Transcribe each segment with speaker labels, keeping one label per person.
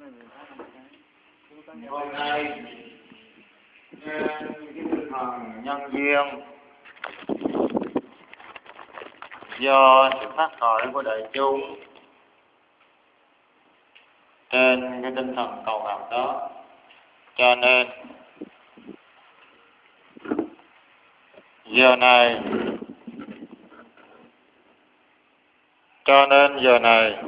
Speaker 1: Hôm nay trên cái tinh thần nhân duyên, do sự phát khởi của đại chúng, trên cái tinh thần cầu học đó, cho nên giờ này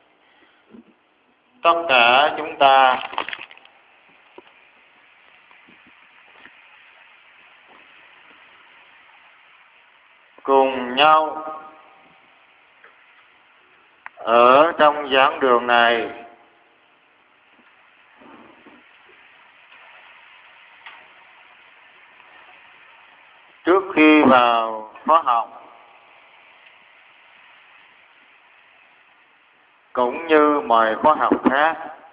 Speaker 1: tất cả chúng ta cùng nhau ở trong giảng đường này trước khi vào khóa học, cũng như mọi khóa học khác,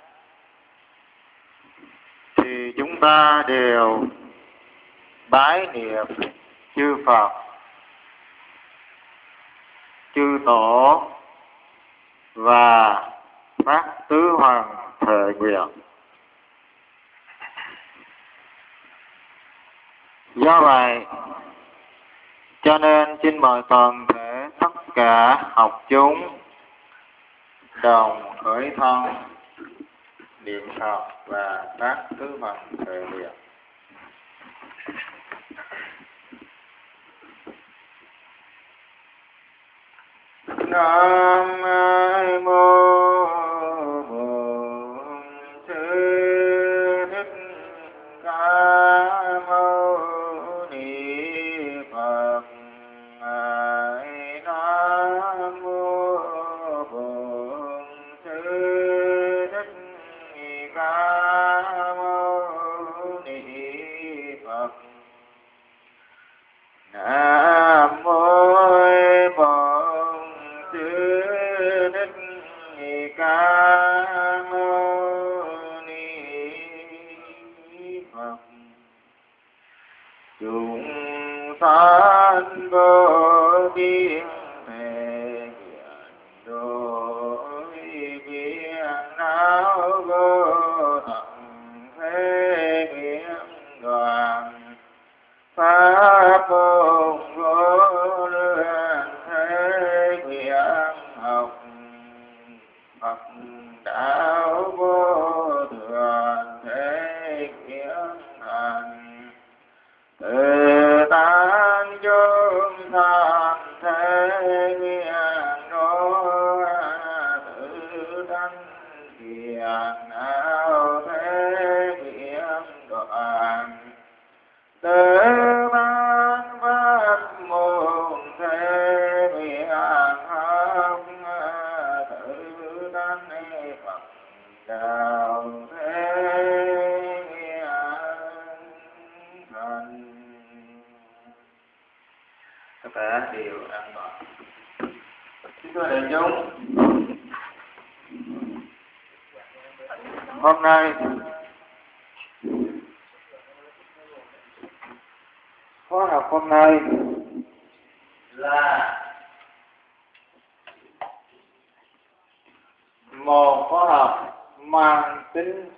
Speaker 1: thì chúng ta đều bái niệm chư Phật, chư Tổ và các tứ hoàng thệ nguyện. Do vậy, cho nên xin mời toàn thể tất cả học chúng đồng khởi thân niệm Phật và các tứ hoàng thệ nguyện. Nam mô Bổn Sư Thích Ca Mâu Ni Phật. Nam mô Bổn Sư Thích Ca Mâu Ni Phật. Nam mô Ca Mâu Ni Phật. Chúng sanh vô biên thể hiện đối biên não vô tận thế nguyện đoàn pháp môn vô lượng thế nguyện học Phật đạo vô thượng thế nguyện thành tự tan chúng thành thế nguyện đối tự thanh thiện nào thế nguyện đoạn tự ban pháp môn thế nguyện học tự thanh Phật đạo thế nguyện thành. Tất cả đều an toàn. Chúng tôi đại chúng, hôm nay khóa học hôm nay là một khóa học mang tính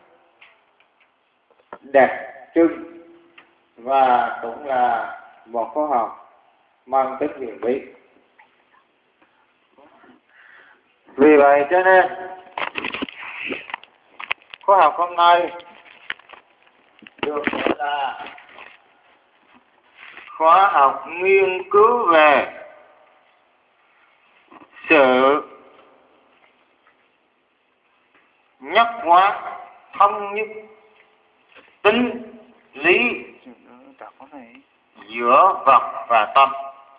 Speaker 1: đặc trưng và cũng là một khóa học mang tính huyền bí. Vì vậy cho nên khóa học hôm nay được gọi là khóa học nghiên cứu về sự nhất quán thống nhất tính lý giữa vật và tâm.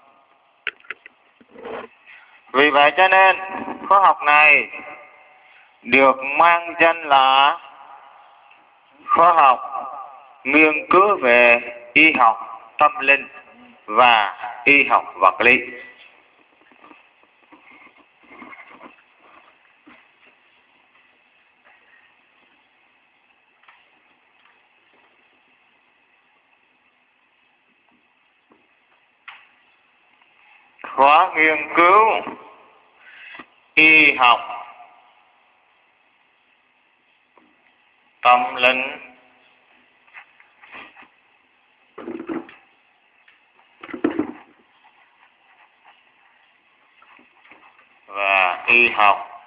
Speaker 1: Vì vậy cho nên khóa học này được mang danh là khóa học nghiên cứu về y học tâm linh và y học vật lý. Khóa nghiên cứu y học tâm linh và y học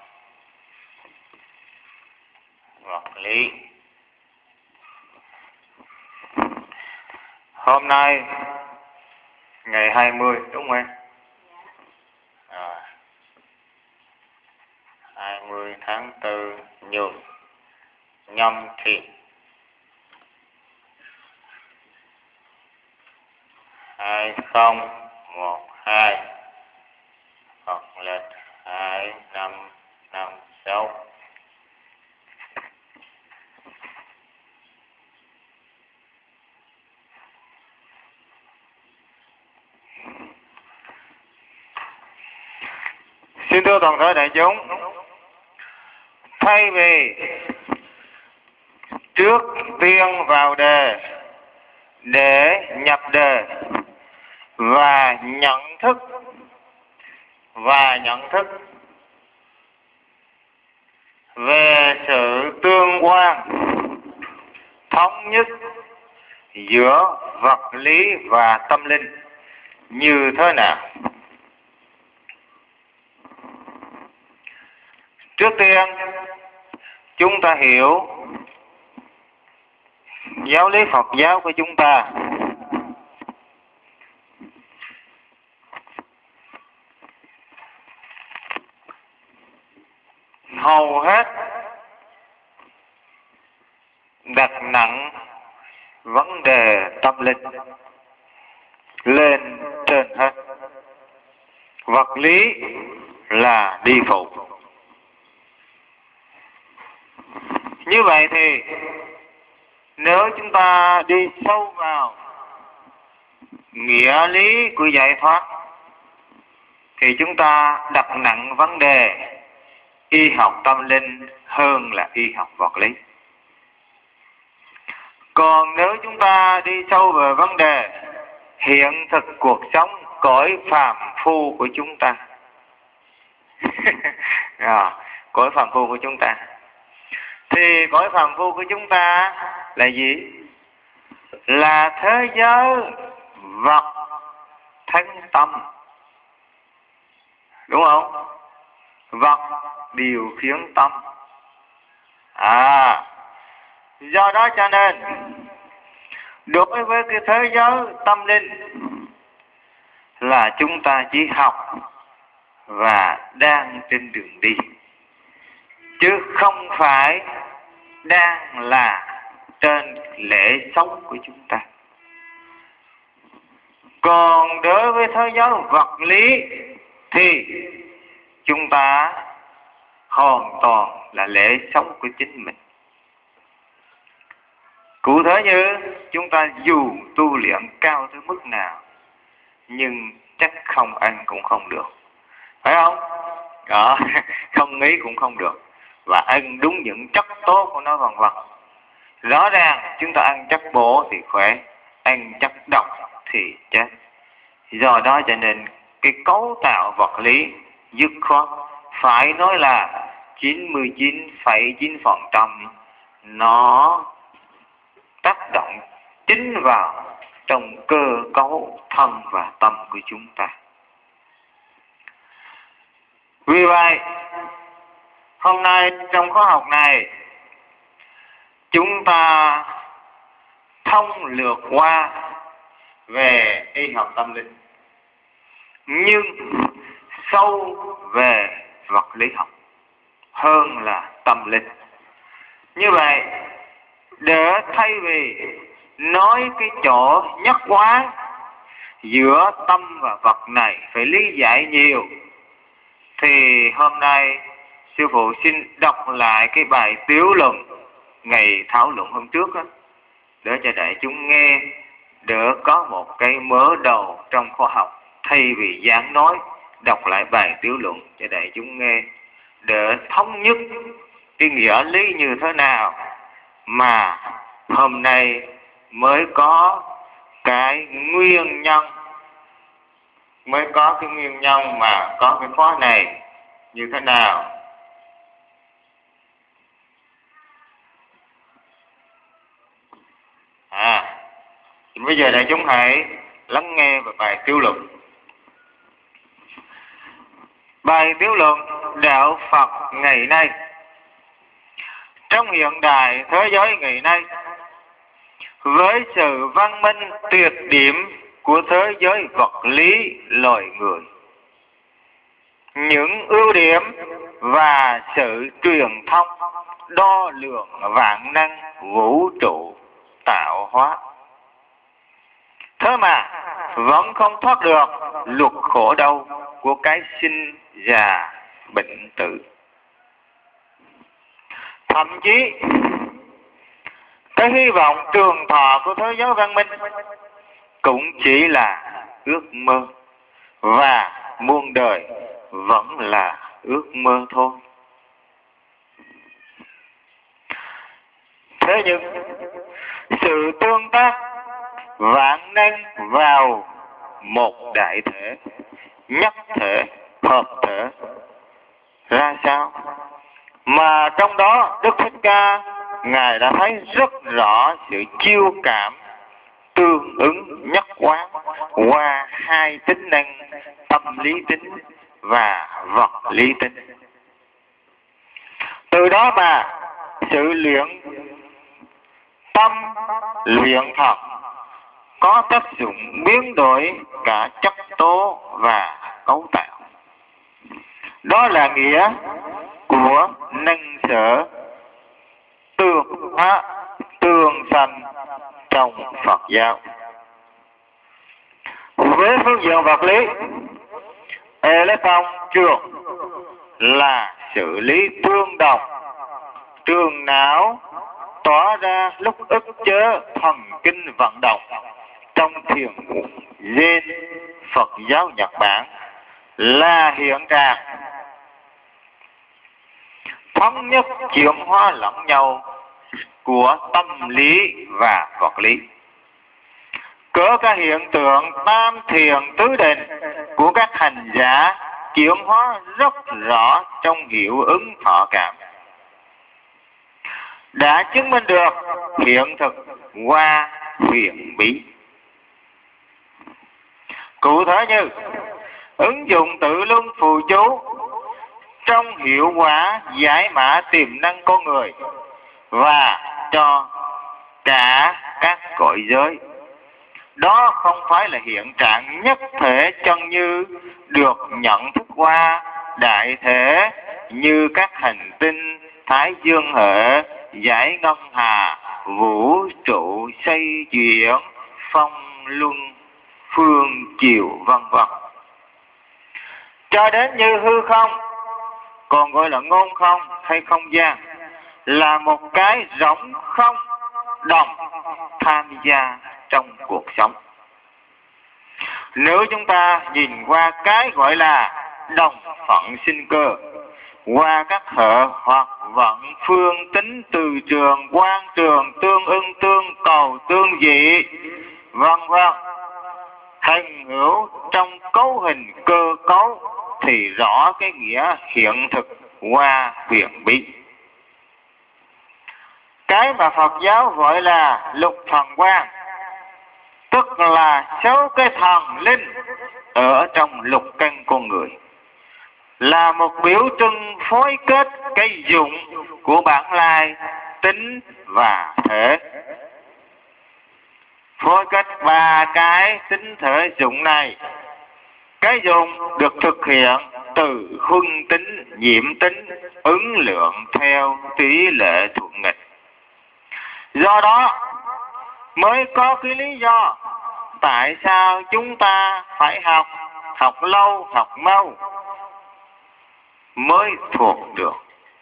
Speaker 1: vật lý. Hôm nay ngày 20 đúng không em? 20 tháng 4 nhung nhâm thìn 2012 hoặc lịch 2556. Xin thưa toàn thể đại chúng, thay vì trước tiên vào đề để nhập đề và nhận thức về sự tương quan thống nhất giữa vật lý và tâm linh như thế nào. Trước tiên, chúng ta hiểu giáo lý Phật giáo của chúng ta hầu hết đặt nặng vấn đề tâm linh lên trên hết, vật lý là đi phụ. Như vậy thì nếu chúng ta đi sâu vào nghĩa lý của giải thoát thì chúng ta đặt nặng vấn đề y học tâm linh hơn là y học vật lý. Còn nếu chúng ta đi sâu về vấn đề hiện thực cuộc sống cõi phàm phu của chúng ta cõi phàm phu của chúng ta thì cõi phàm phu của chúng ta là gì? Là thế giới vật thân tâm, đúng không? Vật điều khiển tâm. Do đó cho nên đối với cái thế giới tâm linh là chúng ta chỉ học và đang trên đường đi, chứ không phải đang là trên lễ sống của chúng ta. Còn đối với thế giới vật lý thì chúng ta hoàn toàn là lễ sống của chính mình. Cụ thể như chúng ta dù tu luyện cao tới mức nào nhưng chắc không ăn cũng không được, phải không? Không nghĩ cũng không được, và ăn đúng những chất tốt của nó vân vân. Rõ ràng chúng ta ăn chất bổ thì khỏe, ăn chất độc thì chết. Do đó cho nên cái cấu tạo vật lý dứt khoát phải nói là 99,9% nó tác động chính vào trong cơ cấu thân và tâm của chúng ta. Vì vậy, hôm nay trong khóa học này chúng ta thông lược qua về y học tâm linh, nhưng sâu về vật lý học hơn là tâm linh. Như vậy, để thay vì nói cái chỗ nhất quán giữa tâm và vật này phải lý giải nhiều, thì hôm nay sư phụ xin đọc lại cái bài tiểu luận ngày thảo luận hôm trước đó, để cho đại chúng nghe, để có một cái mở đầu trong khoa học. Thay vì giảng nói, đọc lại bài tiểu luận cho đại chúng nghe, để thống nhất cái nghĩa lý như thế nào mà hôm nay mới có cái nguyên nhân, mà có cái khóa này như thế nào. Bây giờ đại chúng hãy lắng nghe về bài tiểu luận. Bài tiểu luận đạo Phật ngày nay. Trong hiện đại thế giới ngày nay, với sự văn minh tuyệt điểm của thế giới vật lý loài người, những ưu điểm và sự truyền thông đo lường vạn năng vũ trụ tạo hóa, thế mà vẫn không thoát được luật khổ đau của cái sinh già bệnh tử. Thậm chí cái hy vọng trường thọ của thế giới văn minh cũng chỉ là ước mơ, và muôn đời vẫn là ước mơ thôi. Thế nhưng sự tương tác vạn năng vào một đại thể, nhất thể, hợp thể ra sao, mà trong đó Đức Thích Ca Ngài đã thấy rất rõ sự chiêu cảm tương ứng nhất quán qua hai tính năng tâm lý tính và vật lý tính. Từ đó mà sự luyện tâm, luyện thật có tác dụng biến đổi cả chất tố và cấu tạo. Đó là nghĩa của năng sở tương sanh trong Phật giáo. Với phương diện vật lý, electron trường là xử lý tương đồng, trường não tỏa ra lúc ức chế thần kinh vận động trong thiền Zen Phật giáo Nhật Bản là hiện trạng thống nhất chuyển hóa lẫn nhau của tâm lý và vật lý. Cỡ các hiện tượng tam thiền tứ định của các hành giả chuyển hóa rất rõ trong hiệu ứng thọ cảm, đã chứng minh được hiện thực qua huyền bí. Cụ thể như ứng dụng tự luân phù chú trong hiệu quả giải mã tiềm năng con người và cho cả các cõi giới. Đó không phải là hiện trạng nhất thể chân như được nhận thức qua đại thể như các hành tinh, thái dương hệ, giải ngân hà, vũ trụ xây chuyển, phong luân, phương chiều vân vân, cho đến như hư không, còn gọi là ngôn không hay không gian, là một cái rỗng không đồng tham gia trong cuộc sống. Nếu chúng ta nhìn qua cái gọi là đồng phận sinh cơ, qua các hệ hoặc vận phương tính từ trường, quan trường, tương ưng, tương cầu, tương dị, vân vân, hình hữu trong cấu hình cơ cấu, thì rõ cái nghĩa hiện thực qua huyền bí. Cái mà Phật giáo gọi là lục thần quang, tức là 6 cái thần linh ở trong lục căn con người, là một biểu trưng phối kết cái dụng của bản lai, tính và thể. Phối kết 3 cái tính thể dụng này, cái dụng được thực hiện từ huân tính, nhiễm tính, ứng lượng theo tỷ lệ thuận nghịch. Do đó mới có cái lý do tại sao chúng ta phải học lâu, học mau mới thuộc được.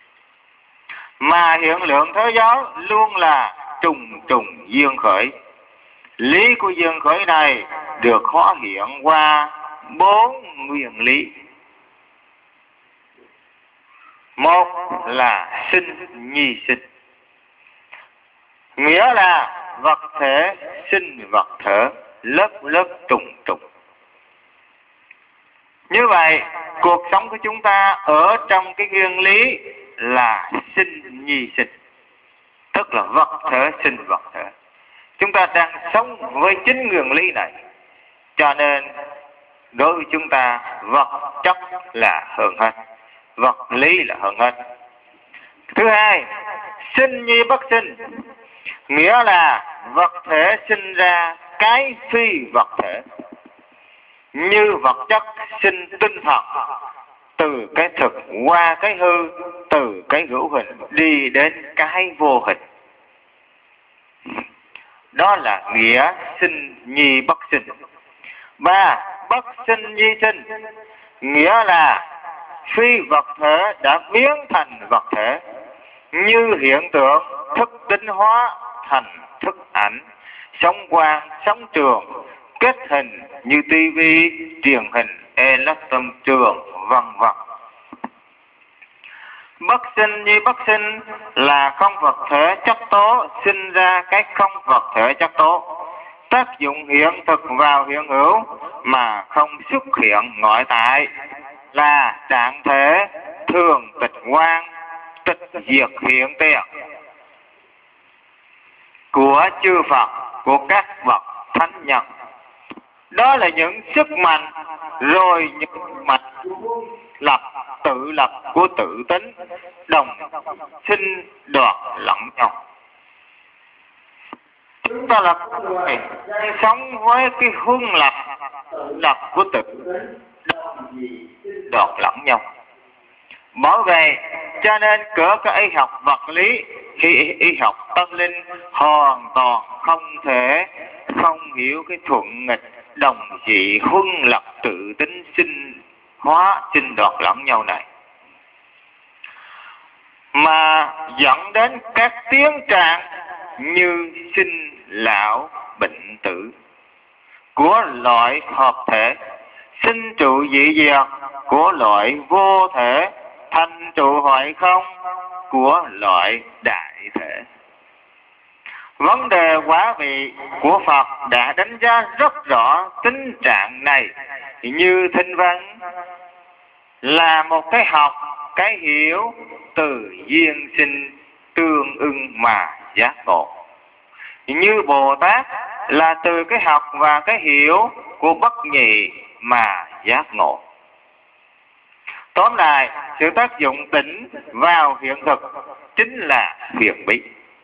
Speaker 1: Mà hiện lượng thế giới luôn là trùng trùng duyên khởi. Lý của duyên khởi này được hóa hiện qua 4 nguyên lý. Một là sinh nhi sinh, nghĩa là vật thể sinh vật thể, lớp lớp trùng trùng. Như vậy, cuộc sống của chúng ta ở trong cái nguyên lý là sinh nhi sinh, tức là vật thể sinh vật thể. Chúng ta đang sống với chính nguyên lý này. Cho nên đối với chúng ta, vật chất là hơn hết, vật lý là hơn hết. Thứ hai, sinh nhi bất sinh, nghĩa là vật thể sinh ra cái phi vật thể. Như vật chất sinh tinh thần, từ cái thực qua cái hư, từ cái hữu hình đi đến cái vô hình. Đó là nghĩa sinh nhi bất sinh. Ba, bất sinh nhi sinh, nghĩa là phi vật thể đã biến thành vật thể, như hiện tượng thức tinh hóa thành thức ảnh, sóng quang, sóng trường, kết hình như tivi, truyền hình, electron trường, vân vân. Bất sinh như bất sinh là không vật thể chất tố sinh ra cái không vật thể chất tố, tác dụng hiện thực vào hiện hữu mà không xuất hiện ngoại tại, là trạng thể thường tịch quan, tịch diệt hiện tiền của chư Phật, của các bậc thánh nhân. Đó là những sức mạnh, rồi những mạnh lập tự lập của tự tính, đồng sinh đoạt lẫn nhau. Chúng ta là người sống với cái huân lập của tự tính, đoạt lẫn nhau. Bởi vậy cho nên cỡ cái y học vật lý, y học tâm linh hoàn toàn không thể không hiểu cái thuận nghịch đồng dị huân lập tự tính sinh hóa sinh đoạt lẫn nhau này, mà dẫn đến các tiến trạng như sinh lão bệnh tử của loại hợp thể, sinh trụ dị diệt của loại vô thể, thành trụ hoại không của loại đại thể. Vấn đề quả vị của Phật đã đánh giá rất rõ tính trạng này, như thinh văn là một cái học, cái hiểu từ duyên sinh tương ưng mà giác ngộ. Như Bồ Tát là từ cái học và cái hiểu của bất nhị mà giác ngộ. Tóm lại, sự tác dụng tỉnh vào hiện thực chính là huyền bí.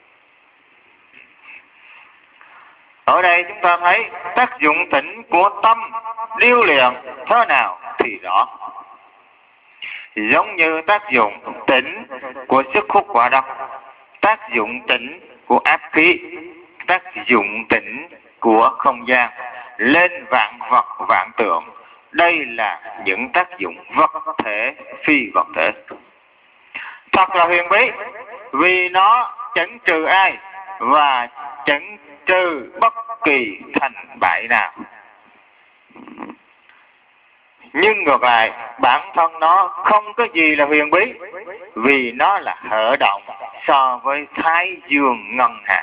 Speaker 1: Ở đây chúng ta thấy tác dụng tỉnh của tâm điêu luyện thế nào thì rõ. Giống như tác dụng tỉnh của sức hút quả đất, tác dụng tỉnh của áp khí, tác dụng tỉnh của không gian, lên vạn vật vạn tượng. Đây là những tác dụng vật thể, phi vật thể. Thật là huyền bí, vì nó chẳng trừ ai và chẳng trừ bất kỳ thành bại nào. Nhưng ngược lại, bản thân nó không có gì là huyền bí, vì nó là hở động so với Thái Dương ngân hà.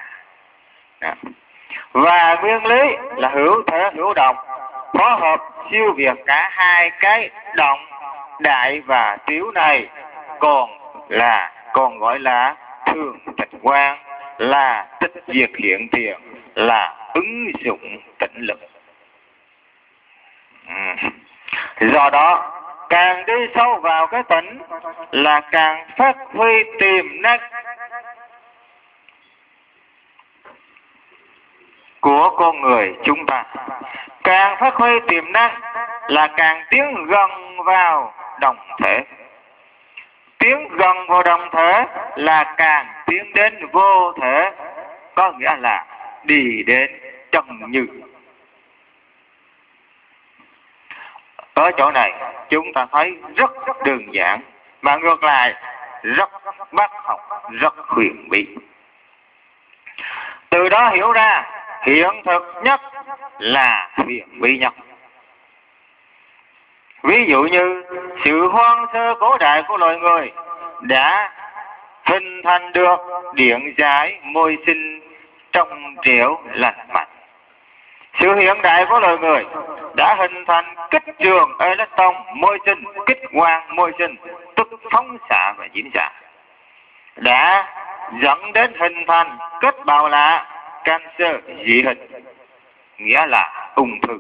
Speaker 1: Và nguyên lý là hữu thể hữu động, phối hợp siêu việt cả hai cái động đại và tiểu này, còn gọi là thường tịch quan, là tích diệt hiện tiền, là ứng dụng tĩnh lực. Do đó càng đi sâu vào cái tĩnh là càng phát huy tiềm năng của con người chúng ta. Càng phát huy tiềm năng là càng tiến gần vào đồng thể. Tiến gần vào đồng thể là càng tiến đến vô thể, có nghĩa là đi đến chân như. Ở chỗ này chúng ta thấy rất đơn giản, mà ngược lại rất bác học, rất huyền bí. Từ đó hiểu ra hiện thực nhất là huyền bí nhất. Ví dụ như sự hoang sơ cổ đại của loài người đã hình thành được điện giải môi sinh trong trẻo lành mạnh. Sự hiện đại của loài người đã hình thành kích trường electron môi sinh, kích quang môi sinh, tức phóng xạ và diễn xạ, đã dẫn đến hình thành kết bào lạ cancer dị hình, nghĩa là ung thư.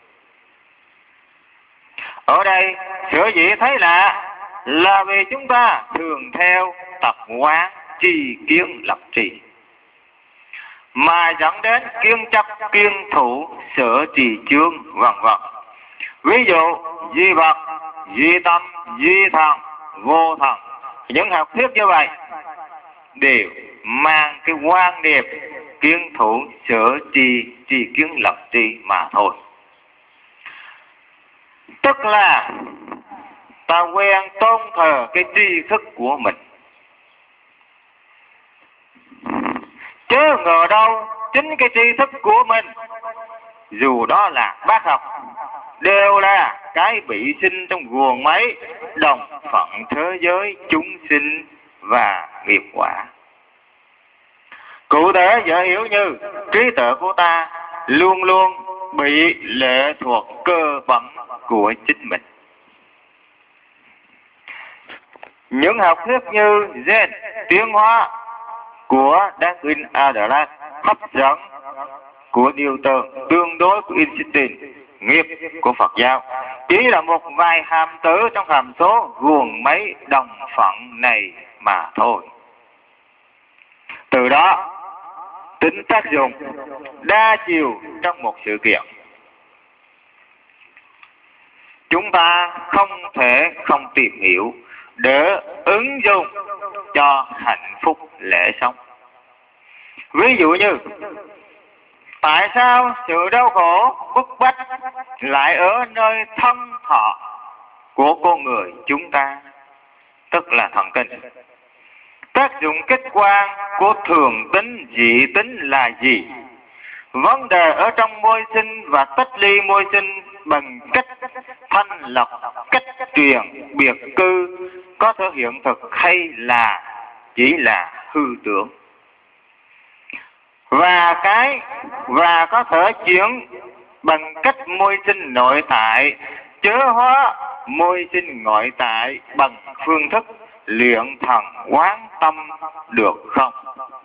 Speaker 1: Ở đây sở dĩ thấy lạ là vì chúng ta thường theo tập quán tri kiến lập trì, mà dẫn đến kiên chấp, kiên thủ, sở trì chướng, vân vân. Ví dụ duy vật, duy tâm, duy thần, vô thần, những học thuyết như vậy đều mang cái quan niệm kiên thủ, sở trì, trì kiến lập trì mà thôi. Tức là ta quen tôn thờ cái tri thức của mình, chứ ngờ đâu chính cái tri thức của mình, dù đó là bác học, đều là cái bị sinh trong guồng máy đồng phận thế giới chúng sinh và nghiệp quả. Cụ thể dễ hiểu như trí tuệ của ta luôn luôn bị lệ thuộc cơ bản của chính mình. Những học thuyết như gen, tiến hóa của Darwin Adler, hấp dẫn của Newton, tương đối của Einstein, nghiệp của Phật giáo chỉ là một vài hàm tử trong hàm số guồng máy đồng phận này mà thôi. Từ đó tính tác dụng đa chiều trong một sự kiện, chúng ta không thể không tìm hiểu để ứng dụng cho hạnh phúc lễ sống. Ví dụ như tại sao sự đau khổ bức bách lại ở nơi thân thọ của con người chúng ta, tức là thần kinh? Tác dụng kết quan của thường tính, dị tính là gì? Vấn đề ở trong môi sinh và tách ly môi sinh bằng cách thanh lọc, cách truyền, biệt cư có thể hiện thực hay là chỉ là hư tưởng? Và có thể chuyển bằng cách môi sinh nội tại chớ hóa môi sinh ngoại tại bằng phương thức luyện thần quán tâm được không?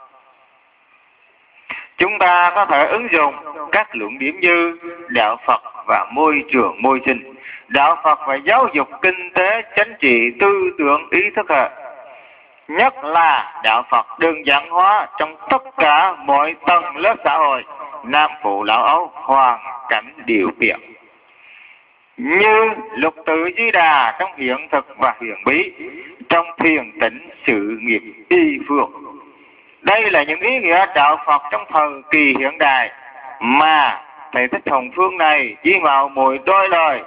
Speaker 1: Chúng ta có thể ứng dụng các luận điểm như đạo Phật và môi trường môi sinh, đạo Phật và giáo dục kinh tế, chính trị, tư tưởng, ý thức hệ. Nhất là đạo Phật đơn giản hóa trong tất cả mọi tầng lớp xã hội, nam phụ lão ấu, hoàn cảnh điều kiện, như lục tự Di Đà trong hiện thực và huyền bí, trong thiền tĩnh sự nghiệp y phương. Đây là những ý nghĩa đạo Phật trong thời kỳ hiện đại mà thầy Thích Hồng Phương này chỉ vào một đôi lời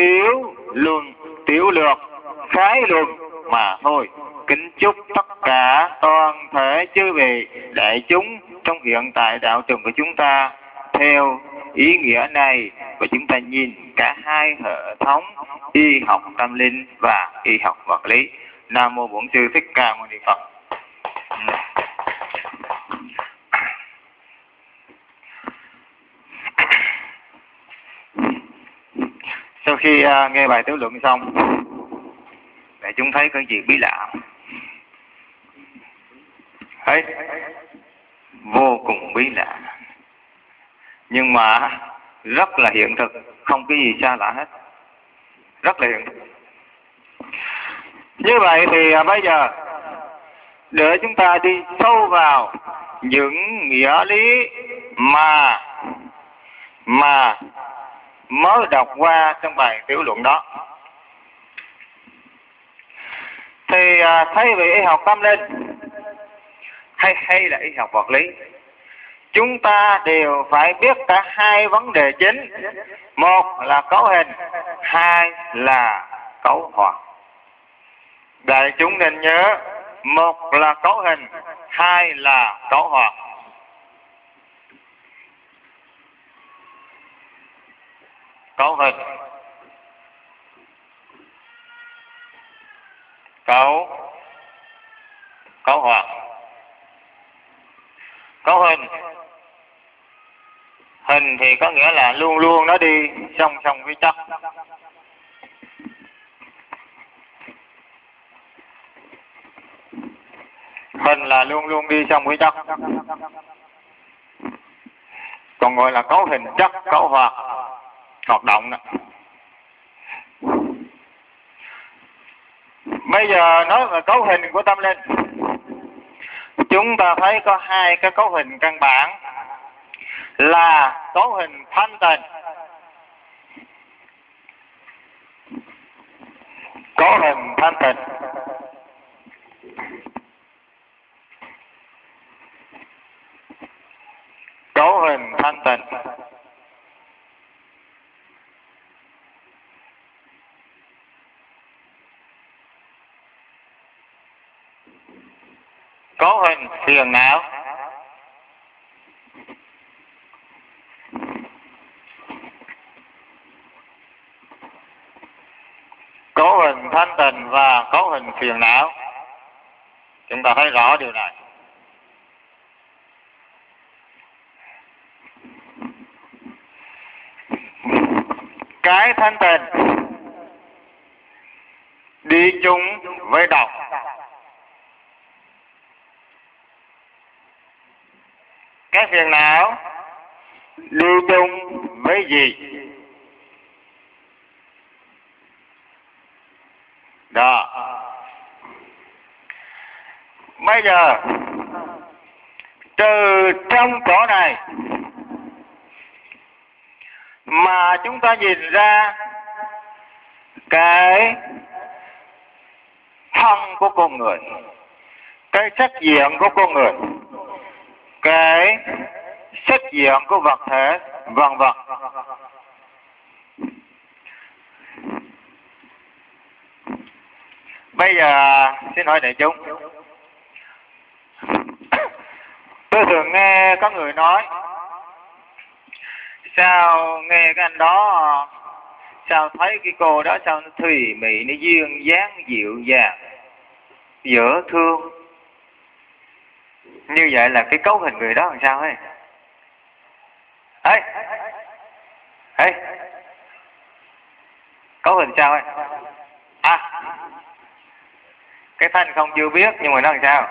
Speaker 1: tiểu lược, khái luận mà thôi. Kính chúc tất cả toàn thể chư vị đại chúng trong hiện tại đạo trường của chúng ta theo ý nghĩa này, và chúng ta nhìn cả hai hệ thống y học tâm linh và y học vật lý. Nam mô Bổn Sư Thích Ca Mâu Ni Phật. Sau khi nghe bài tiểu luận xong, để chúng thấy cái gì bí lạ? Thấy vô cùng bí lạ, nhưng mà rất là hiện thực, không cái gì xa lạ hết, rất là hiện thực. Như vậy thì bây giờ để chúng ta đi sâu vào những nghĩa lý mà mới đọc qua trong bài tiểu luận đó, thì thay vì y học tâm linh hay là y học vật lý, chúng ta đều phải biết cả hai vấn đề chính. Một là cấu hình, hai là cấu hoạt. Đại chúng nên nhớ, một là cấu hình, hai là cấu hoạt. Cấu hình, cấu hoạt. Cấu hình thì có nghĩa là luôn luôn nó đi song song với chất. Hình là luôn luôn đi song với chất. còn gọi là cấu hình chất, cấu hoạt động đó. Bây giờ nói về cấu hình của tâm linh, chúng ta thấy có hai cái cấu hình căn bản là cấu hình thanh tịnh, cấu hình thanh tịnh, cấu hình thanh tịnh. Cấu hình phiền não. Cấu hình thanh tịnh và cấu hình phiền não. Chúng ta thấy rõ điều này. Cái thanh tịnh đi chung với độc. Cái phiền não đi chung với gì? Đó. Bây giờ từ trong chỗ này mà chúng ta nhìn ra cái thân của con người, cái sắc diện của con người, cái sắc diện của vật thể, vân vân. Bây giờ xin hỏi đại chúng, tôi thường nghe có người nói sao nghe cái anh đó, sao thấy cái cô đó sao nó thùy mị, nó duyên dáng dịu dàng, dễ thương. Như vậy là cái cấu hình người đó làm sao ấy? Ấy, cấu hình sao ấy? À, cái thanh không chưa biết nhưng mà nó làm sao?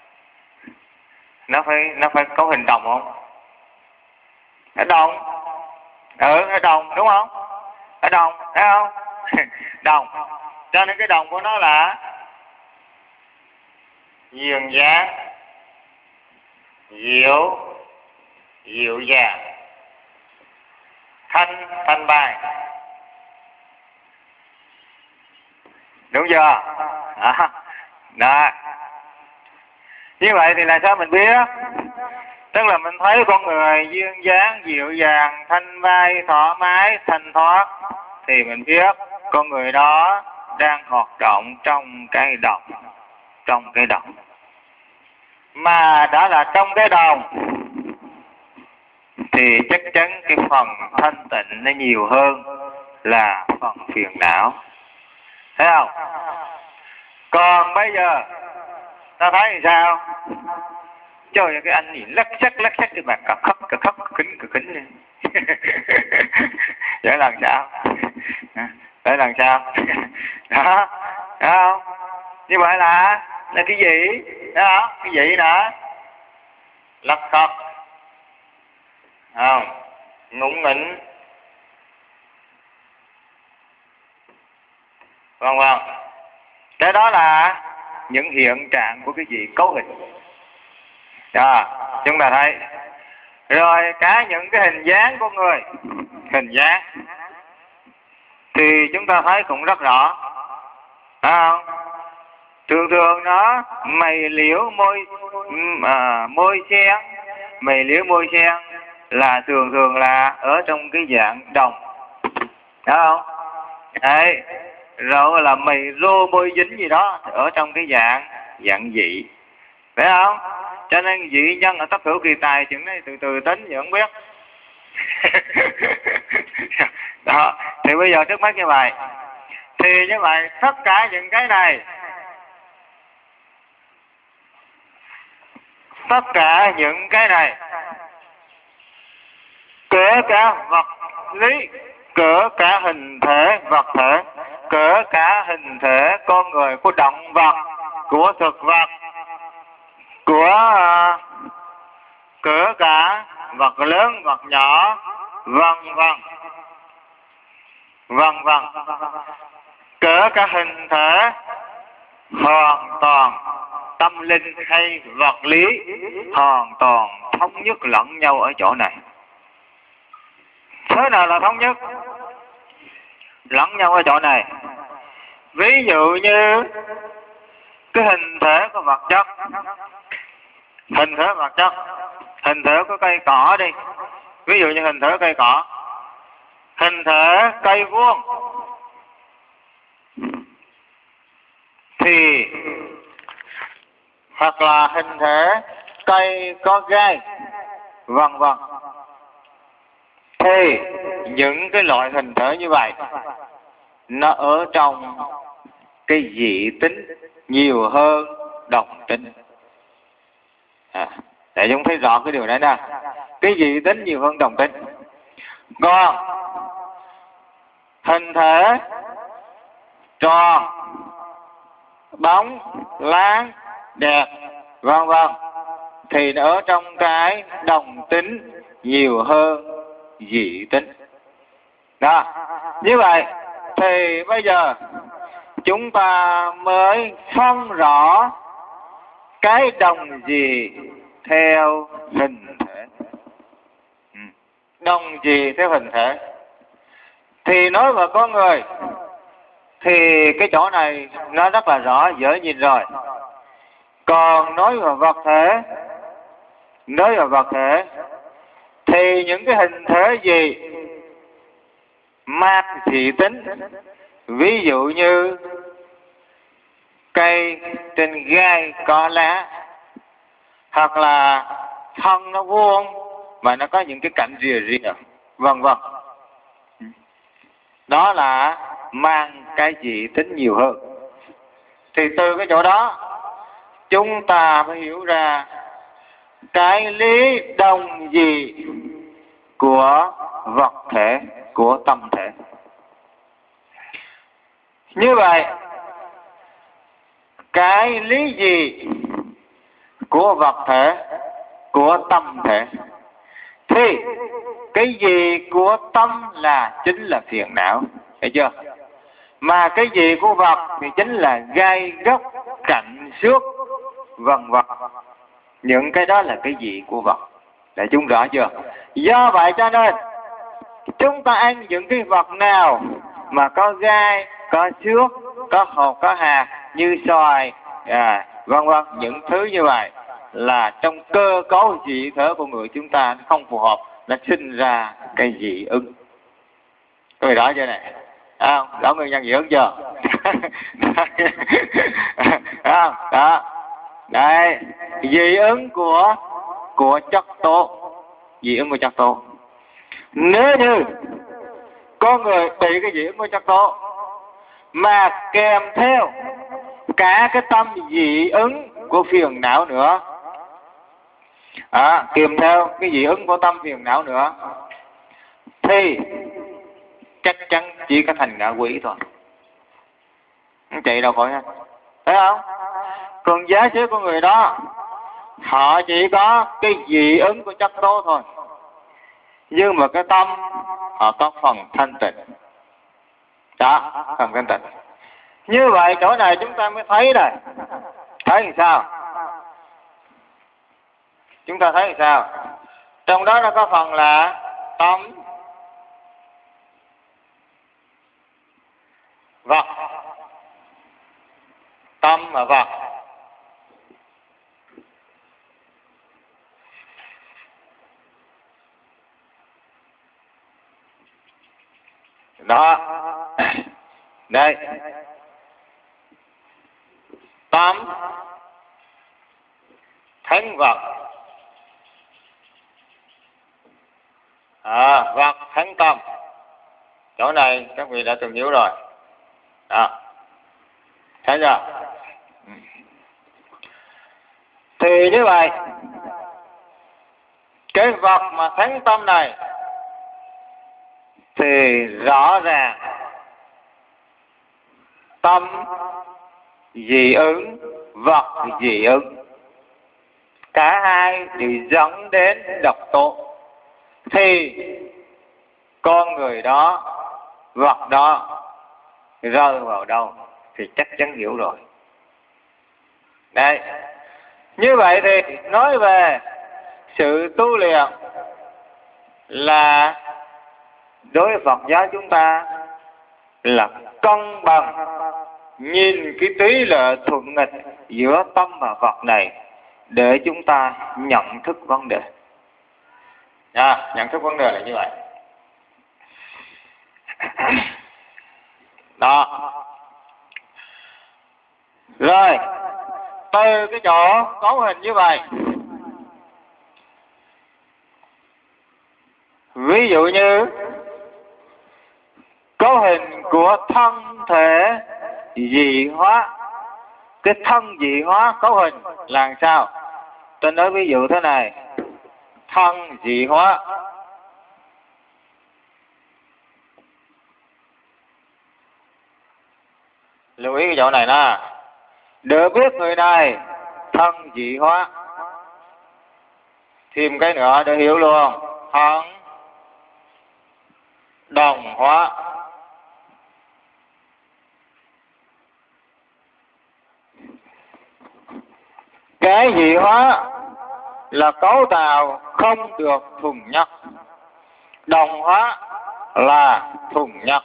Speaker 1: Nó phải cấu hình đồng không? Ở đồng. Ở đồng đúng không? Ở đồng, thấy không? Đồng. Cho nên cái đồng của nó là duyên dáng, dịu dàng, thanh bài. Đúng chưa? Đó. Như vậy thì là sao mình biết? Tức là mình thấy con người duyên dáng, dịu dàng, thanh vai, thoải mái, thanh thoát, thì mình biết con người đó đang hoạt động trong cái đồng. Trong cái đồng. Mà đã là trong cái đồng thì chắc chắn cái phần thanh tịnh nó nhiều hơn là phần phiền não. Thấy không? Còn bây giờ ta thấy thì sao? Trời, cái anh nhìn lắc sắc cái mặt cà khóc kính đi. Vậy làm sao? Vậy làm sao? Đó, thấy không? Như vậy là cái gì? Thấy không? Cái gì nữa? Lắc khóc, không? Ngúng nghỉnh, vân vân. Cái đó là những hiện trạng của cái gì? Cấu hình. Đó, chúng ta thấy. Rồi cả những cái hình dáng của người, hình dáng thì chúng ta thấy cũng rất rõ. Phải không? Thường nó mày liễu môi sen, mày liễu môi sen là thường là ở trong cái dạng đồng. Đúng không? Đấy. Rồi là mày rô môi dính gì đó ở trong cái dạng dị. Phải không? Cho nên dị nhân ở tất hữu kỳ tài, chuyện này từ tính vẫn không biết. Đó. Thì bây giờ trước mắt như vậy. Thì như vậy tất cả những cái này, tất cả những cái này, kể cả vật lý, kể cả hình thể vật thể, kể cả hình thể con người, của động vật, của thực vật, của kể cả vật lớn, vật nhỏ, vân vân. Vân vân. Cỡ cả hình thể hoàn toàn tâm linh hay vật lý hoàn toàn thống nhất lẫn nhau ở chỗ này. Thế nào là thống nhất lẫn nhau ở chỗ này? Ví dụ như cái hình thể của vật chất, hình thể vật chất, hình thể của cây cỏ đi, ví dụ như hình thể cây cỏ, hình thể cây vuông thì, hoặc là hình thể cây có gai, vân vân, thì những cái loại hình thể như vậy nó ở trong cái dị tính nhiều hơn đồng tính. Để chúng thấy rõ cái điều này nè, cái dị tính nhiều hơn đồng tính. Còn hình thể tròn, bóng, láng, đẹp, vân vân thì nó ở trong cái đồng tính nhiều hơn dị tính. Đó, như vậy thì bây giờ chúng ta mới phân rõ cái đồng gì theo hình thể. Đồng gì theo hình thể. Thì nói vào con người thì cái chỗ này nó rất là rõ, dễ nhìn rồi. Còn nói vào vật thể, nói vào vật thể thì những cái hình thể gì mang dị tính, ví dụ như cây trên gai có lá, hoặc là thân nó vuông mà nó có những cái cạnh rìa rìa, vân vân, đó là mang cái dị tính nhiều hơn. Thì từ cái chỗ đó chúng ta mới hiểu ra cái lý đồng gì của vật thể, của tâm thể. Như vậy cái lý gì của vật thể, của tâm thể, thì cái gì của tâm là chính là phiền não, thấy chưa? Mà cái gì của vật thì chính là gai góc, cạnh xước, vân vân. Những cái đó là cái gì của vật. Để chúng rõ chưa? Do vậy cho nên chúng ta ăn những cái vật nào mà có gai, có xước, có hột, có hạt như xoài, vân vân, những thứ như vậy là trong cơ cấu dị thể của người chúng ta không phù hợp, nó sinh ra cái dị ứng. Có người rõ chưa này? Rõ nguyên nhân dị ứng chưa? Đó. Đây, dị ứng của chất tố. Dị ứng của chất tố. Nếu như con người bị cái dị ứng của chất tố mà kèm theo cả cái tâm dị ứng của phiền não nữa, kèm theo cái dị ứng của tâm phiền não nữa, thì chắc chắn chỉ có thành ngạ quỷ thôi. Không chạy đâu khỏi ha, thấy không? Còn giả sử của người đó họ chỉ có cái dị ứng của chất tố thôi, nhưng mà cái tâm họ có phần thanh tịnh. Đó, phần thanh tịnh. Như vậy chỗ này chúng ta mới thấy rồi. Thấy làm sao? Chúng ta thấy làm sao? Trong đó nó có phần là tâm, vật. Tâm và vật. Đó. Đây. Tâm thánh vật. Vật thánh tâm. Chỗ này các vị đã từng hiểu rồi. Đó. Thấy chưa? Thì như vậy, cái vật mà thánh tâm này thì rõ ràng tâm dị ứng, vật dị ứng, cả hai đều dẫn đến độc tố. thì con người đó, vật đó rơi vào đâu thì chắc chắn hiểu rồi. Đây, như vậy thì nói về sự tu luyện là đối với Phật giáo chúng ta là cân bằng, nhìn cái tỷ lệ thuận nghịch giữa tâm và vật này để chúng ta nhận thức vấn đề. Nhận thức vấn đề là như vậy. Đó. Rồi, từ cái chỗ cấu hình như vậy, ví dụ như cấu hình của thân thể dị hóa. Cái thân dị hóa cấu hình là làm sao? Tôi nói ví dụ thế này. Thân dị hóa. Lưu ý cái chỗ này nè. Để biết người này thân dị hóa. Thêm cái nữa để hiểu luôn. Thân đồng hóa. Cái dị hóa là cấu tạo không được thuần nhất. Đồng hóa là thuần nhất.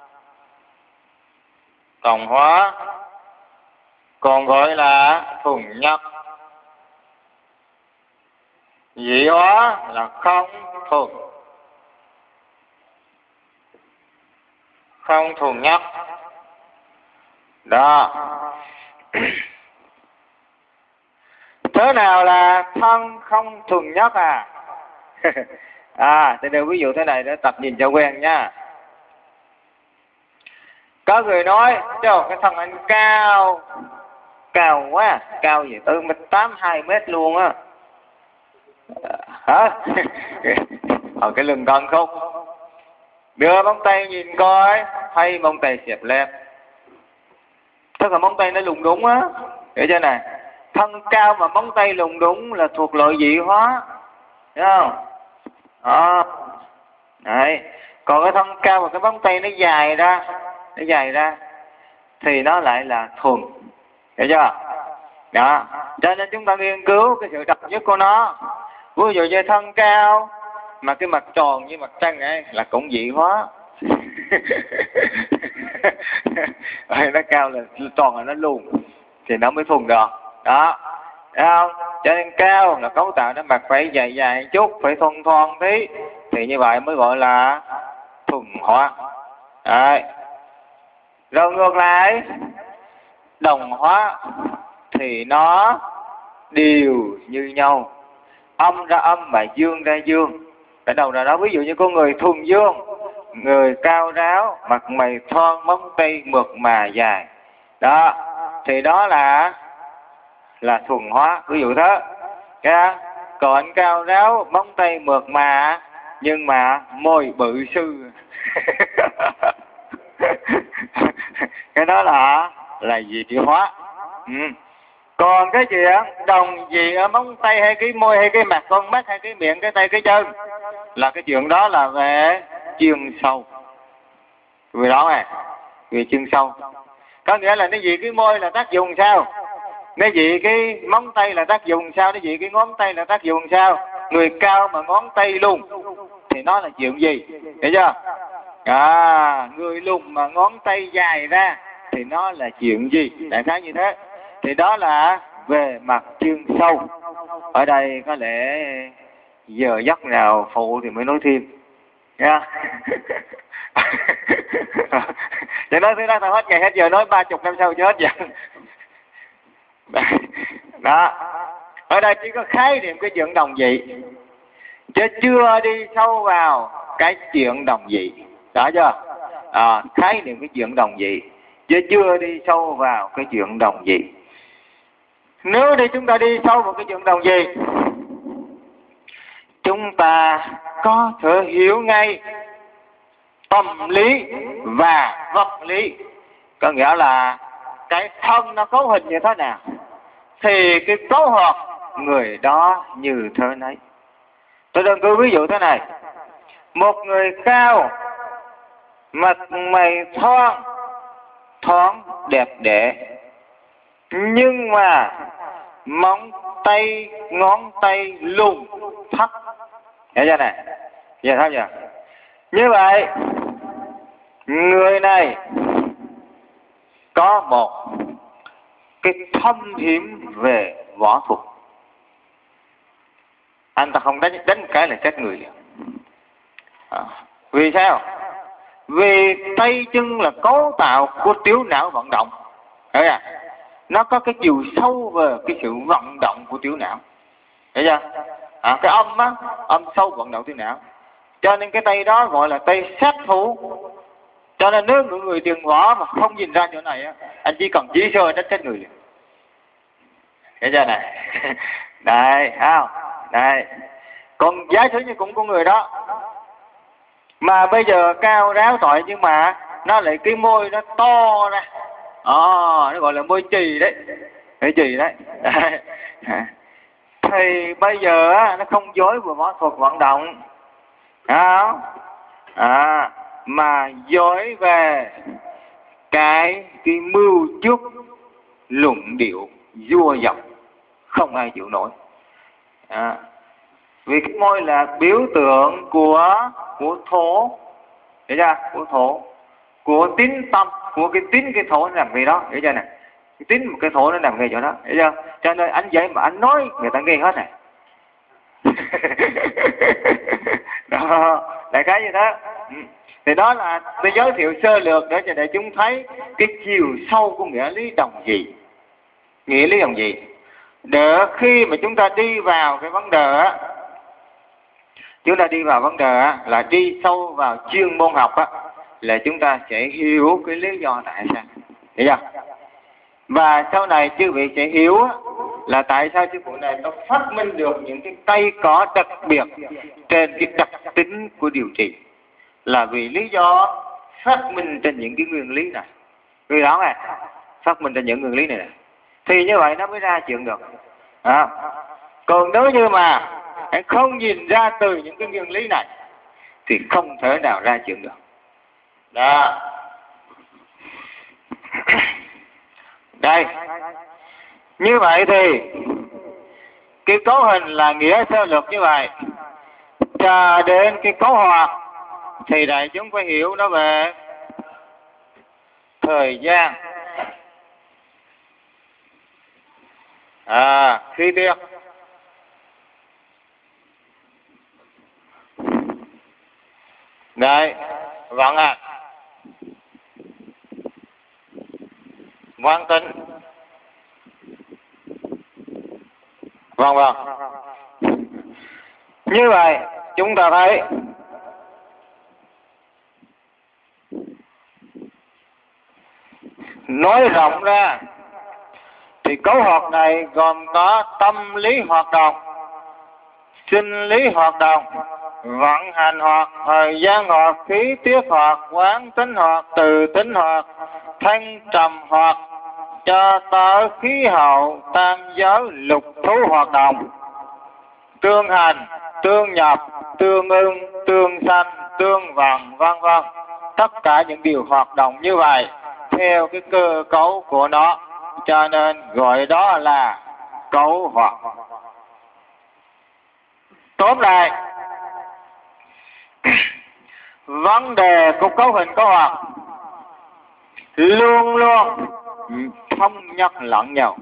Speaker 1: Đồng hóa còn gọi là thuần nhất. Dị hóa là không thuần. Không thuần nhất. Đó. Thế nào là thân không thuần nhất à? Tôi đưa ví dụ thế này để tập nhìn cho quen nha. Có người nói, cái thân anh cao, cao quá, cao gì tới 1m8, 2m luôn á. Hả? Cái lưng con khúc. Đưa móng tay nhìn coi, thấy móng tay xẹp lép. Tức là móng tay nó lùng đúng á. Hiểu chưa này? Thân cao mà móng tay lùng đúng là thuộc loại dị hóa. Thấy không? Đó. Đấy. Còn cái thân cao mà cái móng tay nó dài ra thì nó lại là thuần. Hiểu chưa? Đó. Cho nên chúng ta nghiên cứu cái sự độc nhất của nó. Ví dụ như thân cao mà cái mặt tròn như mặt trăng ấy là cũng dị hóa. Nó cao là tròn là nó lùn thì nó mới thuần được. Đó. Thấy không? Cho nên cao là cấu tạo nó mặt phải dài dài chút, phải thon thon tí, thì như vậy mới gọi là thuần hóa. Đấy. Rồi ngược lại, đồng hóa thì nó đều như nhau. Âm ra âm mà dương ra dương. Ở đầu là đó, ví dụ như con người thuần dương, người cao ráo, mặt mày thon, móng tay mượt mà dài. Đó, thì đó là thuần hóa, ví dụ thế. Còn cao ráo, móng tay mượt mà, nhưng mà môi bự sư. Cái đó là dị hóa. Còn cái chuyện đồng dị ở móng tay hay cái môi hay cái mặt, con mắt hay cái miệng, cái tay, cái chân là cái chuyện đó là về chuyên sâu. Vì đó này, về chuyên sâu. Có nghĩa là nó dị cái môi là tác dụng sao? Nó dị cái móng tay là tác dụng sao? Nó dị cái ngón tay là tác dụng sao? Người cao mà ngón tay lùn thì nó là chuyện gì? Hiểu chưa? Người lùn mà ngón tay dài ra thì nó là chuyện gì? Đại khái như thế. Thì đó là về mặt chuyên sâu. Ở đây có lẽ giờ giấc nào phụ thì mới nói thêm. Nha. Chứ nói thứ đó tao hết ngày hết giờ, nói 30 năm sau cho hết giờ. Đó. Ở đây chỉ có khái niệm cái chuyện đồng dị, chứ chưa đi sâu vào cái chuyện đồng dị. Rõ chưa? Khái niệm cái chuyện đồng dị, chứ chưa đi sâu vào cái chuyện đồng dị. Nếu chúng ta đi sâu vào cái chuyện đồng dị, chúng ta có thể hiểu ngay tâm lý và vật lý. Có nghĩa là cái thân nó cấu hình như thế nào thì cái cấu hợp người đó như thế nấy. Tôi đơn cử ví dụ thế này. Một người cao, mặt mày thoáng đẹp đẽ, nhưng mà móng tay, ngón tay lùn thấp. Hiểu chưa này? Giờ thấy chưa? Như vậy, người này có một cái thâm hiểm về võ thuật. Anh ta không đánh cái là chết người liền. Vì sao? Vì tay chân là cấu tạo của tiểu não vận động. Hiểu chưa? Nó có cái chiều sâu về cái sự vận động của tiểu não. Hiểu chưa? Cái âm á, âm sâu vận động tiểu não. Cho nên cái tay đó gọi là tay sát thủ. Cho nên nếu người tiền võ mà không nhìn ra chỗ này á, anh chỉ cần chỉ sơ đánh chết người liền. Hiểu chưa này? Đây, không? Đây. Còn giả sử như cũng của người đó mà bây giờ cao ráo tội, nhưng mà nó lại cái môi nó to ra, nó gọi là môi chì đấy, môi chì đấy. Thì bây giờ nó không dối về võ thuật vận động, mà dối về cái mưu trước luận điệu vua dọc, không ai chịu nổi. Vì cái môi là biểu tượng của thổ, hiểu chưa? Của thổ, của tín tâm, của cái tín cái thổ nó nằm ngay đó, hiểu chưa này? Cái tín một cái thổ nó nằm ngay chỗ đó, hiểu chưa? Cho nên anh vậy mà anh nói người ta nghe hết này. Đó, đại khái như thế. Thì đó là tôi giới thiệu sơ lược để cho đại chúng thấy cái chiều sâu của nghĩa lý đồng gì. Nghĩa lý đồng gì? Để khi mà chúng ta đi vào cái vấn đề á, chúng ta đi vào vấn đề á, là đi sâu vào chuyên môn học á, là chúng ta sẽ hiểu cái lý do tại sao. Hiểu chưa? Và sau này chư vị sẽ hiểu á, là tại sao sư phụ này nó phát minh được những cái cây cỏ đặc biệt trên cái đặc tính của điều trị, là vì lý do phát minh trên những cái nguyên lý này. Vì đó này, phát minh trên những nguyên lý này, thì như vậy nó mới ra chuyện được. Còn nếu như mà anh không nhìn ra từ những cái nguyên lý này thì không thể nào ra chuyện được. Đó. Đây. Như vậy thì cái cấu hình là nghĩa sơ lược như vậy. Cho đến cái cấu hoạt thì đại chúng phải hiểu nó về thời gian, khi tiết, đấy, vận hành, quán tính, vân vân. Như vậy chúng ta thấy nói rộng ra thì cấu hoạt này gồm có tâm lý hoạt động, sinh lý hoạt động, vận hành hoạt, thời gian hoạt, khí tiết hoạt, quán tính hoạt, từ tính hoạt, thanh trầm hoạt, cho tới khí hậu, tam giới, lục thú hoạt động, tương hành, tương nhập, tương ưng, tương sanh, tương vận, vân vân. Tất cả những điều hoạt động như vậy theo cái cơ cấu của nó, cho nên gọi đó là cấu hoạt. Tóm lại, vấn đề của cấu hình cấu hoạt luôn luôn thông nhất lẫn nhau.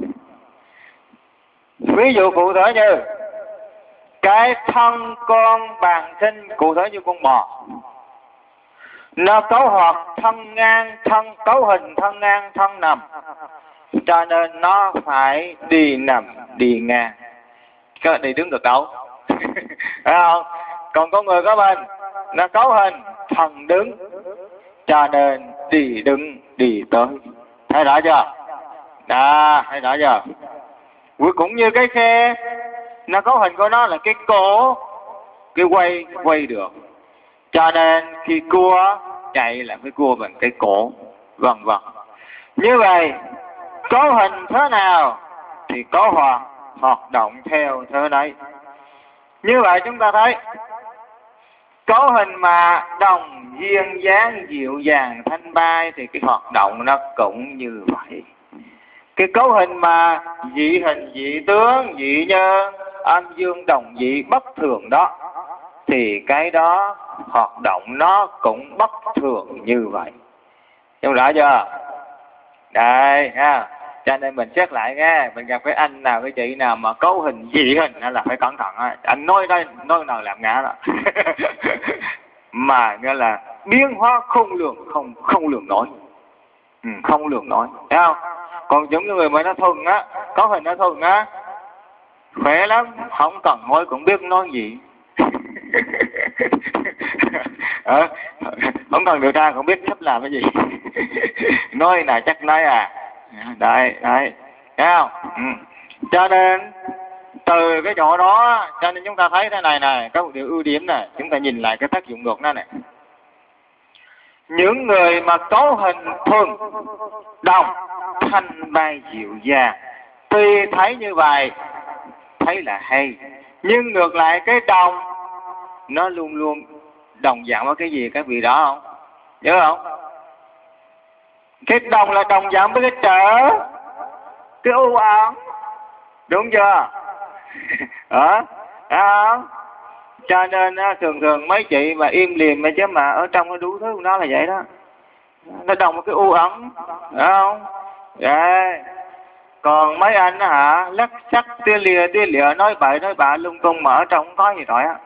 Speaker 1: Ví dụ cụ thể như cái thân con bàn sinh, cụ thể như con bò, nó cấu hoạt thân ngang, thân cấu hình thân ngang, thân nằm, cho nên nó phải đi nằm, đi ngang, có đi đứng được đâu. Phải không? Còn con người có bên nó cấu hình thần đứng, cho nên đi đứng, đi tới. Thấy rõ chưa? Thấy rõ chưa? Cũng như cái xe, nó cấu hình của nó là cái cổ, cái quay được, cho nên khi cua chạy là phải cua bằng cái cổ, vân vân. Như vậy cấu hình thế nào thì cấu hoạt động theo thế đấy. Như vậy chúng ta thấy Cấu hình mà đồng duyên dáng dịu dàng thanh bay thì cái hoạt động nó cũng như vậy. Cái cấu hình mà dị hình dị tướng dị nhân âm dương đồng dị bất thường đó thì cái đó hoạt động nó cũng bất thường như vậy. Hiểu rõ chưa? Đây ha. Cho nên mình xét lại nghe, mình gặp cái anh nào cái chị nào mà cấu hình dị hình là phải cẩn thận á. Anh nói đây nói nào làm ngã đó. Mà nghĩa là biến hóa không lường nổi. Không lường nổi, thấy không? Còn những người mà nó thuần á, cấu hình nó thuần á, khỏe lắm, không cần nói cũng biết nói gì. Không cần điều tra cũng biết sắp làm cái gì. Nói là chắc nói à. Đấy, thấy không? Cho nên từ cái chỗ đó, cho nên chúng ta thấy thế này này, có một điều ưu điểm này, chúng ta nhìn lại cái tác dụng ngược nó này. Những người mà cấu hình thuần đồng thanh bay dịu dàng, tuy thấy như vậy thấy là hay, nhưng ngược lại cái đồng nó luôn luôn đồng dạng với cái gì các vị đó không? Nhớ không? Cái đồng là đồng dạng với cái trở, cái u ám, đúng chưa? Không? Cho nên thường thường mấy chị mà im lìm mà chứ mà ở trong cái đủ thứ của nó là vậy đó. Nó đồng với cái u ấm, phải không? Đấy. Còn mấy anh hả, lắc sắc tia lìa nói bậy nói bạ lung tung mà ở trong không có gì tội á.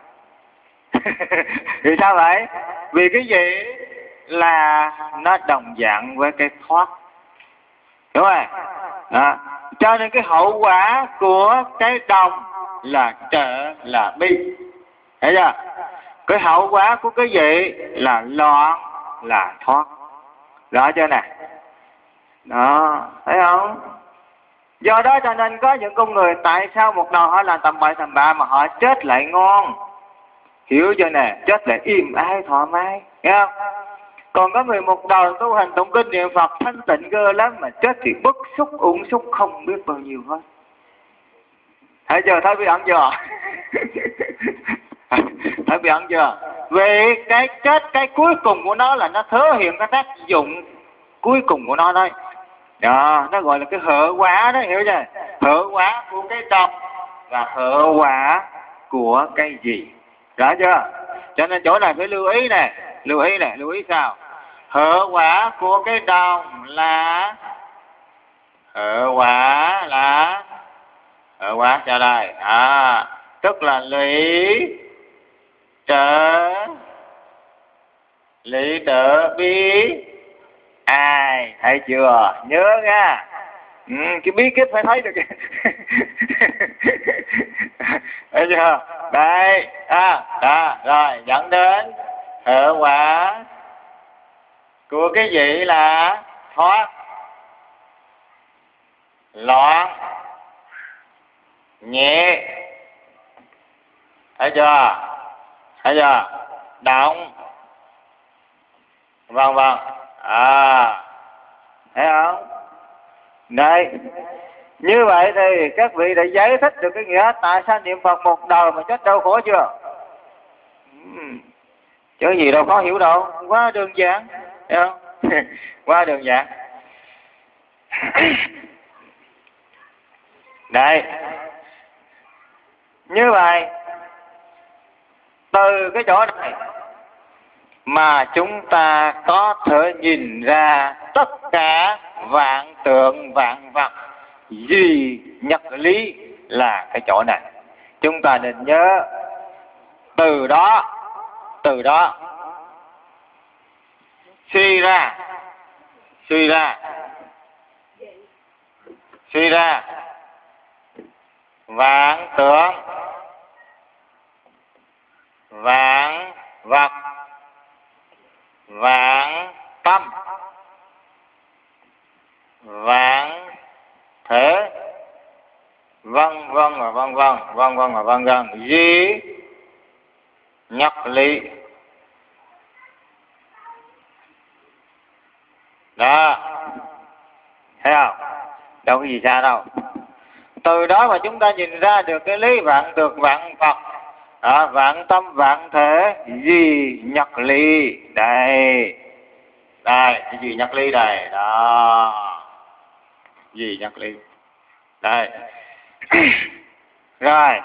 Speaker 1: Vì sao vậy? Vì cái gì là nó đồng dạng với cái thoát, đúng không? Cho nên cái hậu quả của cái đồng là trợ là bi, thấy chưa? Cái hậu quả của cái gì là loạn là thoát, rõ chưa nè? Đó, thấy không? Do đó cho nên có những con người tại sao một đầu họ làm tầm bậy tầm bạ mà họ chết lại ngon, hiểu chưa nè? Chết lại im ái thoải mái, nghe không? Còn có người một đầu tu hành tụng kinh niệm Phật thanh tịnh cơ lắm mà chết thì bức xúc uổng xúc không biết bao nhiêu hết. Thấy chưa? Thấy bí ẩn chưa? Thấy bí ẩn chưa? Vì cái chết, cái cuối cùng của nó là nó thể hiện cái tác dụng cuối cùng của nó đấy. Đó, nó gọi là cái hệ quả đó, hiểu chưa? Hệ quả của cái độc và hệ quả của cái gì, rõ chưa? Cho nên chỗ này phải lưu ý nè, lưu ý sao? Hệ quả của cái đồng là hệ quả cho đây, tức là lý trợ bí ai, thấy chưa? Nhớ nha. Cái bí kíp phải thấy được. Thấy chưa? Đây, rồi dẫn đến hệ quả của cái gì là thoát, loạn, nhẹ, thấy chưa? Động, vân vân. Thấy không? Đây, như vậy thì các vị đã giải thích được cái nghĩa tại sao niệm Phật một đời mà chết đau khổ chưa? Chứ gì đâu khó hiểu đâu, quá đơn giản, thấy không? Quá đơn giản. Đây, như vậy từ cái chỗ này mà chúng ta có thể nhìn ra tất cả vạn tượng vạn vật duy nhất lý là cái chỗ này. Chúng ta nên nhớ từ đó suy ra vạn tượng vạn vật vạn tâm vạn thể vân vân và vân vân duy nhất lý. Đó, thấy không? Đâu có gì xa đâu. Từ đó mà chúng ta nhìn ra được cái lý vạn tượng vạn vật Vạn tâm vạn thể duy nhật ly. Đây, đây, duy nhật ly đây. Đó, duy nhật ly. Đây. Rồi.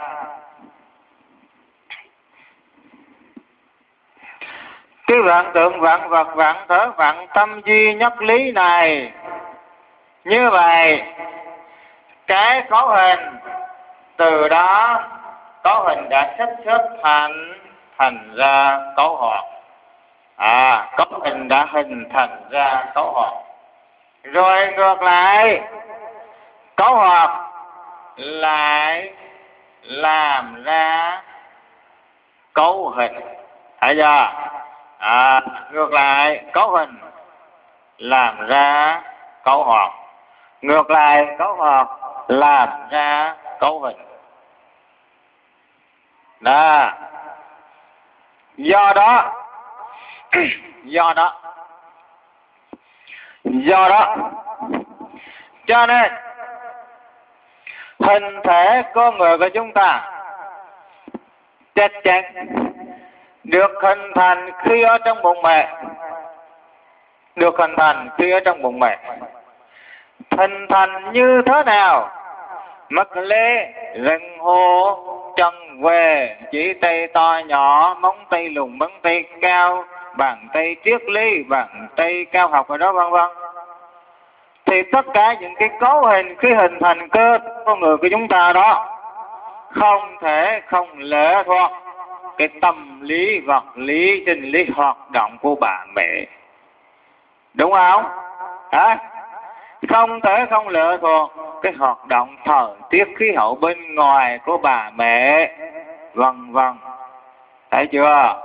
Speaker 1: Cái vạn tượng, vạn vật, vạn thể, vạn tâm duy nhất lý này, như vậy cái cấu hình từ đó cấu hình đã sắp xếp thành ra cấu hoạt. Cấu hình đã hình thành ra cấu hoạt. Rồi ngược lại, cấu hoạt lại làm ra cấu hình. Thấy chưa? Ngược lại cấu hình làm ra cấu hoạt, ngược lại cấu hoạt làm ra cấu hình. Đó. Do đó cho nên hình thể con người của chúng ta chắc chắn được hình thành khi ở trong bụng mẹ. Được hình thành khi ở trong bụng mẹ. Hình thành như thế nào? Mắt lê, rừng hồ, chân về, chỉ tay to nhỏ, móng tay lùn, móng tay cao, bàn tay triết lý, bàn tay cao học rồi đó, vân vân. Thì tất cả những cái cấu hình khi hình thành cơ con người của chúng ta đó không thể không lệ thuộc cái tâm lý, vật lý, sinh lý hoạt động của bà mẹ. Đúng không? Không thể không lệ thuộc cái hoạt động thời tiết khí hậu bên ngoài của bà mẹ, vân vân. Thấy chưa?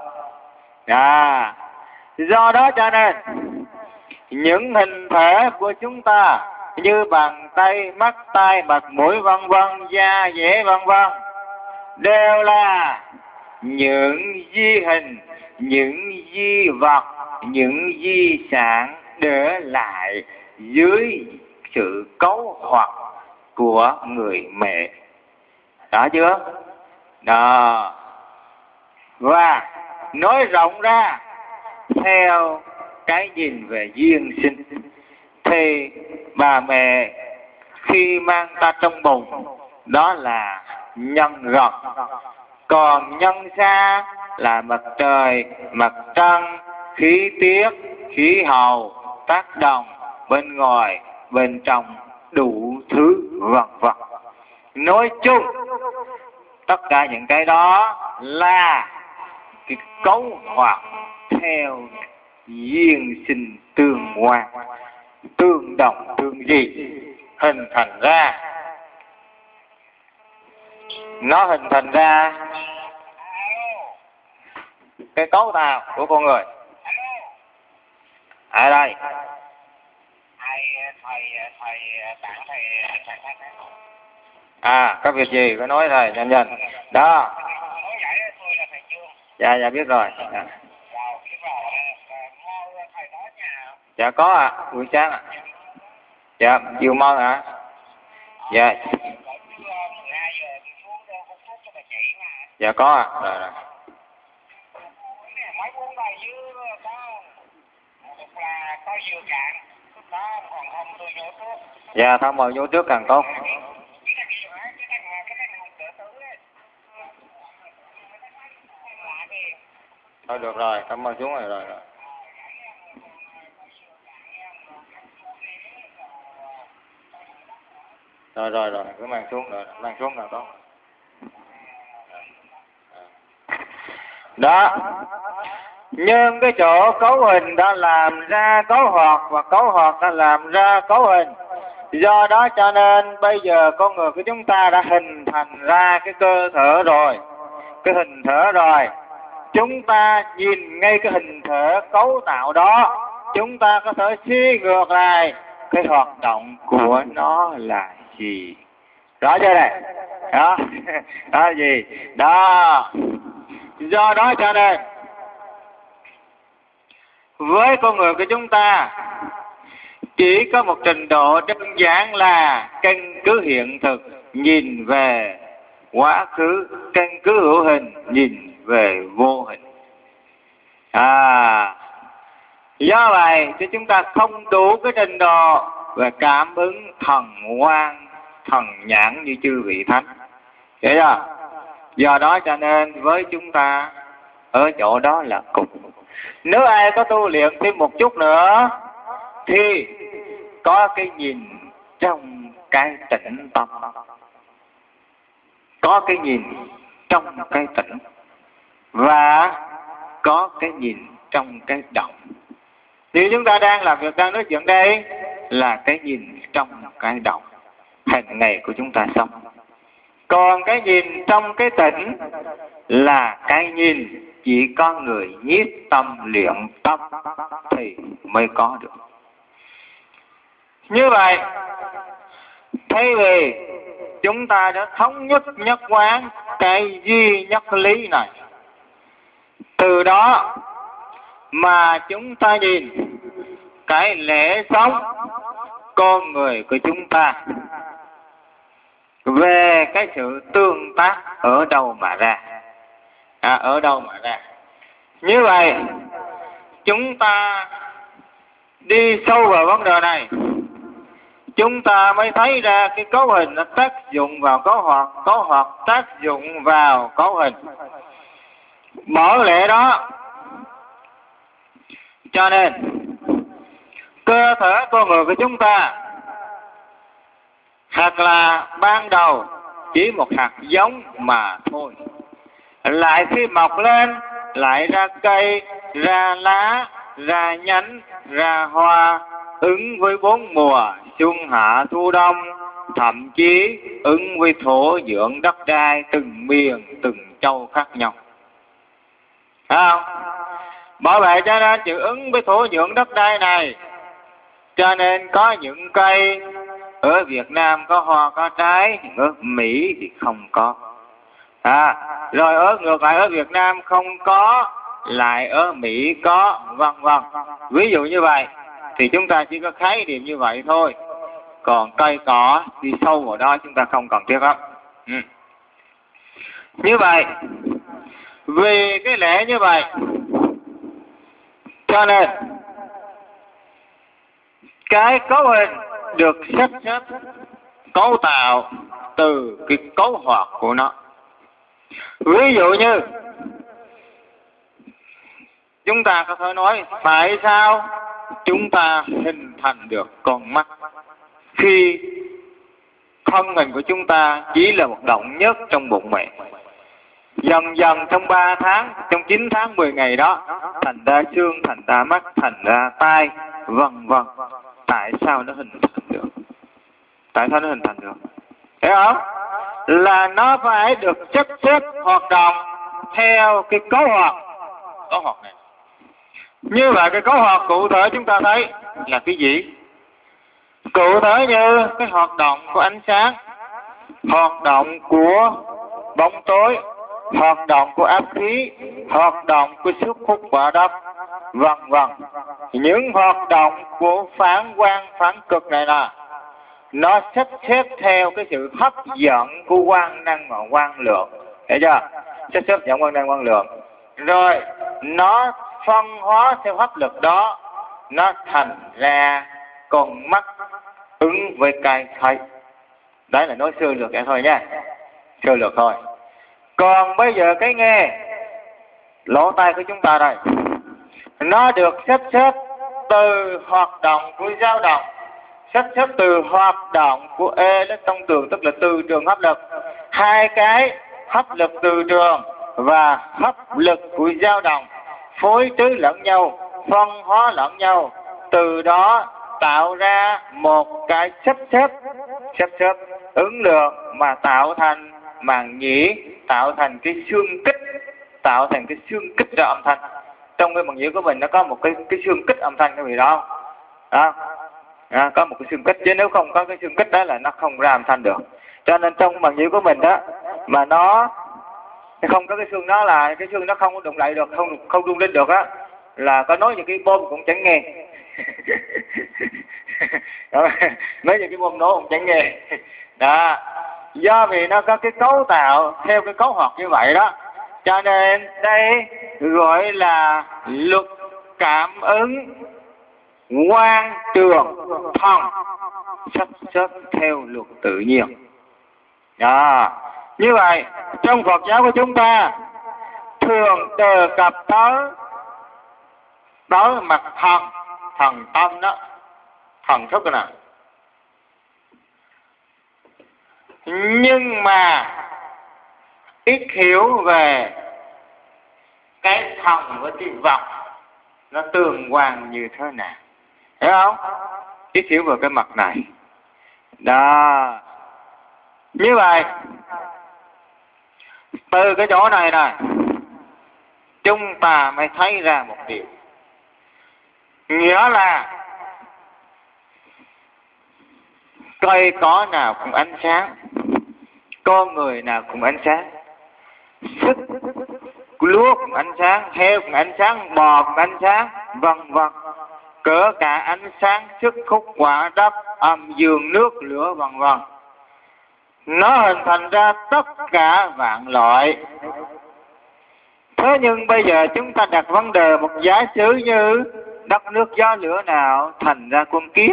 Speaker 1: Do đó cho nên những hình thể của chúng ta như bàn tay, mắt, tai, mặt, mũi, vân vân, da, dẻ, vân vân, đều là những di hình, những di vật, những di sản để lại dưới sự cấu hoạt của người mẹ. Đó chưa? Đó. Và nói rộng ra theo cái nhìn về duyên sinh thì bà mẹ khi mang ta trong bụng đó là nhân gật, còn nhân xa là mặt trời, mặt trăng, khí tiết, khí hậu, tác động bên ngoài, bên trong, đủ thứ vân vân. Nói chung tất cả những cái đó là cái cấu hoạt theo duyên sinh tương quan, tương đồng tương dị hình thành ra. Nó hình thành ra cái cấu tạo của con người. Ở đây có việc gì có nói thầy nhanh nhanh. Đó. Dạ biết rồi. Dạ có ạ, buổi sáng ạ. Dạ, chiều mơ ạ. Dạ. Dạ có ạ. Rồi. Dạ, thông mời vô trước càng tốt. Thôi được rồi, cảm ơn xuống rồi. Rồi, cứ mang xuống rồi, mang xuống nào tốt. Đó. Nhưng cái chỗ cấu hình đã làm ra cấu hoạt và cấu hoạt đã làm ra cấu hình. Do đó cho nên bây giờ con người của chúng ta đã hình thành ra cái cơ thể rồi, cái hình thể rồi. Chúng ta nhìn ngay cái hình thể cấu tạo đó, chúng ta có thể suy ngược lại cái hoạt động của nó là gì. Rõ chưa này? Đó. Đó gì? Đó. Do đó cho nên với con người của chúng ta chỉ có một trình độ đơn giản là căn cứ hiện thực nhìn về quá khứ căn cứ hữu hình nhìn về vô hình. Do vậy thì chúng ta không đủ cái trình độ về cảm ứng thần quan, thần nhãn như chư vị thánh. Hiểu chưa? Do đó cho nên với chúng ta ở chỗ đó là cùng. Nếu ai có tu luyện thêm một chút nữa thì có cái nhìn trong cái tĩnh tâm, có cái nhìn trong cái tĩnh, và có cái nhìn trong cái động. Thì chúng ta đang làm việc, đang nói chuyện đây là cái nhìn trong cái động hàng ngày của chúng ta sống. Còn cái nhìn trong cái tĩnh là cái nhìn chỉ có người nhiếp tâm luyện tâm thì mới có được. Như vậy, thay vì chúng ta đã thống nhất nhất quán cái duy nhất lý này, từ đó mà chúng ta nhìn cái lẽ sống con người của chúng ta về cái sự tương tác ở đâu mà ra. Ở đâu mà ra. Như vậy chúng ta đi sâu vào vấn đề này, chúng ta mới thấy ra cái cấu hình nó tác dụng vào cấu hoạt tác dụng vào cấu hình. Bởi lẽ đó cho nên cơ thể con người của chúng ta hoặc là ban đầu chỉ một hạt giống mà thôi, lại khi mọc lên lại ra cây, ra lá, ra nhánh, ra hoa, ứng với 4 mùa xuân hạ thu đông, thậm chí ứng với thổ dưỡng đất đai từng miền từng châu khác nhau. Thấy không? Bởi vậy cho nên chữ ứng với thổ dưỡng đất đai này, cho nên có những cây ở Việt Nam có hoa có trái, ở Mỹ thì không có. Rồi ngược lại ở Việt Nam không có, lại ở Mỹ có, vân vân. Ví dụ như vậy thì chúng ta chỉ có khái niệm như vậy thôi. Còn cây cỏ đi sâu vào đó chúng ta không cần thiết lắm. Như vậy, vì cái lẽ như vậy cho nên cái cấu hình được sắp xếp cấu tạo từ cái cấu hoạt của nó. Ví dụ như chúng ta có thể nói tại sao chúng ta hình thành được con mắt khi thân hình của chúng ta chỉ là một động nhất trong bụng mẹ. Dần dần trong 3 tháng, trong 9 tháng 10 ngày đó thành ra xương, thành ra mắt, thành ra tai, vân vân. Tại sao nó hình thành được? Tại sao nó hình thành được? Thấy không? Là nó phải được sắp xếp hoạt động theo cái cấu hoạt này. Như vậy cái cấu hoạt cụ thể chúng ta thấy là cái gì? Cụ thể như cái hoạt động của ánh sáng, hoạt động của bóng tối, hoạt động của áp khí, hoạt động của sức hút quả đất, vân vân. Những hoạt động của phản quang, phản cực này là nó sắp xếp theo cái sự hấp dẫn của quang năng và quang lượng. Thấy chưa? Sắp xếp dẫn quang năng quang lượng. Rồi nó phân hóa theo hấp lực đó, nó thành ra con mắt ứng với cái thấy. Đấy là nói sơ lược vậy thôi nha. Sơ lược thôi. Còn bây giờ cái nghe, lỗ tai của chúng ta đây, nó được sắp xếp từ hoạt động của dao động, sắp xếp từ hoạt động của electron trường, tức là từ trường hấp lực. Hai cái hấp lực từ trường và hấp lực của dao động phối trứ lẫn nhau, phân hóa lẫn nhau, từ đó tạo ra một cái sắp xếp ứng lượng mà tạo thành màng nhĩ, tạo thành cái xương kích ra âm thanh. Trong cái màng nhĩ của mình nó có một cái xương kích âm thanh, cái gì đó không? Đó. Có một cái xương kích, chứ nếu không có cái xương kích đó là nó không ra âm thanh được. Cho nên trong màng nhĩ của mình đó mà nó không có cái xương đó, là cái xương nó không có đụng lại được, không rung lên được á, là có nói những cái bom cũng chẳng nghe. Nói những cái bom nổ cũng chẳng nghe. Đó. Do vì nó có cái cấu tạo theo cái cấu học như vậy đó, cho nên đây gọi là luật cảm ứng quan trường thần, sắp xếp theo luật tự nhiên. Như vậy trong Phật giáo của chúng ta thường đề cập tới mặt thần tâm đó, thần thức nè. Nhưng mà ít hiểu về cái thần với cái vật nó tương quan như thế nào, hiểu không? Ít hiểu về cái mặt này đó. Như vậy từ cái chỗ này nè, chúng ta mới thấy ra một điều, nghĩa là cây cỏ nào cũng ánh sáng, con người nào cũng ánh sáng, sức lúa cũng ánh sáng, heo cũng ánh sáng, bò cũng ánh sáng, vân vân, cỡ cả ánh sáng sức hút quả đất, âm dương nước lửa, vân vân. Nó hình thành ra tất cả vạn loại. Thế nhưng bây giờ chúng ta đặt vấn đề một giả sử như đất nước gió lửa nào thành ra con kiến,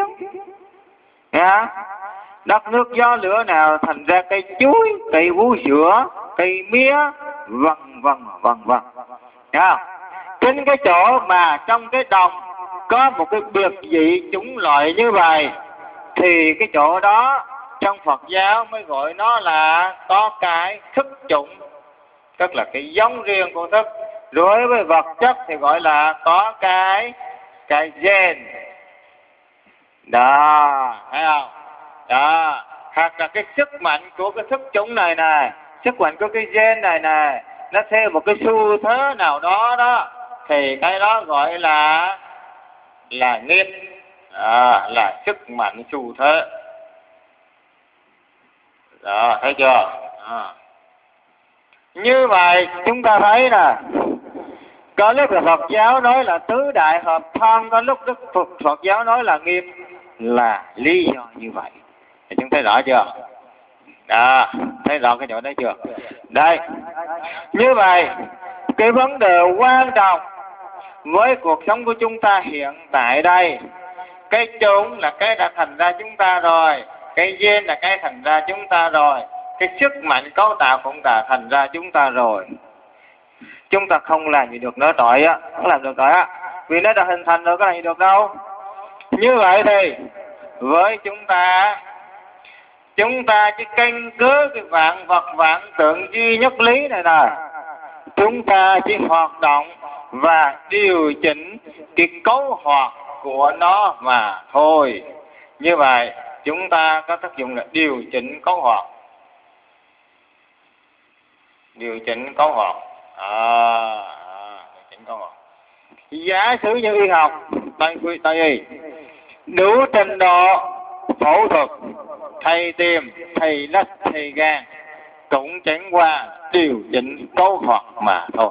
Speaker 1: đất nước gió lửa nào thành ra cây chuối, cây vú sữa, cây mía, vân vân vân vân. Trên cái chỗ mà trong cái đồng có một cái biệt dị chủng loại như vậy, thì cái chỗ đó trong Phật giáo mới gọi nó là có cái thức chủng, tức là cái giống riêng của thức. Đối với vật chất thì gọi là có cái gen đó, thấy không? Đó, hoặc là cái sức mạnh của cái thức chủng này nè, sức mạnh của cái gen này nè, nó theo một cái xu thế nào đó đó, thì cái đó gọi là nghiệp, là sức mạnh xu thế. Đó, thấy chưa? Như vậy chúng ta thấy là có lúc là Phật giáo nói là tứ đại hợp thân, có lúc Phật giáo nói là nghiệp, là lý do như vậy. Thì chúng thấy rõ chưa? Đó, thấy rõ cái chỗ đấy chưa? Đây, như vậy cái vấn đề quan trọng với cuộc sống của chúng ta hiện tại đây, cái chủng là cái đã thành ra chúng ta rồi, cái gen là cái thành ra chúng ta rồi, cái sức mạnh cấu tạo cũng đã thành ra chúng ta rồi. Chúng ta không làm gì được nữa tội á, không làm được tội á, vì nó đã hình thành rồi, có làm gì được đâu. Như vậy thì với chúng ta chỉ căn cứ cái vạn vật vạn tượng duy nhất lý này nè, chúng ta chỉ hoạt động và điều chỉnh cái cấu hoạt của nó mà thôi. Như vậy chúng ta có tác dụng là điều chỉnh cấu hoạt, điều chỉnh cấu hoạt. Điều chỉnh cấu hoạt. Giả sử như y học, Tây y đủ trình độ phẫu thuật, thầy tim, thầy lách, thầy gan cũng chẳng qua điều chỉnh cấu hoạt mà thôi.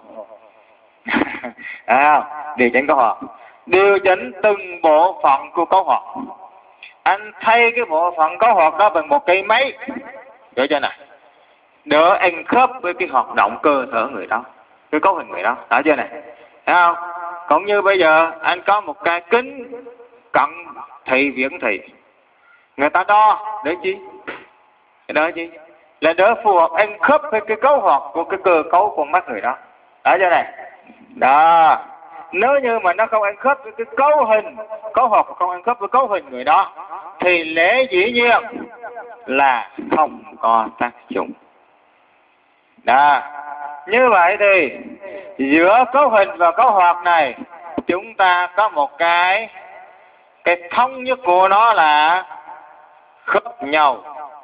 Speaker 1: Điều chỉnh cấu hoạt, điều chỉnh từng bộ phận của cấu hoạt. Anh thay cái bộ phận cấu hoạt đó bằng một cây máy, được chưa này, đỡ anh khớp với cái hoạt động cơ thể người đó, cái cấu hình người đó, rõ chưa này, thấy không? Cũng như bây giờ anh có một cái kính cận thị viễn thị, người ta đo để chi? Để chi? Là đỡ phù hợp anh khớp với cái cấu hoạt của cái cơ cấu của mắt người đó, rõ chưa này? Đó, nếu như mà nó không ăn khớp với cái cấu hình, cấu hoạt không ăn khớp với cấu hình người đó, thì lẽ dĩ nhiên là không có tác dụng. Đó, như vậy thì giữa cấu hình và cấu hoạt này, chúng ta có một cái thống nhất của nó là khớp nhau.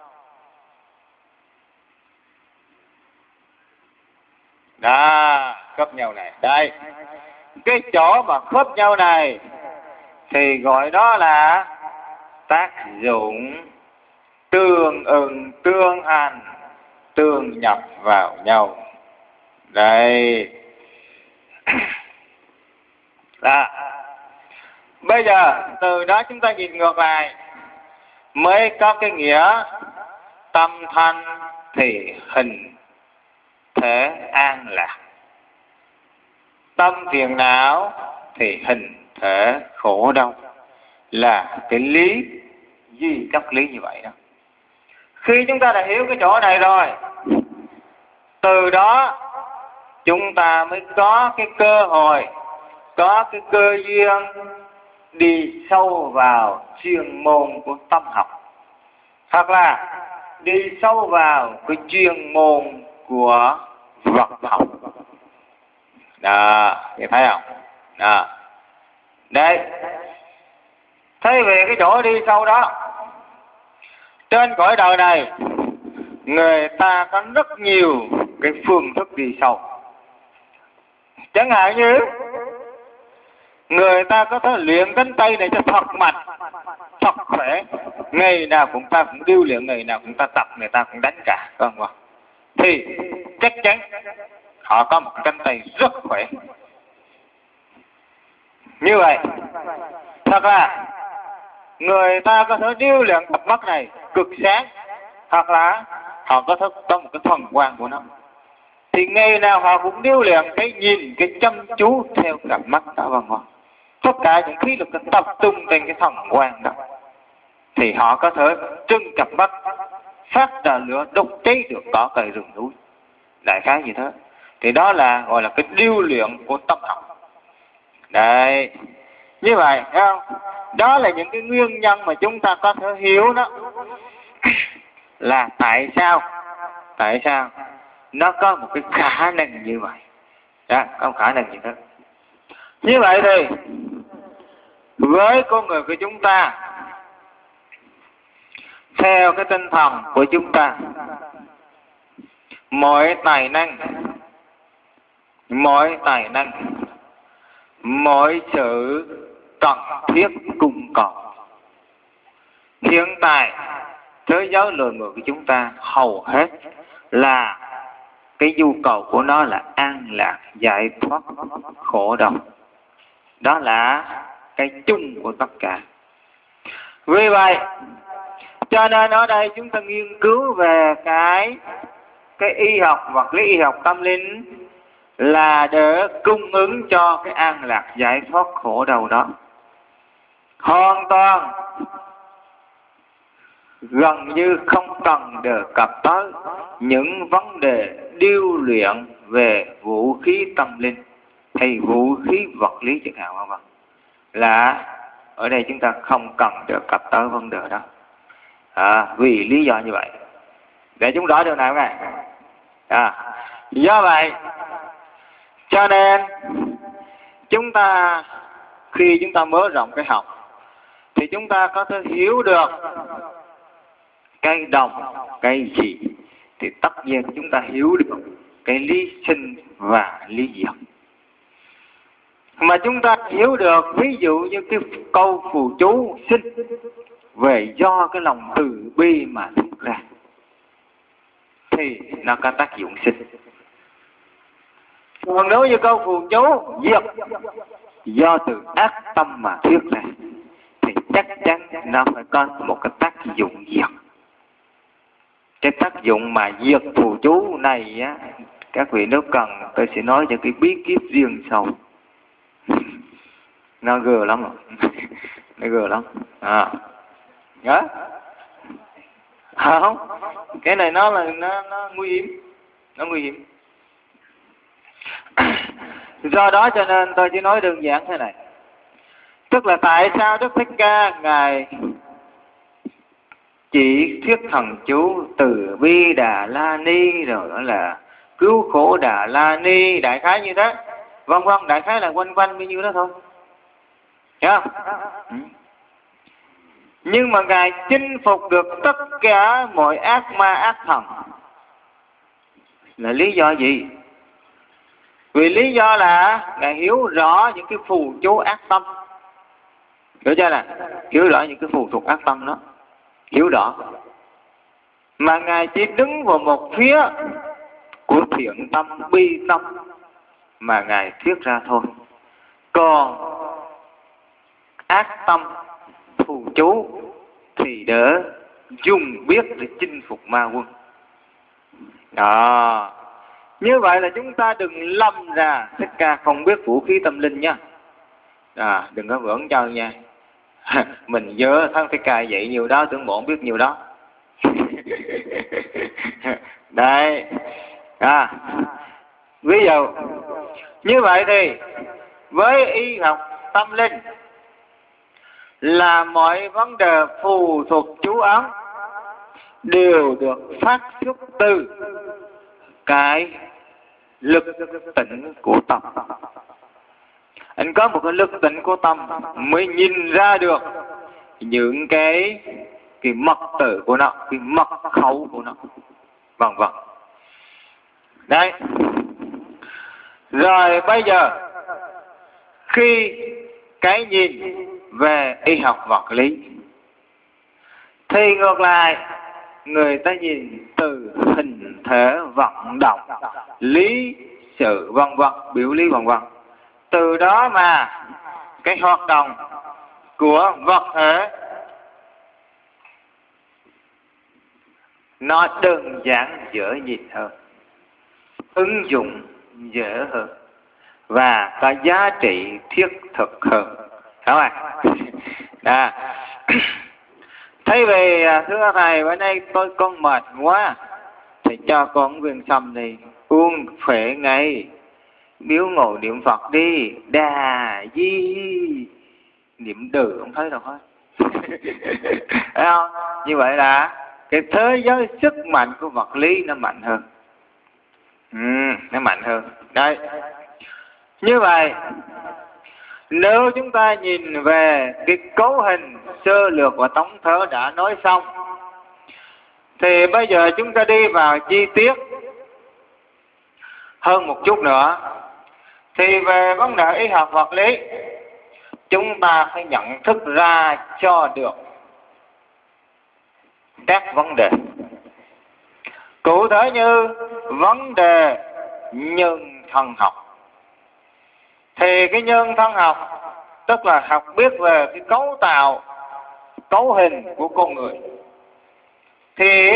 Speaker 1: Đó, khớp nhau này. Đây, cái chỗ mà khớp nhau này thì gọi đó là tác dụng tương ưng, tương hành, tương nhập vào nhau. Đây. Đó. Bây giờ từ đó chúng ta nhìn ngược lại mới có cái nghĩa tâm thanh thì hình thể an lạc. Tâm phiền não thì hình thể khổ đau. Là cái lý duy chất lý như vậy đó. Khi chúng ta đã hiểu cái chỗ này rồi, từ đó chúng ta mới có cái cơ hội, có cái cơ duyên đi sâu vào chuyên môn của tâm học, hoặc là đi sâu vào cái chuyên môn của vật học. Đó, thì thấy không? Đó. Đây, thấy về cái chỗ đi sâu đó, trên cõi đời này người ta có rất nhiều cái phương thức đi sâu. Chẳng hạn như người ta có thể luyện cánh tay này cho thật mạnh, thật khỏe, ngày nào cũng ta cũng điêu luyện, ngày nào cũng ta tập, người ta cũng đánh cả, không không? Thì chắc chắn họ có một cánh tay rất khỏe. Như vậy, thật là người ta có thể điêu luyện cặp mắt này cực sáng, hoặc là họ có thể có một cái thần quang của nó. Thì ngày nào họ cũng điêu luyện cái nhìn, cái chăm chú theo cặp mắt đó, vâng không? Tất cả những khí lực tập trung trên cái thần quang đó, thì họ có thể trưng cặp mắt phát ra lửa đốt cháy được cỏ cây rừng núi, đại khái như thế. Thì đó là gọi là cái điêu luyện của tâm học. Đấy, như vậy thấy không? Đó là những cái nguyên nhân mà chúng ta có thể hiểu đó. Là tại sao nó có một cái khả năng như vậy. Đó, có một khả năng như thế. Như vậy thì với con người của chúng ta, theo cái tinh thần của chúng ta, mọi tài năng, mọi sự cần thiết cùng cầu. Hiện tại thế giới loài người của chúng ta hầu hết là cái nhu cầu của nó là an lạc, giải thoát khổ đau. Đó là cái chung của tất cả. Vì vậy cho nên ở đây chúng ta nghiên cứu về cái y học, vật lý y học tâm linh là để cung ứng cho cái an lạc giải thoát khổ đau đó. Hoàn toàn gần như không cần đề cập tới những vấn đề điêu luyện về vũ khí tâm linh hay vũ khí vật lý chẳng hạn, không? Là ở đây chúng ta không cần đề cập tới vấn đề đó. Vì lý do như vậy, để chúng rõ điều này không này? Do vậy cho nên chúng ta khi chúng ta mở rộng cái học thì chúng ta có thể hiểu được cái đồng, cái gì, thì tất nhiên chúng ta hiểu được cái lý sinh và lý diệt. Mà chúng ta hiểu được ví dụ như cái câu phù chú sinh về do cái lòng từ bi mà thúc ra, thì nó có tác dụng sinh. Còn nếu như câu phù chú diệt do từ ác tâm mà thuyết ra, thì chắc chắn nó phải có một cái tác dụng diệt. Cái tác dụng mà diệt phù chú này á, các vị nếu cần tôi sẽ nói cho cái bí kíp riêng sau. Nó gờ lắm rồi. Nó gờ lắm. Đó. Không? Cái này nó là nó nguy hiểm. Nó nguy hiểm. Do đó cho nên tôi chỉ nói đơn giản thế này. Tức là tại sao Đức Thích Ca Ngài chỉ thuyết thần chú từ bi Đà La Ni, rồi đó là cứu khổ Đà La Ni, đại khái như thế, vân vân, đại khái là quanh quanh bao nhiêu đó thôi. Hiểu không? Nhưng mà Ngài chinh phục được tất cả mọi ác ma ác thần là lý do gì? Vì lý do là Ngài hiểu rõ những cái phù chú ác tâm. Hiểu chưa nè? Hiểu rõ những cái phù thuộc ác tâm đó. Hiểu rõ. Mà Ngài chỉ đứng vào một phía của thiện tâm, bi tâm mà Ngài thuyết ra thôi. Còn ác tâm, phù chú thì để dùng biết để chinh phục ma quân. Đó. Như vậy là chúng ta đừng lầm ra Thích Ca không biết vũ khí tâm linh nha. Đừng có vưởng cho nha. Mình nhớ Thắng Thích Ca dạy nhiều đó, tưởng bộ biết nhiều đó. Đấy. Ví dụ như vậy thì với y học tâm linh là mọi vấn đề phù thuật chú ấn đều được phát xuất từ cái lực tịnh của tâm. Anh có một cái lực tịnh của tâm mới nhìn ra được những cái mật tử của nó, cái mật khẩu của nó. Vâng. Đấy. Rồi bây giờ khi cái nhìn về y học vật lý thì ngược lại người ta nhìn từ hình thể vận động, lý sự vân vân, biểu lý vân vân. Từ đó mà cái hoạt động của vật thể nó đơn giản dễ nhìn hơn, ứng dụng dễ hơn và có giá trị thiết thực hơn. Đúng không? Thế vì thưa thầy, bữa nay con mệt quá, thầy cho con viên sâm này uống khỏe ngay, miếu ngồi niệm Phật đi, đà di niệm từ không thấy đâu hết. Thấy không? Như vậy là cái thế giới sức mạnh của vật lý nó mạnh hơn. Nó mạnh hơn. Đấy. Như vậy nếu chúng ta nhìn về cái cấu hình sơ lược và tổng thể đã nói xong, thì bây giờ chúng ta đi vào chi tiết hơn một chút nữa. Thì về vấn đề y học vật lý, chúng ta phải nhận thức ra cho được các vấn đề. Cụ thể như vấn đề nhân thân học. Thì cái nhân thân học tức là học biết về cái cấu tạo, cấu hình của con người. Thì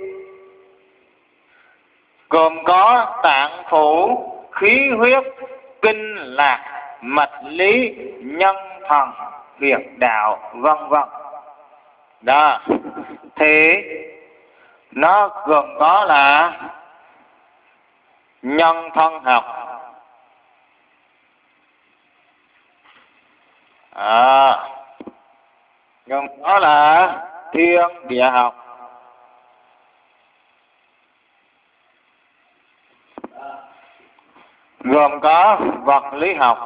Speaker 1: gồm có tạng phủ, khí huyết, kinh lạc, mạch lý, nhân thần, huyệt đạo, vân vân. Đó. Thì nó gồm có là nhân thân học, gồm có là thiên địa học, gồm có vật lý học,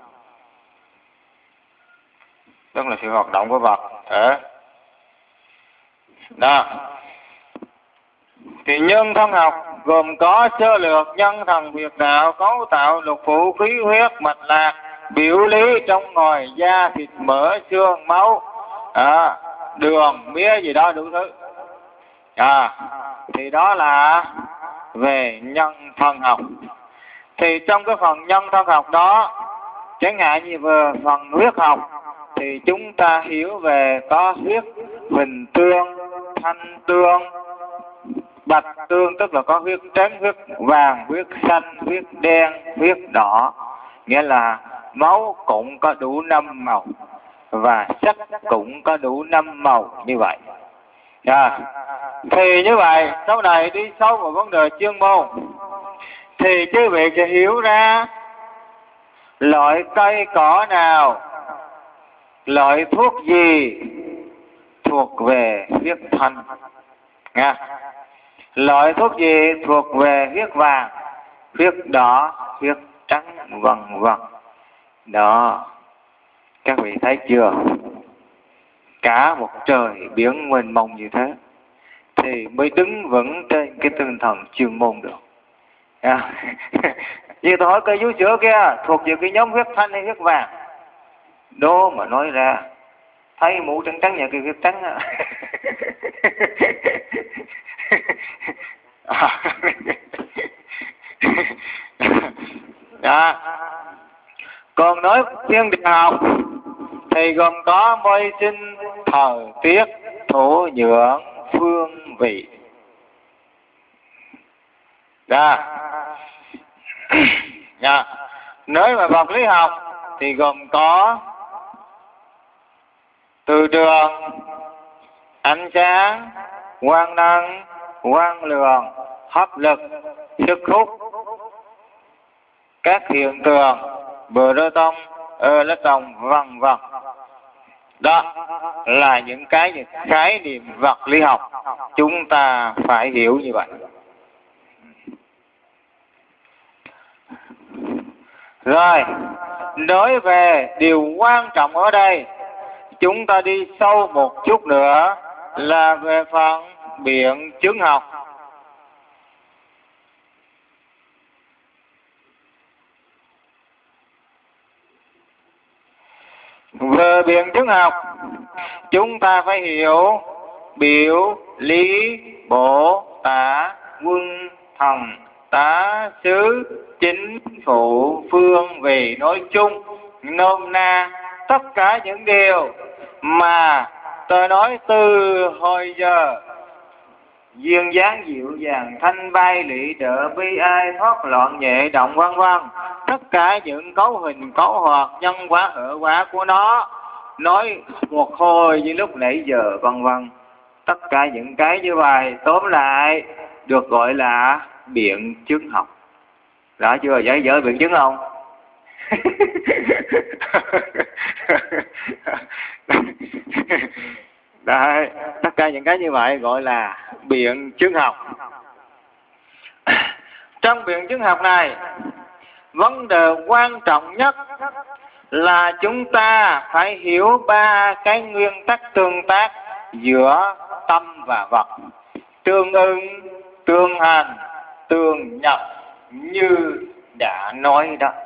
Speaker 1: tức là sự hoạt động của vật. Đó. Thì nhân thân học gồm có sơ lược, nhân thần, huyệt đạo, cấu tạo, lục phủ, khí huyết, mạch lạc, biểu lý trong ngoài da, thịt, mỡ, xương, máu, đường, mía gì đó đủ thứ. Thì đó là về nhân thân học. Thì trong cái phần nhân thân học đó, chẳng hạn như về phần huyết học, thì chúng ta hiểu về có huyết huỳnh tương, thanh tương, bạch tương, tức là có huyết trắng, huyết vàng, huyết xanh, huyết đen, huyết đỏ. Nghĩa là máu cũng có đủ 5 màu và sắc cũng có đủ 5 màu như vậy. Thì như vậy, sau này đi sâu vào vấn đề chuyên môn, thì quý vị sẽ hiểu ra loại cây cỏ nào, loại thuốc gì thuộc về huyết thanh, loại thuốc gì thuộc về huyết vàng, huyết đỏ, huyết trắng, vân vân. Đó, các vị thấy chưa? Cả một trời biển mênh mông như thế thì mới đứng vững trên cái tinh thần chuyên môn được. Như tôi hỏi cây vú sữa kia thuộc về cái nhóm huyết thanh hay huyết vàng? Đó mà nói ra thấy mũ trắng trắng nhà kia huyết trắng. Còn nói thiên địa học thì gồm có môi sinh, thời tiết, thổ nhưỡng, phương vị. Đó. Nơi mà vật lý học thì gồm có từ trường, ánh sáng, quang năng, quang lượng, hấp lực, sức hút, các hiện tượng, proton, electron, vân vân. Đó là những khái niệm vật lý học chúng ta phải hiểu như vậy. Rồi, nói về điều quan trọng ở đây, chúng ta đi sâu một chút nữa là về phần biện chứng học. Về biện chứng học, chúng ta phải hiểu biểu, lý, bổ, tả, quân, thần, tá, xứ, chính, phụ, phương, vị nói chung, nôm na, tất cả những điều mà tôi nói từ hồi giờ. Duyên dáng dịu dàng, thanh bay lụy trợ, bi ai thoát loạn nhẹ động, vân vân. Tất cả những cấu hình, cấu hoạt, nhân quả, hở quả của nó, nói một hồi như lúc nãy giờ, vân vân. Tất cả những cái như vậy tóm lại được gọi là biện chứng học. Rõ chưa? Dễ dở biện chứng không? Đấy, tất cả những cái như vậy gọi là biện chứng học. Trong biện chứng học này, vấn đề quan trọng nhất là chúng ta phải hiểu ba cái nguyên tắc tương tác giữa tâm và vật: tương ưng, tương hành, tương nhập, như đã nói đó.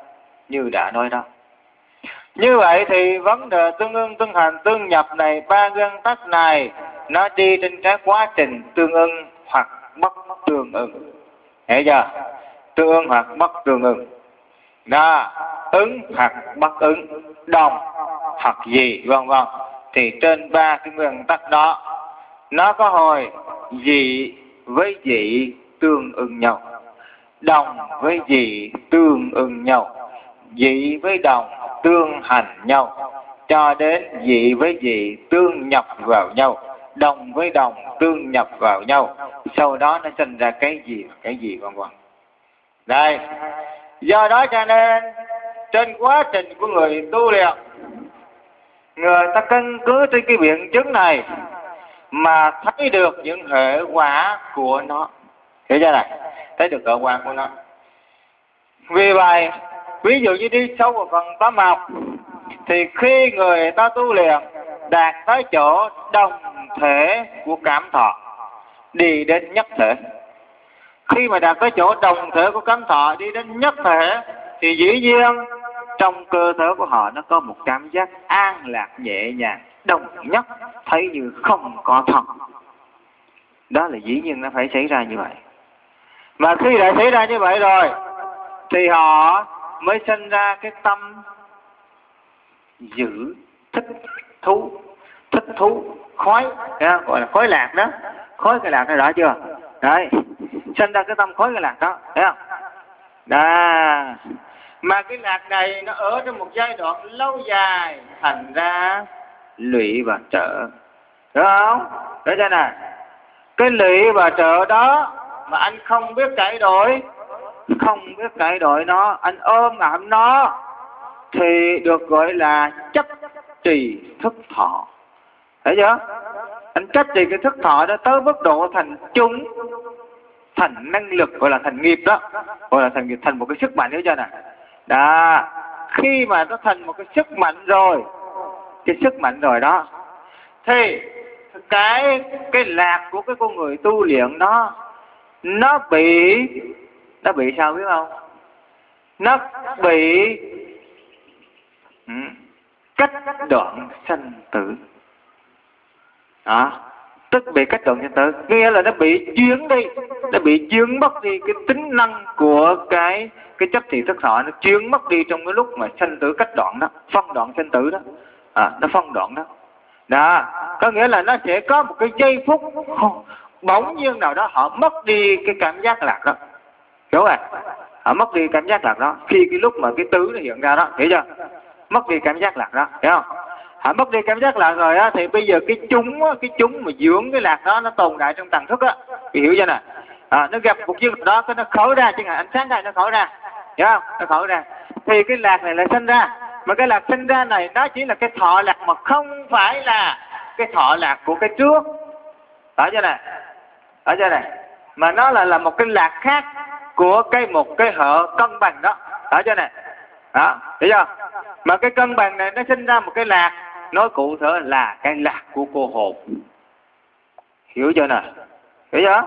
Speaker 1: Như vậy thì vấn đề tương ưng, tương hành, tương nhập này, ba nguyên tắc này nó đi trên cái quá trình tương ưng hoặc bất tương ưng. Hiểu chưa? Tương ưng hoặc bất tương ưng. Đó, ứng hoặc bất ứng, đồng hoặc gì, vân vân. Thì trên ba cái nguyên tắc đó, nó có hồi dị với dị tương ưng nhau, đồng với dị tương ưng nhau, dị với đồng tương hành nhau, cho đến dị với dị tương nhập vào nhau, đồng với đồng tương nhập vào nhau, sau đó nó sinh ra cái gì vân vân. Đây, do đó cho nên trên quá trình của người tu luyện, người ta căn cứ trên cái biện chứng này mà thấy được những hệ quả của nó. Hiểu chưa này? Thấy được hệ quả của nó. Vì vậy, ví dụ như đi sâu vào phần tâm học, thì khi người ta tu luyện đạt tới chỗ đồng thể của cảm thọ, đi đến nhất thể. Khi mà đạt tới chỗ đồng thể của cảm thọ, đi đến nhất thể, thì dĩ nhiên trong cơ thể của họ nó có một cảm giác an lạc, nhẹ nhàng, đồng nhất, thấy như không có thật. Đó là dĩ nhiên nó phải xảy ra như vậy. Mà khi đã xảy ra như vậy rồi, thì họ mới sinh ra cái tâm giữ, thích thú, khói, gọi là khói lạc đó. Khói cái lạc đó, rõ chưa? Đấy, sinh ra cái tâm khói cái lạc đó, thấy không? Đó. Mà cái lạc này nó ở trong một giai đoạn lâu dài, thành ra lụy và trợ. Đúng không? Đấy cho này, cái lụy và trợ đó mà anh không biết cải đổi nó, anh ôm ẵm nó, thì được gọi là chấp trì thức thọ. Thấy chưa? Anh chấp trì cái thức thọ đó tới mức độ thành chúng, thành năng lực, gọi là thành nghiệp đó, gọi là thành nghiệp, thành một cái sức mạnh. Hiểu chưa nè? Đó, khi mà nó thành một cái sức mạnh rồi, đó, thì cái lạc của cái con người tu luyện đó, nó bị sao biết không? Nó bị cách đoạn sanh tử. Đó, tức bị cách đoạn sanh tử, nghĩa là nó bị chuyển đi, nó bị chuyển mất đi cái tính năng của cái chấp thị thức thọ, nó chuyển mất đi trong cái lúc mà sanh tử cách đoạn đó, phân đoạn sanh tử đó. Nó phân đoạn đó. Đó, Có nghĩa là nó sẽ có một cái giây phút bỗng nhiên nào đó họ mất đi cái cảm giác lạc đó, hiểu không? Họ mất đi cảm giác lạc đó khi cái lúc mà cái tứ nó hiện ra đó, hiểu chưa? Mất đi cảm giác lạc đó, hiểu không? Họ mất đi cảm giác lạc rồi á, thì bây giờ cái chúng mà dưỡng cái lạc đó nó tồn tại trong tầng thức á, hiểu chưa nè? Nó gặp một chuyện đó cái nó khởi ra, chẳng hạn ánh sáng đây nó khởi ra, hiểu không? Nó khởi ra thì cái lạc này lại sinh ra, mà cái lạc sinh ra này nó chỉ là cái thọ lạc mà không phải là cái thọ lạc của cái trước, ở chỗ này, ở chỗ này, mà nó là một cái lạc khác của một cái hệ cân bằng đó, ở chỗ này, đó, hiểu chưa? Mà cái cân bằng này nó sinh ra một cái lạc, nói cụ thể là cái lạc của cô hồn, hiểu chưa nè? Hiểu chưa?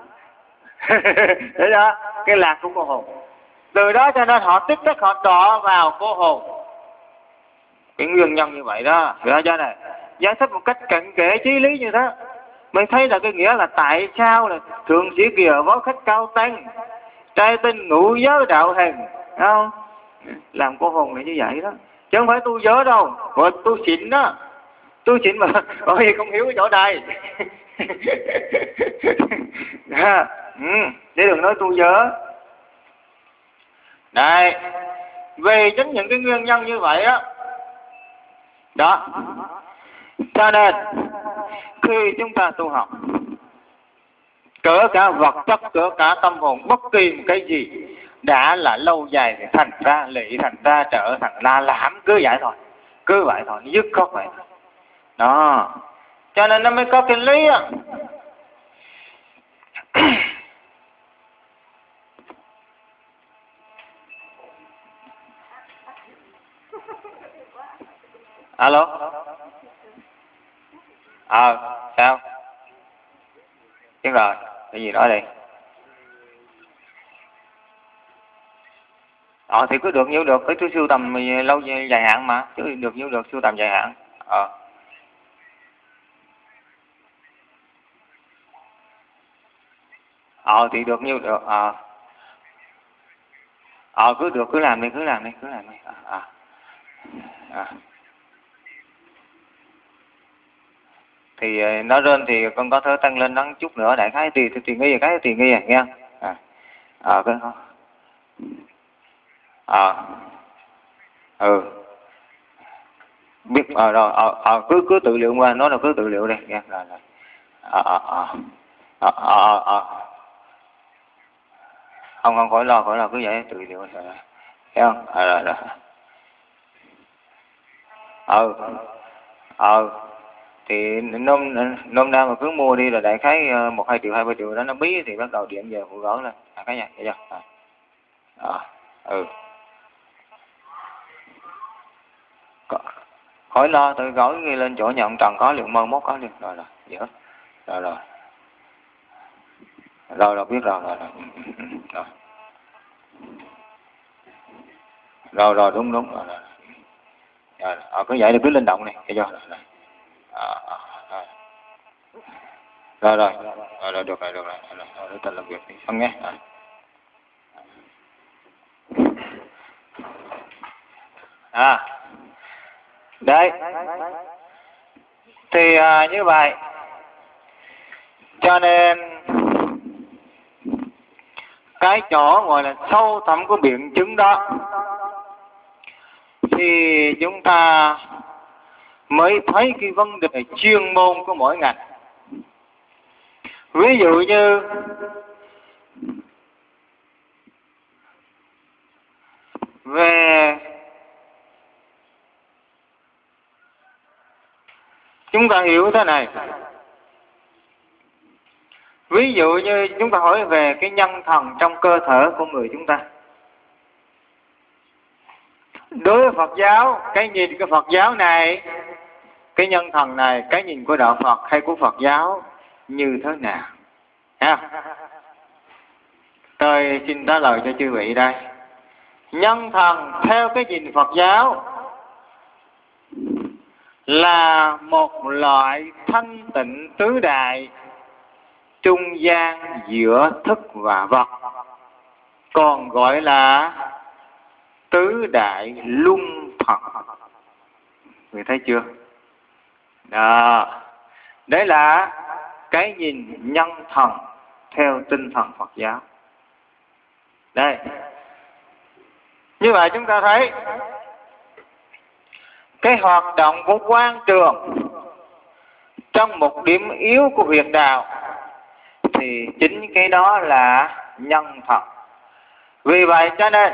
Speaker 1: Hiểu chưa? Cái lạc của cô hồn. Từ đó cho nên họ tích tắc họ đọ vào cô hồn. Cái nguyên nhân như vậy đó, hiểu chưa này? Giải thích một cách cặn kẽ chí lý như thế, mình thấy là cái nghĩa là tại sao là thượng sĩ kìa võ khách cao tăng, trai tinh ngũ giới đạo hành, không? Làm cô hồn này như vậy đó, chứ không phải tu giới đâu, gọi tu xịn đó, tu xịn mà ôi không hiểu cái chỗ này. Để đừng nói tu giới. Đây, về chính những cái nguyên nhân như vậy đó, đó, cho nên khi chúng ta tu học, cỡ cả vật chất, cỡ cả tâm hồn, bất kỳ một cái gì đã là lâu dài thì thành ra lị, thành ra trở thành la lãm, cứ vậy thôi, cứ vậy thôi, dứt khoát vậy đó. Cho nên nó mới có cái lý á. Alo. Sao? Biết rồi, cái gì nói đi. Thì cứ được nhiêu được, cái sưu tầm lâu dài hạn mà, chứ được nhiêu được sưu tầm dài hạn. Thì được nhiêu được. Cứ được, cứ làm đi. Thì nó lên thì con có thể tăng lên nắng chút nữa, đại khái tùy nghi, cái tùy nghi nghe. Cái biết rồi, cứ tự liệu qua, nói là cứ tự liệu đi nghe. Rồi. Không khỏi lo, cứ vậy tự liệu rồi. Thấy không? Rồi. Thì nôm na mà cứ mua đi là đại khái 1-2 triệu 2-3 triệu đó nó bí thì bắt đầu điện về phụ gỡ lên cái nha, thấy chưa? Khỏi lo, tôi gói ghi lên chỗ nhà ông Trần có liền, mơ mốt có liền. Rồi dễ. Rồi biết rồi. Rồi đúng rồi. Cứ vậy thì cứ linh động này, thấy chưa? Rồi được rồi, để ta làm việc đi, không nghe. Đấy, thì như vậy, cho nên cái chỗ gọi là sâu thẳm của biện chứng đó thì chúng ta mới thấy cái vấn đề chuyên môn của mỗi ngành. Ví dụ như về chúng ta hiểu thế này, ví dụ như chúng ta hỏi về cái nhân thần trong cơ thể của người chúng ta. Đối với Phật giáo, cái nhìn của Phật giáo này, cái nhân thần này, cái nhìn của đạo Phật hay của Phật giáo như thế nào? Tôi xin trả lời cho chư vị đây. Nhân thần theo cái nhìn Phật giáo là một loại thanh tịnh tứ đại trung gian giữa thức và vật, còn gọi là tứ đại luân thần. Người thấy chưa? Đó. Đấy là cái nhìn nhân thần theo tinh thần Phật giáo. Đây, như vậy chúng ta thấy cái hoạt động của quan trường trong một điểm yếu của huyền đạo thì chính cái đó là nhân thần. Vì vậy cho nên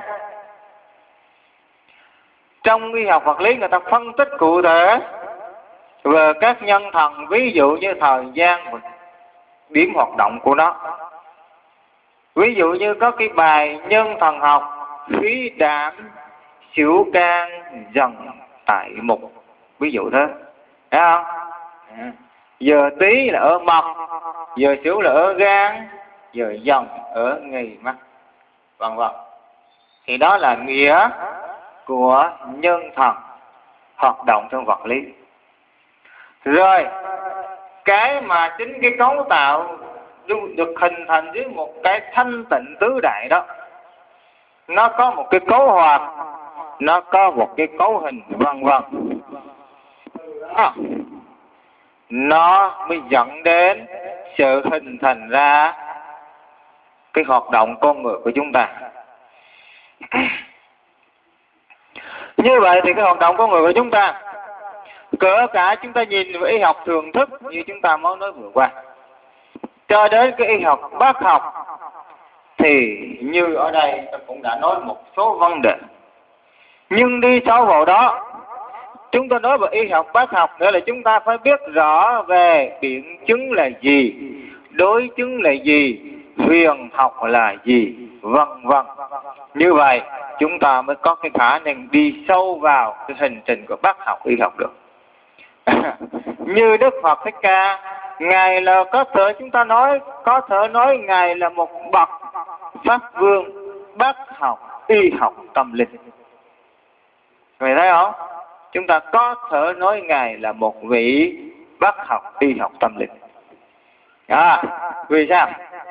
Speaker 1: trong y học vật lý người ta phân tích cụ thể về các nhân thần, ví dụ như thời gian và điểm hoạt động của nó. Ví dụ như có cái bài nhân thần học khí đảm xỉu can dần tại mục, ví dụ thế, thấy không? Giờ tí là ở mật, giờ xỉu là ở gan, giờ dần ở ngay mắt, vân vân. Thì đó là nghĩa của nhân thần hoạt động trong vật lý. Rồi cái mà chính cái cấu tạo được hình thành dưới một cái thanh tịnh tứ đại đó, nó có một cái cấu hoạt, nó có một cái cấu hình, vân vân. Nó mới dẫn đến sự hình thành ra cái hoạt động con người của chúng ta. Như vậy thì cái hoạt động con người của chúng ta, cỡ cả chúng ta nhìn về y học thường thức như chúng ta mới nói vừa qua, cho đến cái y học bác học, thì như ở đây tôi cũng đã nói một số vấn đề. Nhưng đi sâu vào đó, chúng ta nói về y học bác học nữa là chúng ta phải biết rõ về biện chứng là gì, đối chứng là gì, huyền học là gì, vân vân. Như vậy chúng ta mới có cái khả năng đi sâu vào cái hành trình của bác học y học được. Như Đức Phật Thích Ca, Ngài là có thể chúng ta nói, có thể nói Ngài là một bậc pháp vương bác học y học tâm linh. Người thấy không? Chúng ta có thể nói Ngài là một vị bác học y học tâm linh. Vì sao?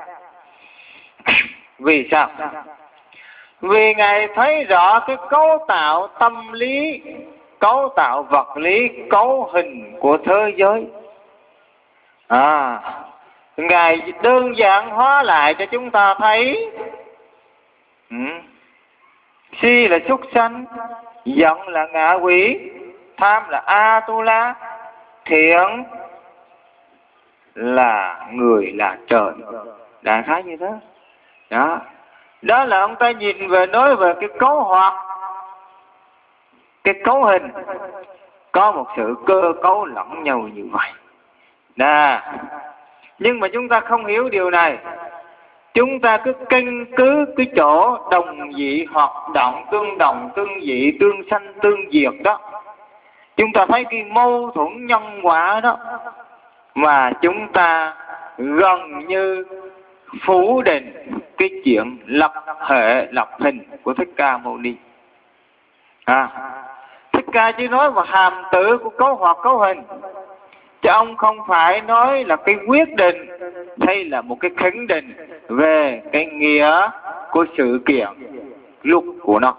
Speaker 1: Vì sao? Vì Ngài thấy rõ cái cấu tạo tâm lý, cấu tạo vật lý, cấu hình của thế giới. Ngài đơn giản hóa lại cho chúng ta thấy si là súc sanh, giận là ngạ quỷ, tham là Atula, thiện là người là trời. Đại khái như thế. Đó. Đó là ông ta nhìn về, nói về cái cấu hoạt, cái cấu hình, có một sự cơ cấu lẫn nhau như vậy. Nhưng mà chúng ta không hiểu điều này. Chúng ta cứ căn cứ cái chỗ đồng dị hoạt động, tương đồng, tương dị, tương sanh, tương diệt đó. Chúng ta thấy cái mâu thuẫn nhân quả đó, mà chúng ta gần như phủ định cái chuyện lập hệ, lập hình của Thích Ca Mâu Ni. Thích Ca chỉ nói vào hàm tử của cấu hoạt cấu hình, chứ ông không phải nói là cái quyết định hay là một cái khẳng định về cái nghĩa của sự kiện lúc của nó.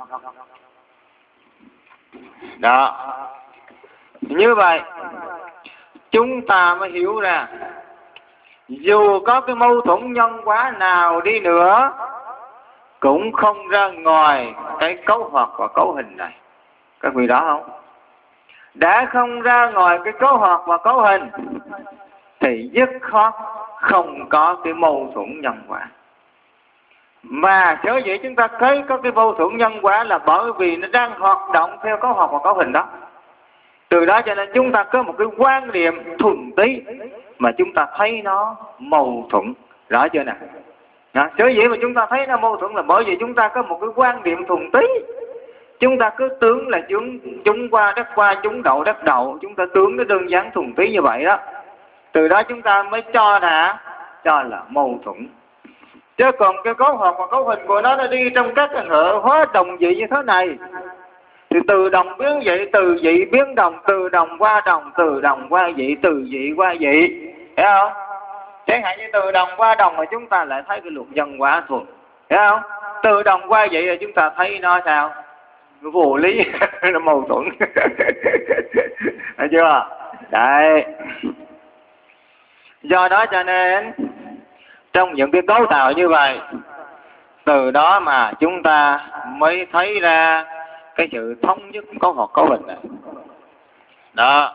Speaker 1: Đó. Như vậy chúng ta mới hiểu ra dù có cái mâu thuẫn nhân quả nào đi nữa cũng không ra ngoài cái cấu hoạt và cấu hình này. Các vị đó không? Đã không ra ngoài cái cấu hoạt và cấu hình thì dứt khoát không có cái mâu thuẫn nhân quả. Mà sở dĩ chúng ta thấy có cái mâu thuẫn nhân quả là bởi vì nó đang hoạt động theo cấu hoạt và cấu hình đó. Từ đó cho nên chúng ta có một cái quan niệm thuần túy mà chúng ta thấy nó mâu thuẫn. Rõ chưa nè? Sở dĩ mà chúng ta thấy nó mâu thuẫn là bởi vì chúng ta có một cái quan niệm thuần túy. Chúng ta cứ tưởng là chúng qua đất qua, chúng đậu đất đậu. Chúng ta tưởng nó đơn giản thuần túy như vậy đó. Từ đó chúng ta mới cho là mâu thuẫn. Chứ còn cái cấu hoạt và cấu hình của nó đi trong các cái hệ hóa đồng dị như thế này. Thì từ đồng biến dị, từ dị biến đồng, từ đồng qua đồng, từ đồng qua dị, từ dị qua dị. Hiểu không? Chẳng hạn như từ đồng qua đồng mà chúng ta lại thấy cái luật nhân quả thuần. Hiểu không? Từ đồng qua dị là chúng ta thấy nó sao? Vô lý, nó mâu thuẫn. Thấy chưa? Đấy. Do đó cho nên trong những cái cấu tạo như vậy, từ đó mà chúng ta mới thấy ra cái sự thống nhất có một cấu hình này. Đó.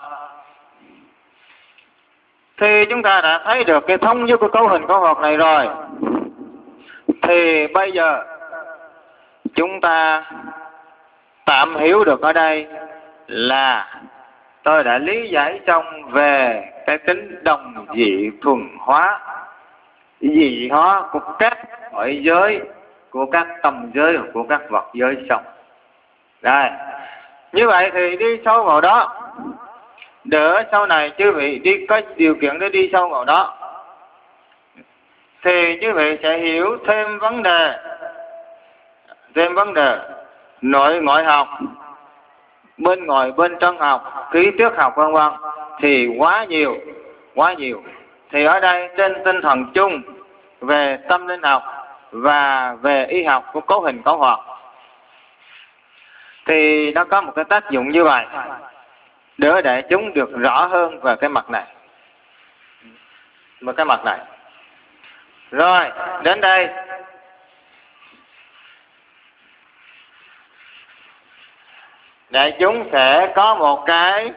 Speaker 1: Thì chúng ta đã thấy được cái thống nhất của cấu hình có một này rồi, thì bây giờ chúng ta tạm hiểu được ở đây là tôi đã lý giải xong về cái tính đồng dị thuần hóa, dị hóa của các cõi giới, của các tâm giới, của các vật giới xong. Đây, như vậy thì đi sâu vào đó, để sau này chư vị đi có điều kiện để đi sâu vào đó, thì chư vị sẽ hiểu thêm vấn đề nội ngoại học, bên ngoài bên trong học, ký trước học vân vân, thì quá nhiều. Thì ở đây trên tinh thần chung về tâm linh học và về y học của cấu hình cấu hoạt, thì nó có một cái tác dụng như vậy để đại chúng được rõ hơn về cái mặt này. Rồi, đến đây đại chúng sẽ có một cái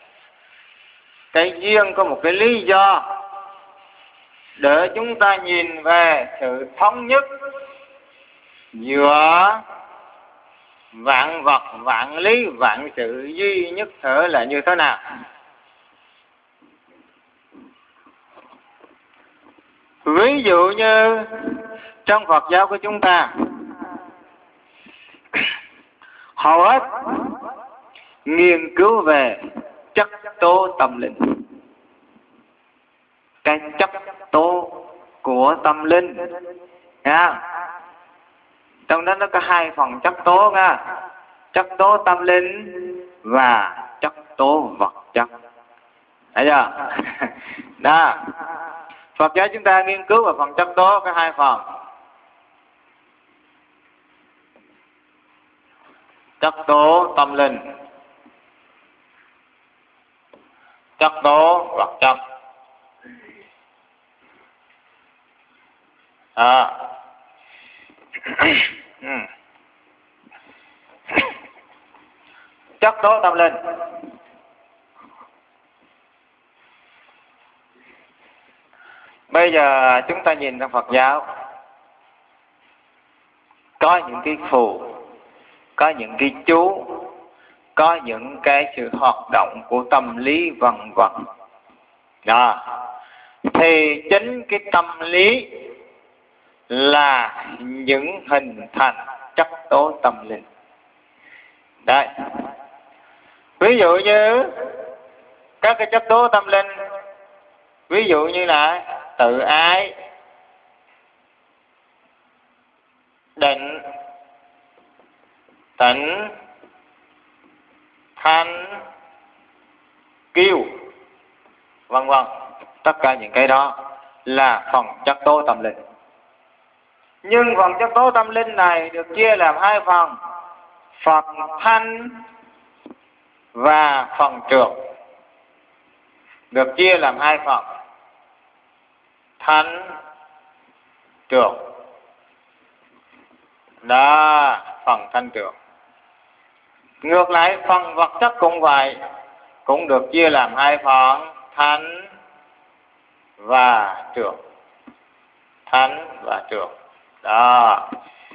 Speaker 1: duyên, có một cái lý do để chúng ta nhìn về sự thống nhất giữa vạn vật, vạn lý, vạn sự duy nhất thể là như thế nào. Ví dụ như trong Phật giáo của chúng ta, hầu hết nghiên cứu về chất tố tâm linh. Cái chất tố của tâm linh nha. Trong đó nó có hai phần chất tố nha: chất tố tâm linh và chất tố vật chất. Thấy chưa? Đó. Phật giáo chúng ta nghiên cứu về phần chất tố có hai phần: chất tố tâm linh, chất tố vật chất. Chất tố tâm linh bây giờ chúng ta nhìn trong Phật giáo, có những cái phù, có những cái chú, có những cái sự hoạt động của tâm lý vân vân. Đó. Thì chính cái tâm lý là những hình thành chất tố tâm linh. Đấy. Ví dụ như các cái chất tố tâm linh, ví dụ như là tự ái, định, tịnh, thanh, kiêu, vân vân. Tất cả những cái đó là phần chất tố tâm linh. Nhưng phần chất tố tâm linh này được chia làm hai phần: phần thanh và phần trượt. Được chia làm hai phần: thanh, trượt. Đó, phần thanh trượt. Ngược lại phần vật chất cũng vậy, cũng được chia làm hai phần: thanh và trượt. Thanh và trượt. Đó.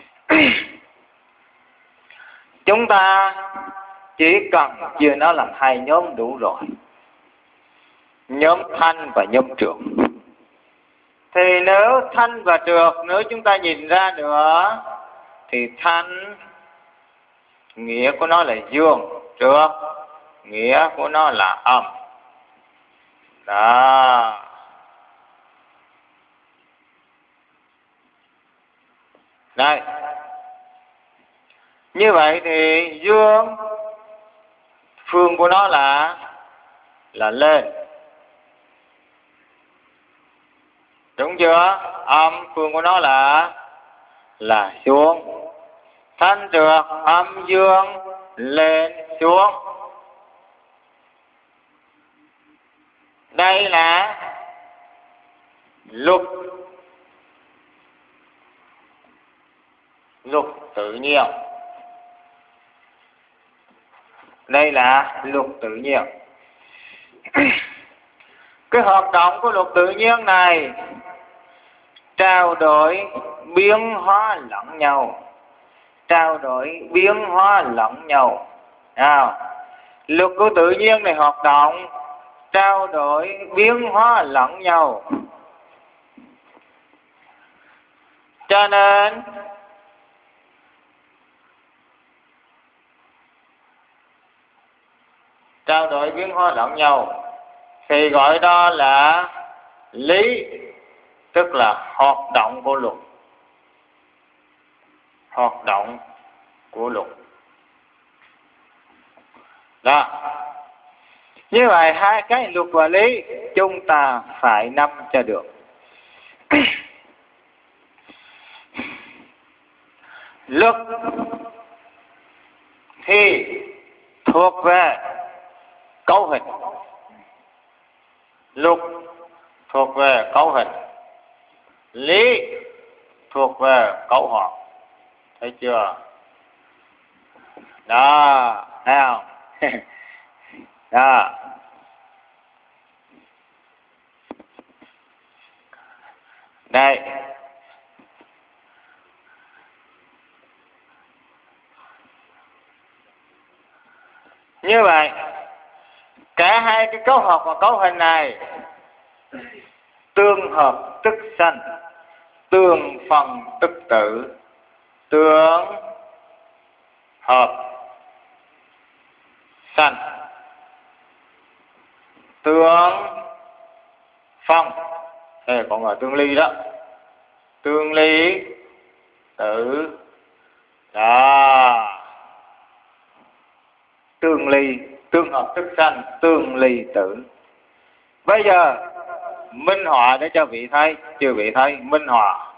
Speaker 1: Chúng ta chỉ cần chia nó làm hai nhóm đủ rồi: nhóm thanh và nhóm trượt. Thì nếu thanh và trượt, nếu chúng ta nhìn ra nữa, thì thanh nghĩa của nó là dương, trượt nghĩa của nó là âm. Đó. Đây. Như vậy thì dương phương của nó là lên. Đúng chưa? Âm phương của nó là xuống. Thanh trượt, âm dương, lên xuống. Đây là luật tự nhiên. Đây là luật tự nhiên. Cái hoạt động của luật tự nhiên này trao đổi biến hóa lẫn nhau, trao đổi biến hóa lẫn nhau. Luật của tự nhiên này hoạt động trao đổi biến hóa lẫn nhau, cho nên trao đổi biến hóa lẫn nhau thì gọi đó là lý, tức là hoạt động của luật. Hoạt động của luật đó. Như vậy hai cái luật và lý chúng ta phải nắm cho được. Luật thì thuộc về cấu hình, luật thuộc về cấu hình, lý thuộc về cấu hoạt. Thấy chưa? Đó, thấy không? Đó. Đây. Như vậy, cả hai cái cấu hợp và cấu hình này tương hợp tức sanh, tương phần tức tử, tương hợp sanh, tương phân, còn gọi tương ly đó, tương ly tử đó. Tương ly, tương hợp tức sanh, tương ly tử. Bây giờ minh họa để cho vị thấy, chưa vị thấy minh họa.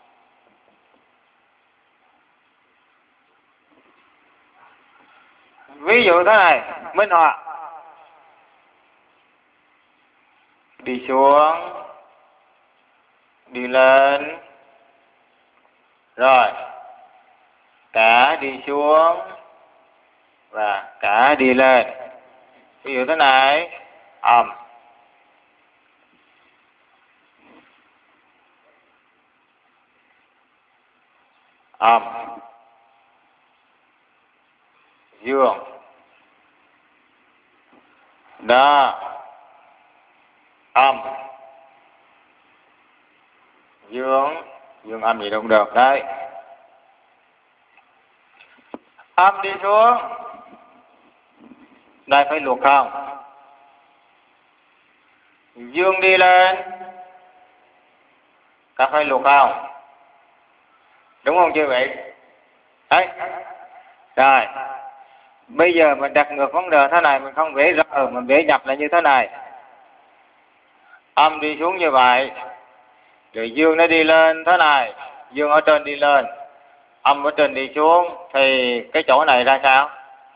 Speaker 1: Ví dụ thế này, minh họa. Đi xuống, đi lên, rồi cả đi xuống và cả đi lên. Ví dụ thế này, âm, âm, dương, đa, âm, dương, dương âm gì đâu cũng được đấy. Âm đi xuống, đây phải luật không? Dương đi lên, có phải luật không? Đúng không chưa vậy? Đấy. Rồi. Bây giờ mình đặt ngược vấn đề thế này, mình không vẽ ra, mình vẽ nhập lại như thế này. Âm đi xuống như vậy, rồi dương nó đi lên thế này, dương ở trên đi lên, âm ở trên đi xuống, thì cái chỗ này ra sao?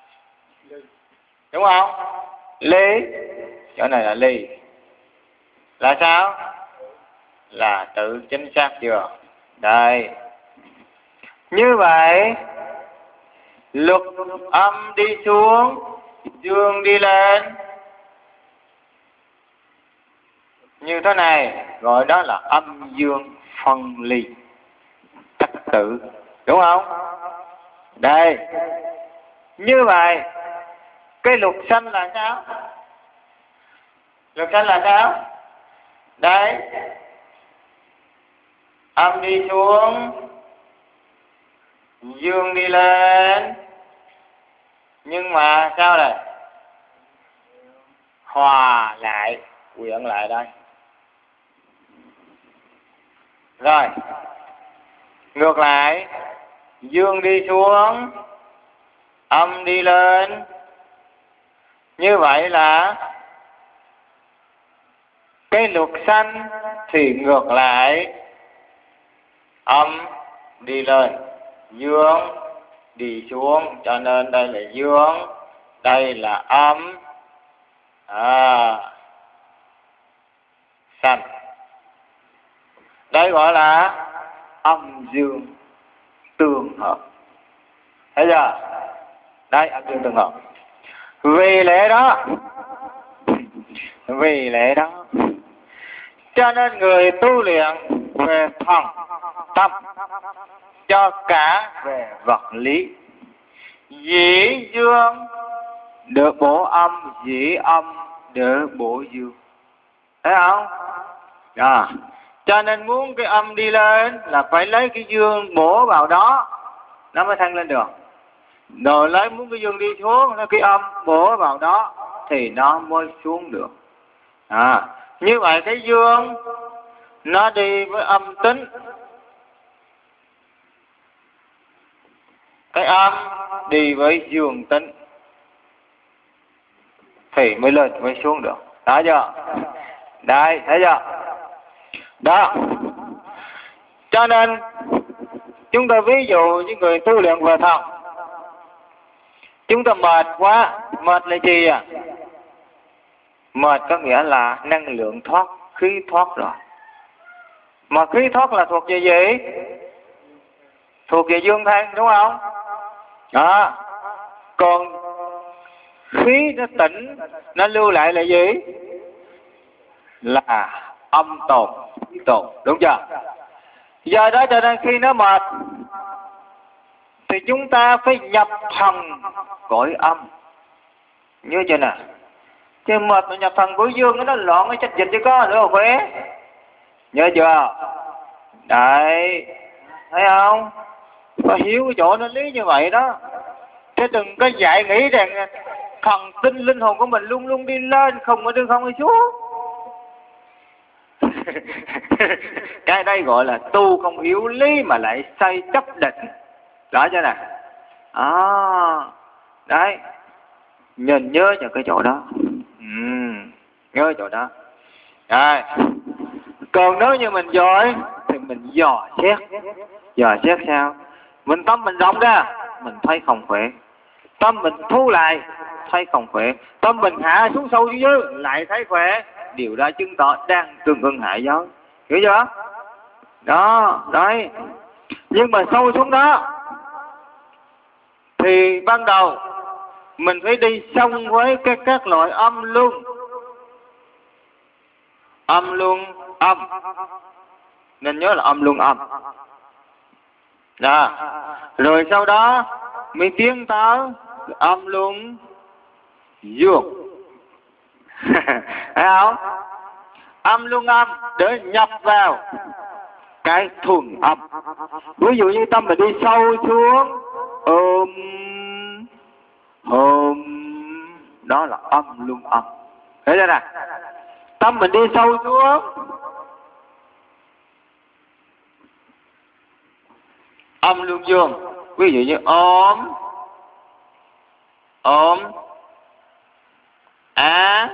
Speaker 1: Đúng không? Ly, chỗ này là ly. Là sao? Là tự chính xác chưa? Đây. Như vậy, luật âm đi xuống, dương đi lên, như thế này, gọi đó là âm dương phân ly, trật tự, đúng không? Đây. Như vậy, cái luật sanh là sao? Luật sanh là sao? Đấy. Âm đi xuống, dương đi lên, nhưng mà sao đây? Hòa lại, quyện lại đây. Rồi, ngược lại, dương đi xuống, âm đi lên, như vậy là cái luật sanh thì ngược lại, âm đi lên, dương đi xuống, cho nên đây là dương, đây là âm, sanh. Đây gọi là âm dương tương hợp. Thấy chưa? Đây, âm dương tương hợp. Vì lẽ đó cho nên người tu luyện về thần tâm cho cả về vật lý, dĩ dương được bổ âm, dĩ âm được bổ dương. Thấy không? Cho nên muốn cái âm đi lên là phải lấy cái dương bổ vào đó nó mới thăng lên được. Rồi muốn cái dương đi xuống, cái âm bổ vào đó thì nó mới xuống được. Như vậy cái dương nó đi với âm tính, cái âm đi với dương tính thì mới lên mới xuống được. Đó chưa? Đây, thấy chưa? Đó. Cho nên chúng ta ví dụ như người tu luyện về thần, chúng ta mệt quá, mệt là gì à? Mệt có nghĩa là năng lượng thoát, khí thoát rồi. Mà khí thoát là thuộc về gì? Thuộc về dương thanh, đúng không? Còn khí nó tỉnh, nó lưu lại là gì? Là âm tồn, khí tồn, đúng chưa? Do đó cho nên khi nó mệt thì chúng ta phải nhập thần cõi âm. Nhớ chưa nè? Chứ mệt mà nhập thần cõi dương nó loạn cái chất dịch chứ có nữa khỏe. Nhớ chưa? Đấy, thấy không? Phải hiểu cái chỗ nó lý như vậy đó. Chứ đừng có dạy nghĩ rằng thần tinh linh hồn của mình luôn luôn đi lên, không có đi không đi xuống. Cái đây gọi là tu không hiểu lý mà lại say chấp định. Rõ chưa nè? Đấy, nhớ cho cái chỗ đó. Nhớ chỗ đó. Rồi. Còn nếu như mình giỏi thì mình dò xét. Dò xét sao? Mình tâm mình rộng ra, mình thấy không khỏe. Tâm mình thu lại, thấy không khỏe. Tâm mình hạ xuống sâu dưới, lại thấy khỏe. Điều đó chứng tỏ đang tương ưng hạ giới. Hiểu chưa? Đó, đấy. Nhưng mà sâu xuống đó thì ban đầu mình phải đi xong với các loại âm luân. Âm luân âm. Nên nhớ là âm luân âm. Đó. Rồi sau đó mới tiến tới âm luân dương. Thấy không? Âm luân âm để nhập vào cái thuần âm. Ví dụ như tâm mình đi sâu xuống đó là âm luân âm. Thấy chưa nè? Tâm mình đi sâu xuống âm luân dương. Ví dụ như ôm á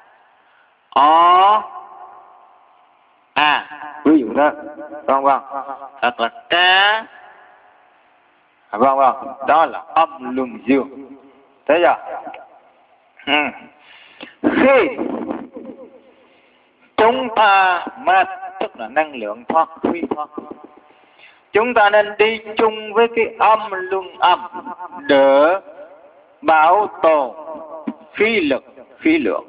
Speaker 1: o a, ví dụ đó. Vâng. Thật là ca. Vâng. Đó là âm luân dương. Thấy chưa? Khi chúng ta mệt, tức là năng lượng thoát, khí thoát, chúng ta nên đi chung với cái âm luân âm để bảo tồn khí lực, khí lượng.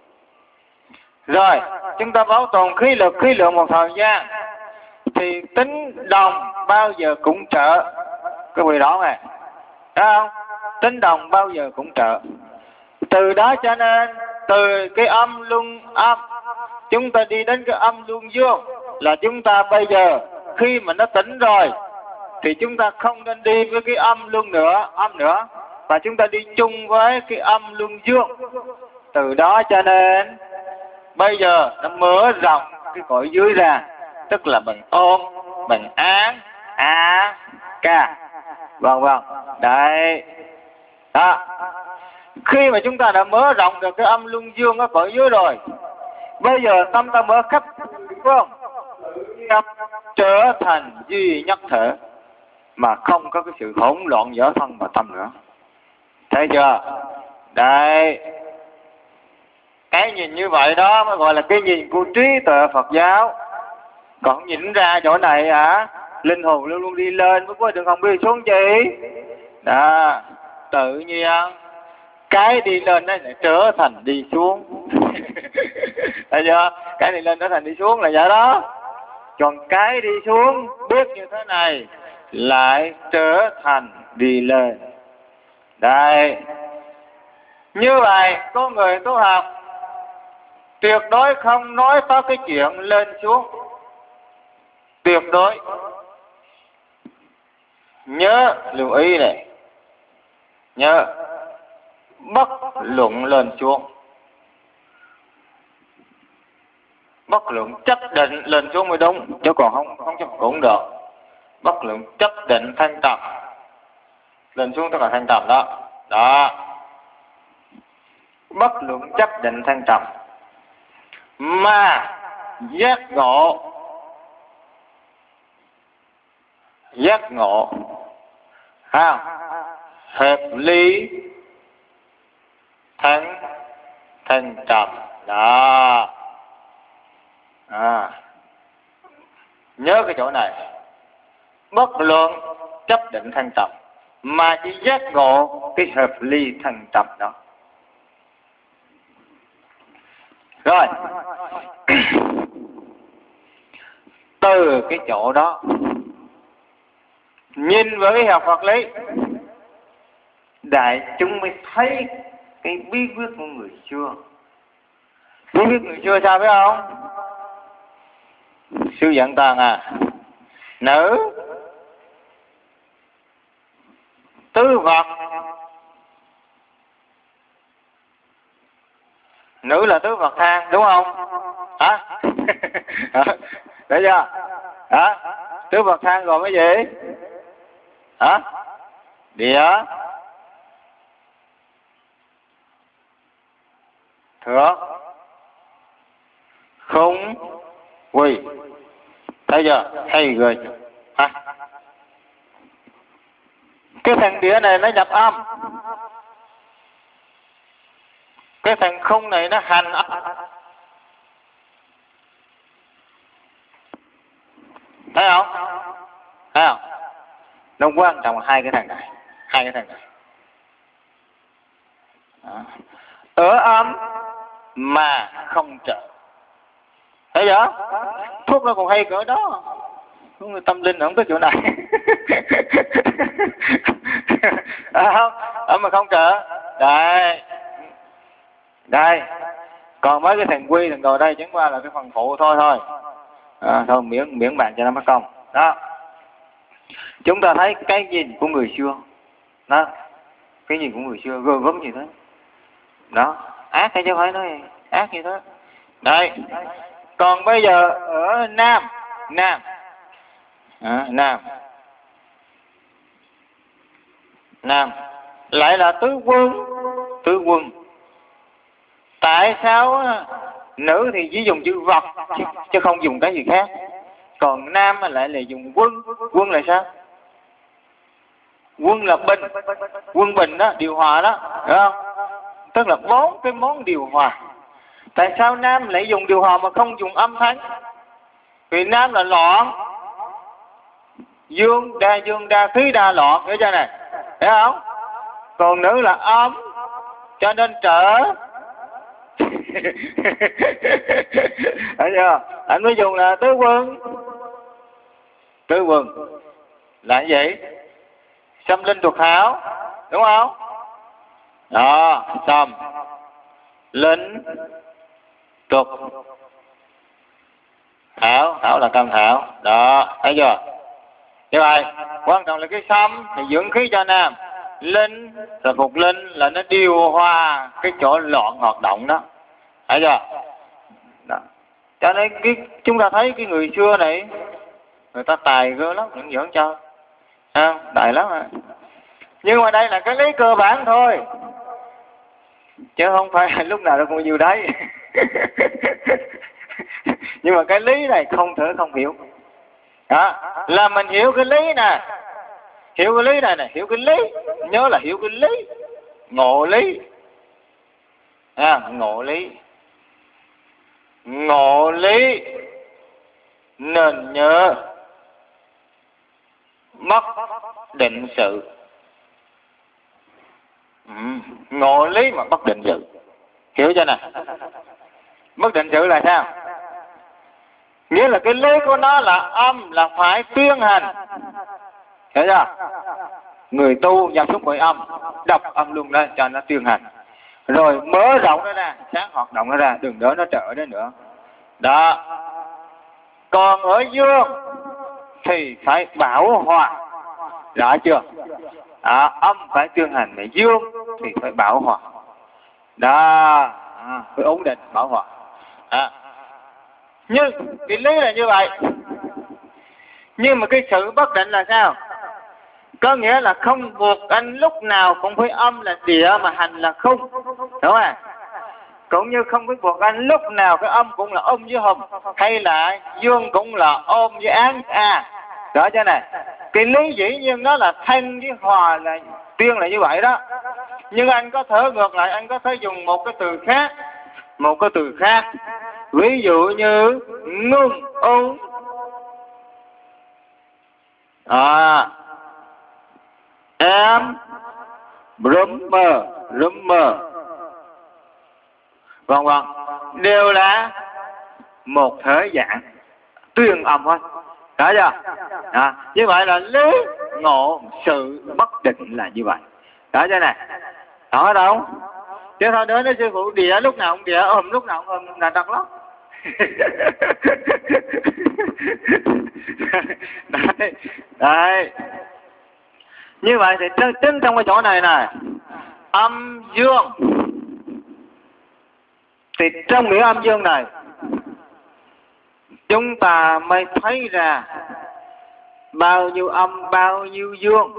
Speaker 1: Rồi, chúng ta bảo tồn khí lực, khí lượng một thời gian thì tính đồng bao giờ cũng trợ. Cái vị đó này, thấy không? Tính đồng bao giờ cũng trợ. Từ đó cho nên từ cái âm luân âm chúng ta đi đến cái âm luân dương, là chúng ta bây giờ khi mà nó tỉnh rồi thì chúng ta không nên đi với cái âm luân nữa, và chúng ta đi chung với cái âm luân dương. Từ đó cho nên bây giờ nó mở rộng cái cõi dưới ra, tức là mình ôm, mình án, a, ca. Vâng. Đấy. Đó. Khi mà chúng ta đã mở rộng được cái âm luân dương ở cõi dưới rồi, bây giờ tâm ta mở khắp, đúng không? Trở thành duy nhất thể, mà không có cái sự hỗn loạn giữa thân và tâm nữa. Thấy chưa? Đấy. Cái nhìn như vậy đó mới gọi là cái nhìn của trí tuệ Phật giáo. Còn nhìn ra chỗ này hả, linh hồn luôn luôn đi lên mới có, đừng không đi xuống chi. Đó, tự nhiên cái đi lên nó lại trở thành đi xuống. Thấy chưa? Cái đi lên trở thành đi xuống là vậy đó. Còn cái đi xuống biết như thế này lại trở thành đi lên. Đây. Như vậy có người tu học tuyệt đối không nói tới cái chuyện lên xuống. Tuyệt đối. Nhớ lưu ý này. Nhớ bất luận lên xuống. Bất luận chấp định lên xuống mới đúng, chứ còn không chấp cũng được. Bất luận chấp định thanh trầm. Lên xuống tức là thanh trầm đó. Đó. Bất luận chấp định thanh trầm mà giác ngộ. Giác ngộ hợp lý thanh trầm đó. Nhớ cái chỗ này. Bất luận chấp định thanh trầm mà chỉ giác ngộ cái hợp lý thanh trầm đó. Rồi. Từ cái chỗ đó nhìn với học Phật lý, đại chúng mới thấy cái bí quyết của người xưa. Bí quyết người xưa sao biết không? Sư dặn toàn nữ tứ vật. Nữ là tứ vật thang, đúng không? Hả? Đấy chưa? Hả? Tứ vật thang gồm cái gì? Hả? Địa, thượng, khung, quỳ. Thấy chưa? Hay rồi. Hả? Cái thằng địa này nó nhập âm. Cái thằng khung này nó hành âm. Thấy không? Thấy không? Nó quan trọng là hai cái thằng này. Hai cái thằng này. Đó. Ở âm mà không trợ. Thấy chưa? Thuốc nó còn hay cỡ đó. Người tâm linh không có chỗ này. Không? Âm mà không trợ. Đây. Đây. Còn mấy cái thằng quy thằng đồ đây chẳng qua là cái phần phụ thôi. Thôi miễn bàn cho nó mất công. Đó. Chúng ta thấy cái nhìn của người xưa. Đó. Cái nhìn của người xưa gơ gớm như thế. Đó. Ác hay chứ phải nói ác như thế. Đây. Còn bây giờ ở Nam. Nam lại là tứ quân. Tại sao nữ thì chỉ dùng chữ vật chứ không dùng cái gì khác, còn nam lại là dùng quân. Quân là sao? Quân là bình. Quân bình đó, điều hòa đó, hiểu không? Tức là 4 cái món điều hòa. Tại sao nam lại dùng điều hòa mà không dùng âm thanh? Vì nam là loạn, dương đa khí đa loạn, hiểu chưa này? Hiểu không? Còn nữ là ấm, cho nên trở. Thấy chưa? Anh mới dùng là tứ quân. Tứ quân là cái gì? Xâm linh thuộc hảo, đúng không? Đó, xâm linh thuộc thảo. Thảo là cam thảo. Đó, thấy chưa? Như vậy quan trọng là cái xâm thì dưỡng khí cho nam, linh là phục linh, là nó điều hòa cái chỗ loạn hoạt động đó. Thấy chưa? Đó. Cho nên chúng ta thấy cái người xưa này người ta tài gơ lắm, những dưỡng cho. Tài lắm à. Nhưng mà đây là cái lý cơ bản thôi, chứ không phải lúc nào nó cũng nhiều đấy. Nhưng mà cái lý này không thể không hiểu. Đó, là mình hiểu cái lý nè. Hiểu cái lý này nè, hiểu cái lý. Nhớ là hiểu cái lý. Ngộ lý. Ngộ lý. Ngộ lý nên nhớ mất định sự. Ngộ lý mà bất định sự, hiểu chưa này? Bất định sự là sao? Nghĩa là cái lý của nó là âm là phải tuyên hành, hiểu chưa? Người tu nhập xuống cõi âm, đọc âm luôn đó cho nó tuyên hành, rồi mở rộng nó ra, sáng hoạt động nó ra, đừng để nó trở đến nữa. Đó. Còn ở dương thì phải bảo hòa, rõ chưa? Âm phải tuyên hành, mà dương thì phải bảo hòa. Đó, phải ổn định, bảo hòa. Nhưng cái lý là như vậy. Nhưng mà cái sự bất định là sao? Có nghĩa là không buộc anh lúc nào cũng phải âm là địa mà hành là không, đúng không? Cũng như không phải buộc anh lúc nào cái âm cũng là ôm với hùng, hay là dương cũng là ôm với án đó cho này. Cái lý dĩ nhiên nó là thanh với hòa là tuyên là như vậy đó. Nhưng anh có thể ngược lại, anh có thể dùng một cái từ khác. Ví dụ như ngưng ung, em rummer, vân vân, đều là một thể dạng tuyên âm thôi, đó chưa? Như vậy là lý ngộ sự bất định là như vậy, đó chưa này? Đó đâu? Chứ thôi đến với sư phụ địa lúc nào cũng địa, ôm lúc nào cũng ôm là đọc lắm. Đấy. Như vậy thì chính trong cái chỗ này này, âm dương thì trong nghĩa âm dương này chúng ta mới thấy ra bao nhiêu âm bao nhiêu dương.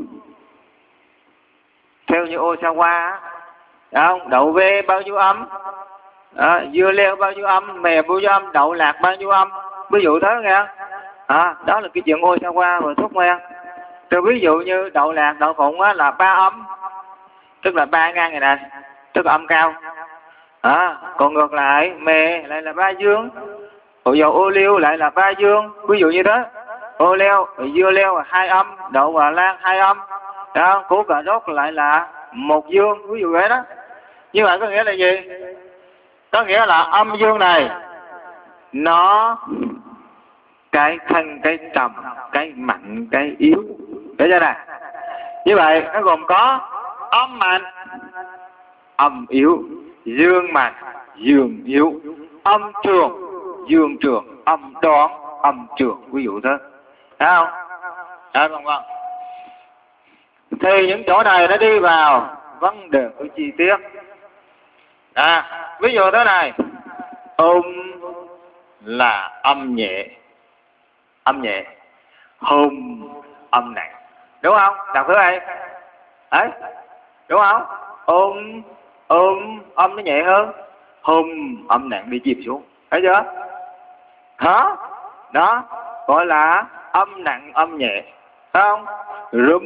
Speaker 1: Theo như Osawa, không? Đậu ve bao nhiêu âm, dưa leo bao nhiêu âm, mè bao nhiêu âm, đậu lạc bao nhiêu âm, ví dụ thế nghe. Đó là cái chuyện Osawa và thuốc men. Rồi ví dụ như đậu lạc, đậu phụng là 3 âm, tức là 3 ngang này này, tức là âm cao. Còn ngược lại mè lại là 3 dương, dầu ô liu lại là 3 dương, ví dụ như thế. Ô leo, dưa leo là 2 âm, đậu và lan 2 âm, đó, củ cà rốt lại là 1 dương, ví dụ vậy đó. Như vậy có nghĩa là gì? Có nghĩa là âm dương này nó cái thanh, cái trầm, cái mạnh, cái yếu, để cho này. Như vậy nó gồm có âm mạnh, âm yếu, dương mạnh, dương yếu, âm trường, dương trường, âm đoạn, âm trường, ví dụ thế. Thấy không? Vâng vâng. Thì những chỗ này nó đi vào vấn đề của chi tiết. Ví dụ thế này, là âm nhẹ, hùng âm nặng, đúng không? Đọc thứ này, đấy, đúng không? Âm nó nhẹ hơn, hùng âm nặng bị chìm xuống, thấy chưa? Đó gọi là âm nặng âm nhẹ, thấy không? Rúm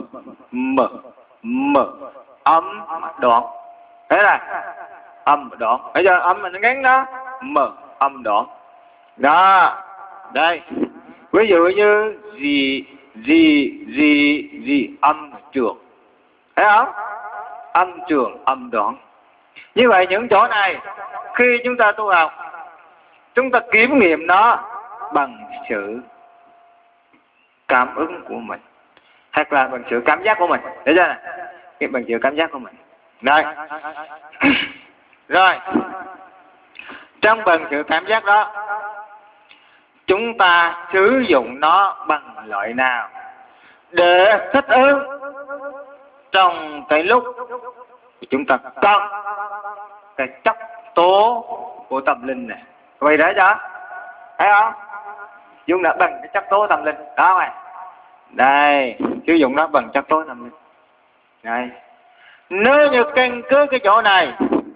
Speaker 1: mờ âm đoạn, thế này, âm đoạn, thấy chưa? Âm mình nó ngắn đó, mờ âm đoạn. Đó, đây, ví dụ như gì âm trường, thấy không? Âm trường, âm đoạn. Như vậy những chỗ này khi chúng ta tu học, chúng ta kiểm nghiệm nó bằng sự cảm ứng của mình, hoặc là bằng sự cảm giác của mình, để cho này, cái bằng sự cảm giác của mình. Đây. Rồi, trong bằng sự cảm giác đó, chúng ta sử dụng nó bằng loại nào để thích ứng trong cái lúc chúng ta cần cái chất tố của tâm linh này. Vậy đấy chứ, thấy không? Dùng nó bằng cái chất tố tâm linh đó này. Đây, sử dụng nó bằng chất tố tâm linh. Đây, nếu như căn cứ cái chỗ này,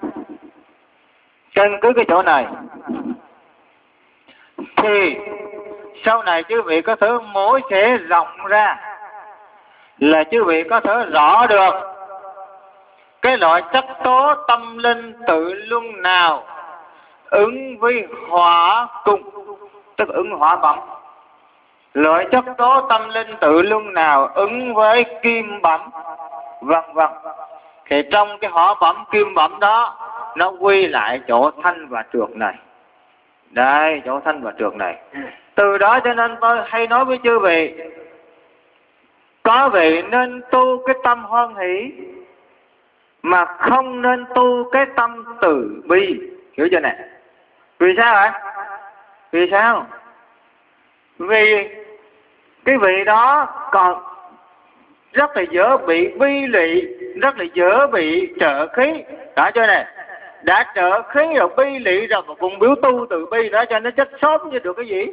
Speaker 1: thì sau này quý vị có thể mỗi sẽ rộng ra, là quý vị có thể rõ được cái loại chất tố tâm linh tự luân nào ứng với hỏa cung, tức ứng hỏa bẩm. Loại chất tố tâm linh tự luân nào ứng với kim bẩm, vân vân, thì trong cái hỏa bẩm kim bẩm đó nó quy lại chỗ thanh và trượt này. Đây, chỗ thanh và trượt này. Từ đó cho nên tôi hay nói với chư vị, có vị nên tu cái tâm hoan hỷ, mà không nên tu cái tâm từ bi. Hiểu chưa nè? Vì sao ạ? Vì sao? Vì cái vị đó còn rất là dễ bị bi lụy, rất là dễ bị trợ khí. Đó chưa nè? Đã trợ khí rồi, bi lụy rồi, mà cùng biểu tu từ bi đó cho nó chết sớm như được cái gì.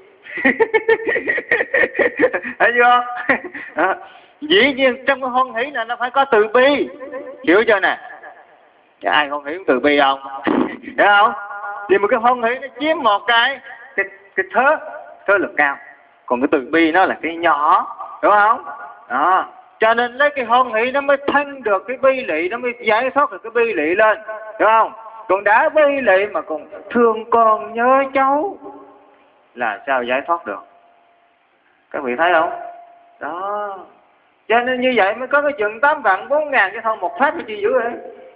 Speaker 1: Thấy chưa? Dĩ nhiên trong cái hoan hỷ này nó phải có từ bi. Hiểu chưa nè? Ai hoan hỷ từ bi không? Hiểu không? Thì một cái hoan hỷ nó chiếm một cái thớ lực cao, còn cái từ bi nó là cái nhỏ, đúng không? Đó, cho nên lấy cái hoan hỷ nó mới thanh được cái bi lụy, nó mới giải thoát được cái bi lụy lên, đúng không? Còn đã bi lụy mà còn thương con nhớ cháu là sao giải thoát được? Các vị thấy không? Đó, cho nên như vậy mới có cái chừng 8 vạn 4 ngàn cái thôi một phát mới chi dữ vậy.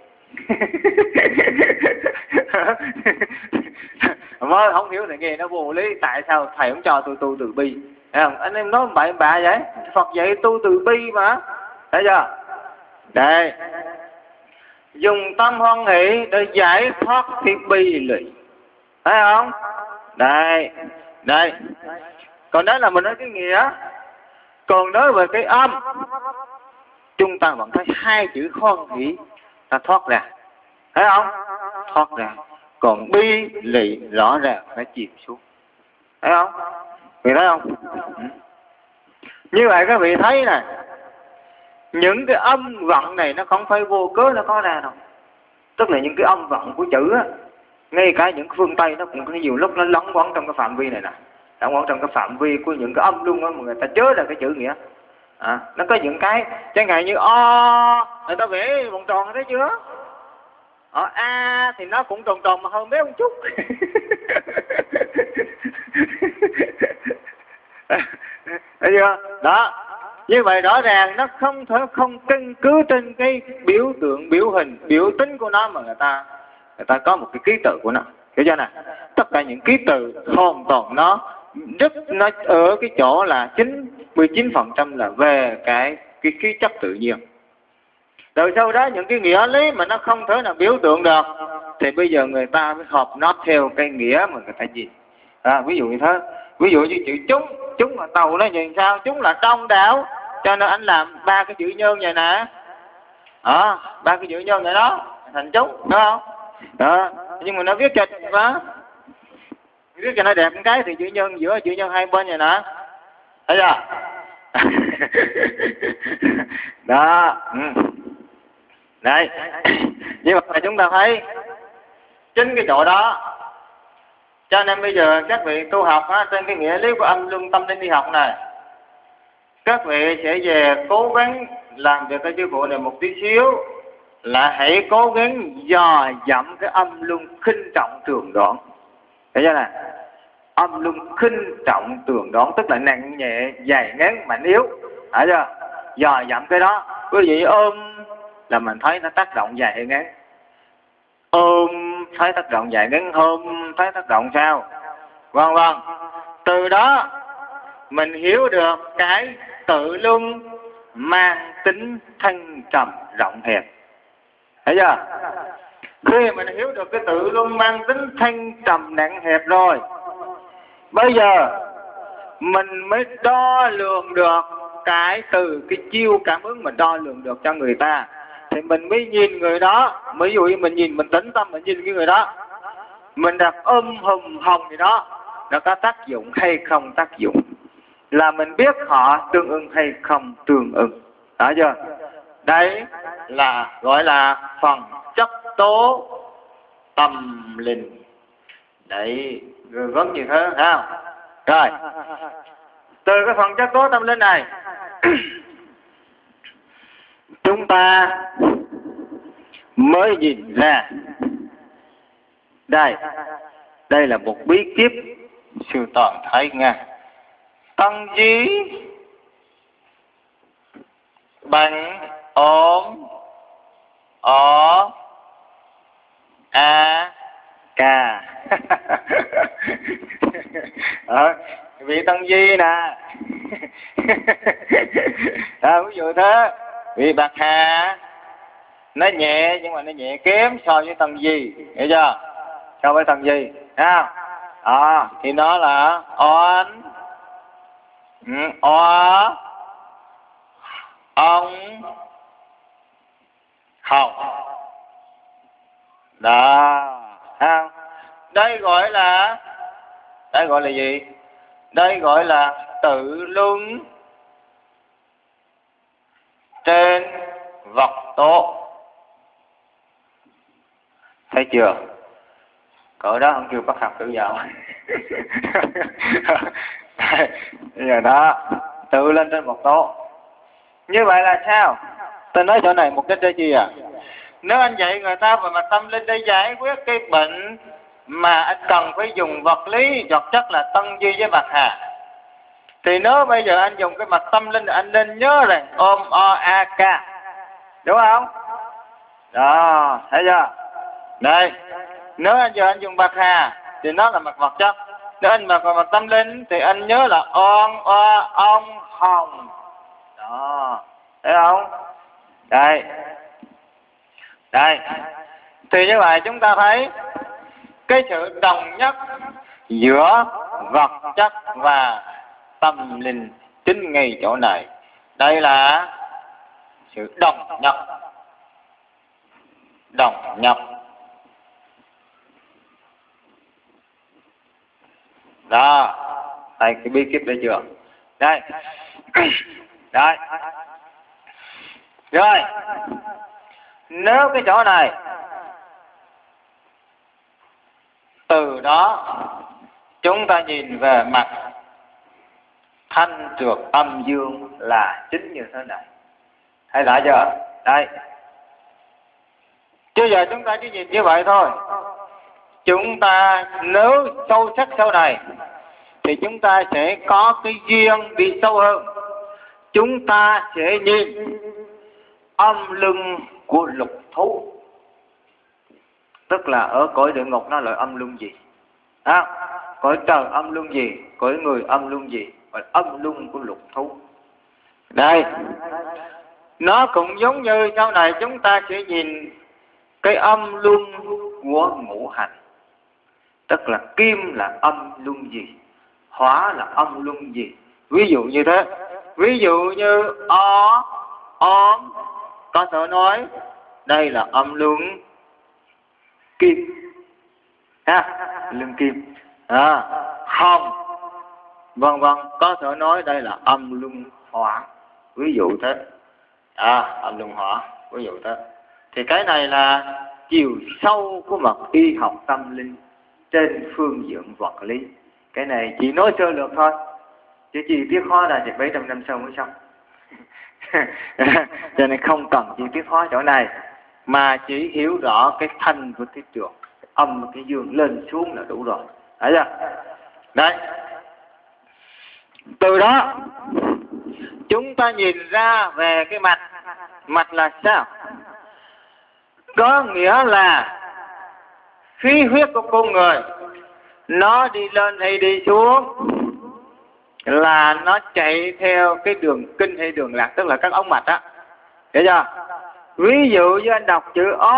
Speaker 1: Mới không hiểu thầy nghe nó vô lý, tại sao thầy không cho tôi tu từ bi? Thấy không? Anh em nói bậy bạ vậy, Phật dạy tu từ bi mà. Thấy chưa? Đây, dùng tâm hoan hỷ để giải thoát cái bi lụy, thấy không? Đây, đây. Còn đó là mình nói cái nghĩa. Còn nói về cái âm, chúng ta vẫn thấy hai chữ hoan hỷ ta thoát ra, thấy không? Thoát ra. Còn bi lụy rõ ràng phải chìm xuống, thấy không? Vị thấy không? Như vậy các vị thấy nè, những cái âm vọng này nó không phải vô cớ nó có ra đâu. Tức là những cái âm vọng của chữ á, ngay cả những phương Tây nó cũng có nhiều lúc nó lẫn quẩn trong cái phạm vi này nè, lẫn quẩn trong cái phạm vi của những cái âm luôn á, mà người ta chớ là cái chữ nghĩa. Nó có những cái chẳng hạn như o, người ta vẽ vòng tròn thấy chưa? A thì nó cũng tròn tròn mà hơn bé một chút. Thấy chưa? Đó, như vậy rõ ràng nó không thể không căn cứ trên cái biểu tượng, biểu hình, biểu tính của nó mà người ta có một cái ký tự của nó. Hiểu chưa nè? Tất cả những ký tự hoàn toàn nó ở cái chỗ là 99% là về cái khí chất tự nhiên. Rồi sau đó những cái nghĩa lý mà nó không thể nào biểu tượng được thì bây giờ người ta mới hợp nó theo cái nghĩa mà người ta gì. Ví dụ như thế, ví dụ như chữ chúng là tàu nó nhìn sao, chúng là đông đảo, cho nên anh làm 3 cái chữ nhân vậy nè. 3 cái chữ nhân vậy đó thành chúng, đúng không? Đó, nhưng mà nó viết cho quá, viết cho nó đẹp một cái thì chữ nhân giữa chữ nhân hai bên vậy nè, thấy chưa? Đó. Đấy, như vậy chúng ta thấy chính cái chỗ đó. Cho nên bây giờ các vị tu học trên cái nghĩa lý của âm luân tâm linh đi học này, các vị sẽ về cố gắng làm việc cho chư phụ này một tí xíu, là hãy cố gắng dò dẫm cái âm luân khinh trọng tường đoạn. Thấy chưa nè? Âm luân khinh trọng tường đoạn tức là nặng nhẹ, dày ngắn, mạnh yếu. Thấy chưa? Dò dẫm cái đó. Quý vị ôm là mình thấy nó tác động dài hay ngắn, ôm thấy tác động dài ngắn, ôm thấy tác động sao, vân vân. Từ đó mình hiểu được cái tự luân mang tính thăng trầm rộng hẹp. Thấy chưa? Khi mình hiểu được cái tự luân mang tính thăng trầm nặng hẹp rồi, bây giờ mình mới đo lường được cái từ cái chiêu cảm ứng mình đo lường được cho người ta, thì mình mới nhìn người đó. Ví dụ như mình nhìn, mình tĩnh tâm mình nhìn cái người đó, mình đặt hùng hồng gì đó, nó có tác dụng hay không tác dụng, là mình biết họ tương ưng hay không tương ưng. Đó chưa? Đấy là gọi là phần chất tố tâm linh. Đấy, vấn như thế, thấy không? Rồi, từ cái phần chất tố tâm linh này chúng ta mới nhìn ra đây là một bí kíp sư toàn thấy nghe. Tân di bằng ốm ó a ca. Vị Tân Di nè. Ví dụ thế, vị Bạc Hà nó nhẹ nhưng mà nó nhẹ kém so với Tân Di, hiểu chưa? So với Tân Di ha. Thì nó là on o ông học đó ha. Đây gọi là gì? Đây gọi là tự luân trên vật tố. Thấy chưa? Cỡ đó không kêu bắt học tự giáo. Bây giờ đó, tự lên trên vật tố. Như vậy là sao? Tôi nói chỗ này một cách để chi à? Nếu anh dạy người ta về mặt tâm linh để giải quyết cái bệnh mà anh cần phải dùng vật lý, vật chất là Tân Di với Bạc Hà, thì nếu bây giờ anh dùng cái mặt tâm linh, anh nên nhớ rằng ôm o a ca, đúng không? Đó, thấy chưa? Đây, nếu anh giờ anh dùng Bạc Hà thì nó là mặt vật chất. Nếu anh mặt tâm linh thì anh nhớ là on o ông hồng. Đó, thấy không? Đây, thì như vậy chúng ta thấy cái sự đồng nhất giữa vật chất và tâm linh chính ngay chỗ này. Đây là sự đồng nhất. Đó, đây cái bí kíp đây chưa? Đây. Đây. Rồi, nếu cái chỗ này từ đó chúng ta nhìn về mặt thanh trượt âm dương là chính như thế này. Thấy rõ chưa? Đây. Chứ giờ chúng ta chỉ nhìn như vậy thôi. Chúng ta nếu sâu sắc sau này thì chúng ta sẽ có cái duyên đi sâu hơn. Chúng ta sẽ nhìn âm lưng của lục thú. Tức là ở cõi địa ngục nó là âm luân gì? Cõi trời âm luân gì? Cõi người âm luân gì? Và âm luân của lục thú. Đây, nó cũng giống như sau này chúng ta sẽ nhìn cái âm luân của ngũ hành. Tức là kim là âm luân gì? Hỏa là âm luân gì? Ví dụ như thế. Ví dụ như óm, có thể nói đây là âm luân kim. Luân kim. Hồng, vân vân, có thể nói đây là âm luân hỏa. Ví dụ thế. Âm luân hỏa, ví dụ thế. Thì cái này là chiều sâu của mặt y học tâm linh trên phương diện vật lý. Cái này chỉ nói sơ lược thôi, chứ chi tiết hóa là 700 năm sau mới xong. Cho nên không cần chi tiết hóa chỗ này, mà chỉ hiểu rõ cái thanh của cái trượt, âm và cái dương lên xuống là đủ rồi. Thấy chưa? Đấy. Từ đó chúng ta nhìn ra về cái mặt. Mặt là sao? Có nghĩa là khí huyết của con người nó đi lên hay đi xuống là nó chạy theo cái đường kinh hay đường lạc, tức là các ống mạch á. Hiểu chưa? Ví dụ như anh đọc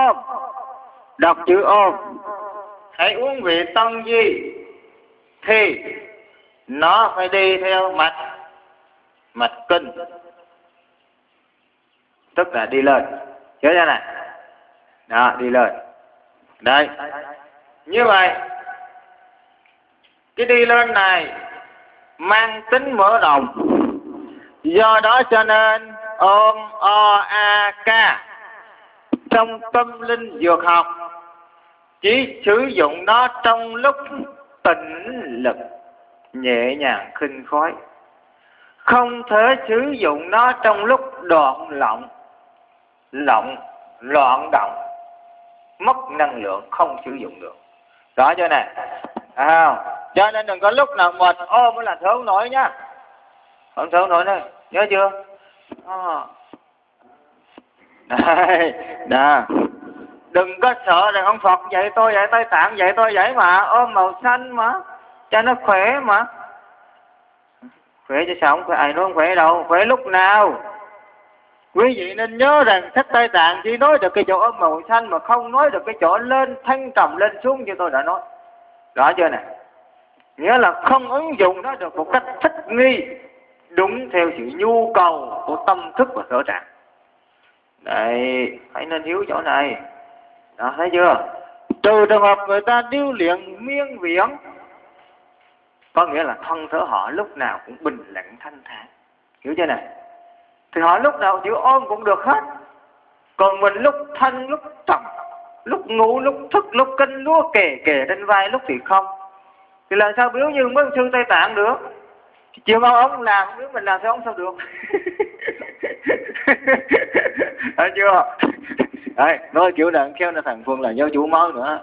Speaker 1: chữ ôm, hãy uống vị Tân Di thì nó phải đi theo mạch kinh, tức là đi lên. Hiểu chưa này? Đó, đi lên. Đây. Như vậy, cái đi lên này mang tính mở rộng. Do đó cho nên ôm o a ca trong tâm linh dược học chỉ sử dụng nó trong lúc tĩnh lực, nhẹ nhàng khinh khói. Không thể sử dụng nó trong lúc loạn động, mất năng lượng, không sử dụng được. Rõ chưa này? Cho nên đừng có lúc nào mệt ôm là thở không nổi nhá. Không thở không nổi nữa, nhớ chưa? Đây, đó. Đừng có sợ rằng ông Phật dạy tôi dạy Tây Tạng dạy tôi vậy mà ôm màu xanh mà cho nó khỏe mà. Khỏe chứ sao không khỏe, ai nói không khỏe đâu, khỏe lúc nào. Quý vị nên nhớ rằng sách Tây Tạng chỉ nói được cái chỗ ôm màu xanh mà không nói được cái chỗ lên thăng trầm lên xuống như tôi đã nói. Rõ chưa nè? Nghĩa là không ứng dụng nó được một cách thích nghi đúng theo sự nhu cầu của tâm thức và sở trạng. Đấy, phải nên hiểu chỗ này. Đó, thấy chưa? Từ trường hợp người ta điêu luyện miên viễn, có nghĩa là thân thể họ lúc nào cũng bình lặng thanh thản. Hiểu chưa này? Thì họ lúc nào chịu ôm cũng được hết. Còn mình lúc thanh, lúc trầm, lúc ngủ, lúc thức, lúc kinh lúa kề kề trên vai, lúc thì không. Thì làm sao biểu như mấy sư Tây Tạng được? Chiều mau ông làm, nếu mình làm sao ông sao được? Thấy chưa? Đấy, nói kiểu này khéo là thằng Phương là giáo chủ máu nữa.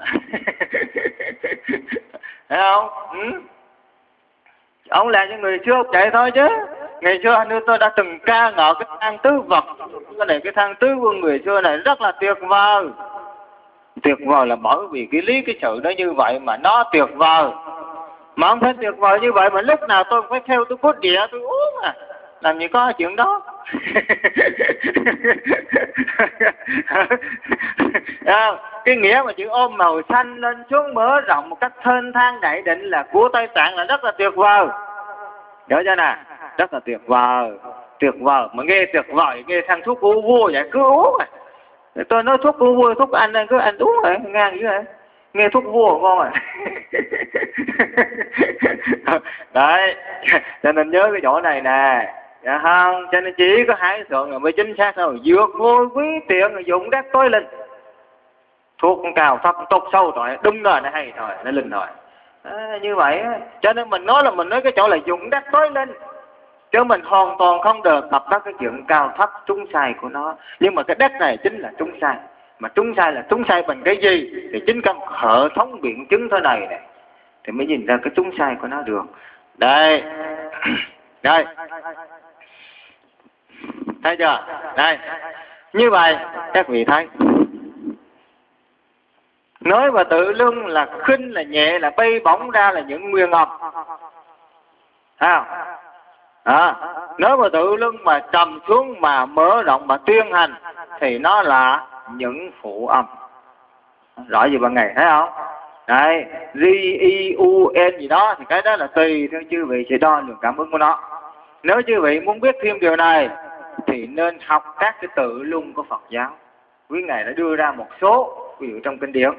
Speaker 1: Thấy không? Ừ. Ông là những người xưa chạy thôi chứ. Ngày xưa như tôi đã từng ca ngợi cái thang tứ vật. Cái này cái thang tứ của người xưa này rất là tuyệt vời. Tuyệt vời là bởi vì cái lý cái sự đó như vậy mà nó tuyệt vời. Mà không phải tuyệt vời như vậy mà lúc nào tôi phải theo tôi cốt địa tôi uống à. Làm gì có chuyện đó. Cái nghĩa mà chữ ôm màu xanh lên xuống mở rộng một cách thênh thang đại định là của Tây Tạng là rất là tuyệt vời. Nhớ chưa nè? Rất là tuyệt vời. Tuyệt vời. Mà nghe tuyệt vời, nghe thằng thuốc u vua vậy cứ uống à. Tôi nói thuốc u vua, thuốc anh cứ anh uống rồi, ngang dữ vậy. Nghe thuốc vua ngon à. Đấy, cho nên nhớ cái chỗ này nè. Dạ không, cho nên chỉ có hai sự rồi mới chính xác thôi. Dược vô quý tiện rồi dụng đắc tối linh. Thuốc cao thấp tốt sâu rồi, đúng rồi, nó hay rồi, nó linh rồi. Như vậy, cho nên mình nói là mình nói cái chỗ là dụng đắc tối linh. Chứ mình hoàn toàn không được tập các cái chuyện cao thấp trúng sai của nó. Nhưng mà cái đất này chính là trúng sai. Mà trúng sai là trúng sai bằng cái gì? Thì chính cái hệ thống biện chứng thế này này thì mới nhìn ra cái trúng sai của nó được. Đây. Đây. Thấy chưa? Đây. Như vậy các vị thấy. Nói và tự lưng là khinh là nhẹ là bay bổng ra là những nguyên âm. Thấy không? Nếu mà tự lưng mà trầm xuống mà mở rộng mà tuyên hành thì nó là những phụ âm. Rõ gì ban ngày thấy không? Đấy, G, I, U, N gì đó thì cái đó là tùy theo chư vị sẽ đo lường cảm ứng của nó. Nếu chư vị muốn biết thêm điều này thì nên học các cái tự luân của Phật giáo. Quý ngài đã đưa ra một số ví dụ trong kinh điển,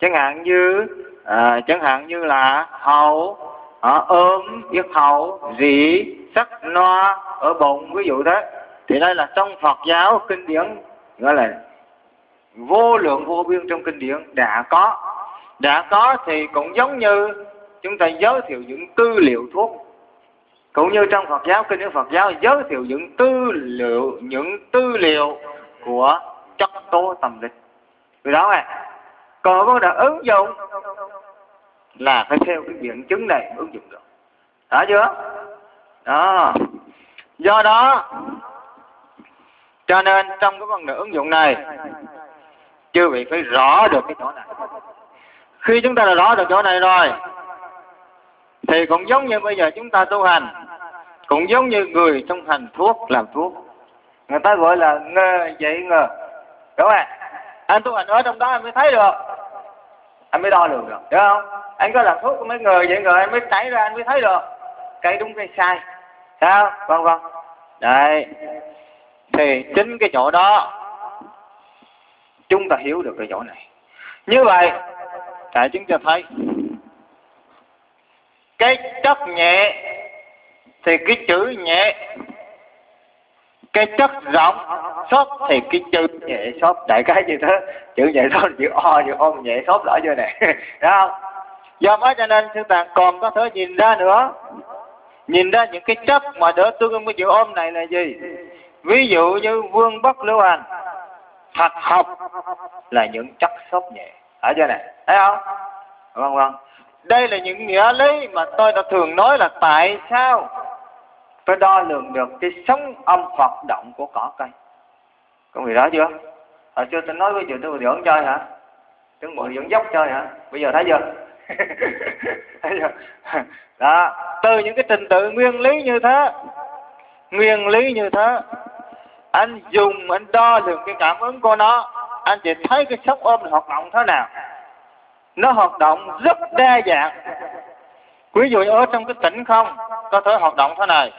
Speaker 1: chẳng hạn như là hậu, ôm, yết hậu, rỉ, sắc, no ở bụng, ví dụ thế. Thì đây là trong Phật giáo kinh điển gọi là vô lượng vô biên trong kinh điển đã có thì cũng giống như chúng ta giới thiệu những tư liệu thuốc, cũng như trong Phật giáo kinh điển Phật giáo giới thiệu những tư liệu của chất tố tâm linh. Vì đó còn vấn đề ứng dụng là phải theo cái biện chứng này ứng dụng được. Đã chưa? Đó. Do đó cho nên trong cái vấn đề ứng dụng này chư vị phải rõ được cái chỗ này. Khi chúng ta đã rõ được chỗ này rồi thì cũng giống như bây giờ chúng ta tu hành, cũng giống như người trong hành thuốc làm thuốc, người ta gọi là ngờ dạy ngờ. Đúng không? Anh tu hành ở trong đó anh mới thấy được, anh mới đo lường được, đúng không? Anh có làm thuốc mới ngờ dạy ngờ, anh mới trải ra anh mới thấy được cái đúng cái sai, sao? Vâng. Đấy, thì chính cái chỗ đó chúng ta hiểu được cái chỗ này. Như vậy tại chúng ta thấy cái chất nhẹ thì cái chữ nhẹ, cái chất rộng xốp thì cái chữ nhẹ xốp, đại cái gì thế, chữ nhẹ xốp chữ o chữ ôm nhẹ xốp rõ chưa này. Đúng không? Do đó cho nên chúng ta còn có thể nhìn ra nữa, nhìn ra những cái chất mà đỡ tương ứng với chữ ôm này là gì. Ví dụ như vương bất lưu hành, thật học là những chất xốp nhẹ, ở chưa này, thấy không? Vâng. Đây là những nghĩa lý mà tôi đã thường nói là tại sao tôi đo lường được cái sóng âm hoạt động của cỏ cây. Có người đó chưa? Hồi xưa tôi nói với chuyện tôi dưỡng chơi hả? Tôi ngồi dưỡng dốc chơi hả? Bây giờ thấy chưa? Thấy chưa? Đó, từ những cái trình tự nguyên lý như thế, anh dùng, anh đo lường cái cảm ứng của nó, anh chỉ thấy cái sóng ôm hoạt động thế nào. Nó hoạt động rất đa dạng. Ví dụ ở trong cái tĩnh không có thể hoạt động thế này,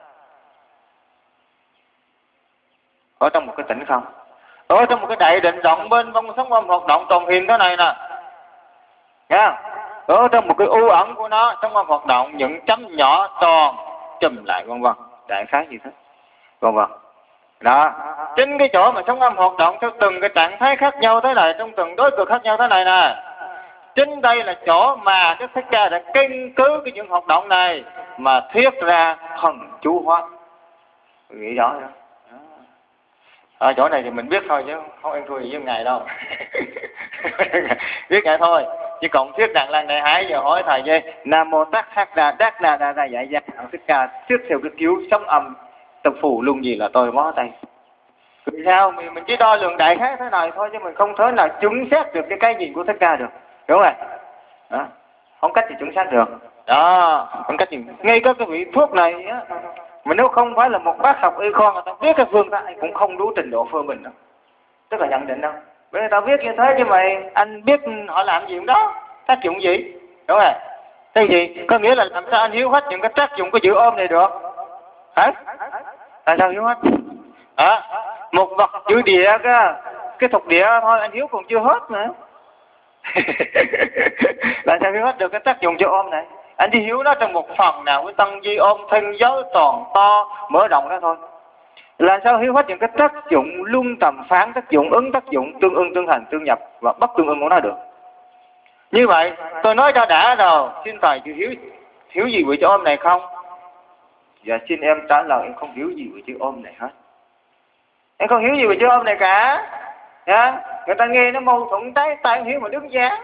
Speaker 1: ở trong một cái tĩnh không, ở trong một cái đại định rộng bên trong sóng âm hoạt động toàn hiện thế này nè, nha. Ở trong một cái u ẩn của nó, sóng âm hoạt động những chấm nhỏ tròn chùm lại, vân vân, đại khái như thế, vân vân. Đó, chính cái chỗ mà sóng âm hoạt động theo từng cái trạng thái khác nhau thế này, trong từng đối tượng khác nhau thế này nè, chính đây là chỗ mà cái Thích Ca đã căn cứ cái những hoạt động này mà thuyết ra thần chú hóa. Nghĩ rõ chưa? Ở chỗ này thì mình biết thôi chứ không ăn thua gì với ngài đâu. Biết ngài thôi. Chứ còn thuyết Đàn Lan Đại Hải giờ hỏi thầy với Nam Mô Tát Hắc Đa Đát Na Đa Đa Dạy Gia Thích Ca thuyết theo cái kiểu sóng âm tập phù luôn gì là tôi bó tay. Vì sao? Mình chỉ đo lường đại khái thế này thôi chứ mình không thể nào chuẩn xác được cái gì của Thích Ca được. Đúng rồi. Đó. Không cách gì chuẩn xác được. Đó, không cách gì. Ngay có cái vị thuốc này á, mà nếu không phải là một bác học y khoa người ta biết cái phương pháp cũng không đủ trình độ phê bình đâu. Tức là nhận định đâu. Bởi người ta biết như thế chứ mày anh biết họ làm gì cũng đó, tác dụng gì? Đúng rồi. Cái gì? Có nghĩa là làm sao anh hiếu hết những cái tác dụng của chữ ôm này được? Hả? Tại sao hiếu hết? Hả? Một vật chữ địa cái thuộc địa thôi anh hiếu còn chưa hết nữa. Làm sao hiếu hết được cái tác dụng chữ ôm này? Anh chỉ hiếu nó trong một phần nào với tăng di ôm thân giới toàn to mở rộng đó thôi. Làm sao hiếu hết những cái tác dụng luân tầm phán, tác dụng ứng, tác dụng tương ưng, tương hành, tương nhập và bất tương ưng của nó được. Như vậy tôi nói cho đã rồi, xin thầy chữ hiểu gì về chữ ôm này không? Dạ xin em trả lời em không hiểu gì về chữ ôm này hết. Em không hiểu gì về chữ ôm này cả. Dạ? Người ta nghe nó mâu thuẫn tay không hiểu mà đứng dáng.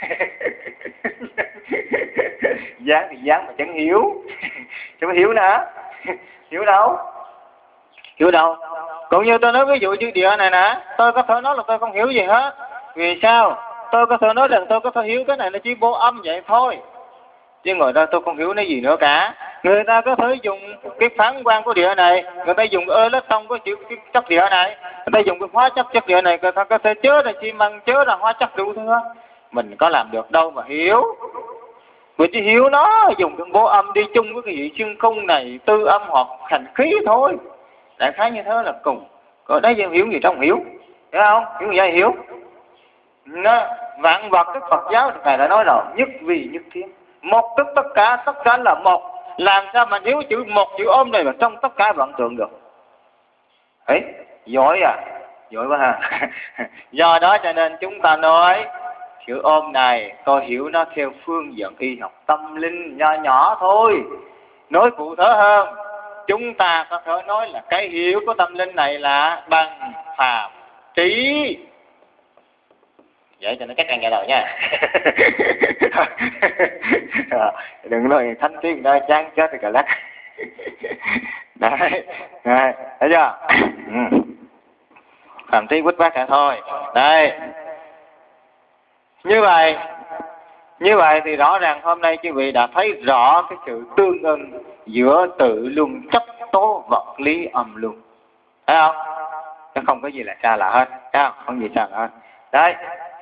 Speaker 1: Dáng thì dáng mà chẳng hiểu. Chứ mà hiểu nữa. Hiểu đâu? Hiểu đâu? Cũng như tôi nói ví dụ chữ địa này nè, tôi có thể nói là tôi không hiểu gì hết. Vì sao? Tôi có thể nói rằng tôi có thể hiểu cái này là chỉ vô âm vậy thôi. Chứ ngồi ra tôi không hiểu cái gì nữa cả. Người ta có thể dùng cái phán quan của địa này, người ta dùng electron của chữ cái chất địa này, người ta dùng cái hóa chất địa này, người ta có thể chứa ra xi măng, chứa ra hóa chất đủ thứ. Mình có làm được đâu mà hiểu. Vì chỉ hiểu nó dùng cái bố âm đi chung với cái vị xương khung này, tư âm hoặc hành khí thôi. Đại khái như thế là cùng. Còn đấy giờ hiểu gì trong hiểu. Hiểu không? Hiểu gì hiểu. Nó, vạn vật cái Phật giáo Ngài đã nói rồi, nhất vì nhất thiên. Một tức tất cả là một. Làm sao mà hiểu chữ một chữ ôm này mà trong tất cả vạn tượng được? Ấy, giỏi à, giỏi quá ha. Do đó cho nên chúng ta nói chữ ôm này tôi hiểu nó theo phương diện y học tâm linh nho nhỏ thôi. Nói cụ thể hơn, chúng ta có thể nói là cái hiểu của tâm linh này là bằng phàm trí. Vậy cho nó cách ăn nghe rồi nha. Đừng nói thánh tiếng đó chán chết rồi cả lắc. Đấy, thấy chưa? Phàm trí quýt bác cả thôi. Đây. Như vậy thì rõ ràng hôm nay quý vị đã thấy rõ cái sự tương ưng giữa tự luân chấp tố vật lý âm luân. Thấy không? Nó không có gì là xa lạ hết. Thấy không? Không gì xa lạ hết. Đấy.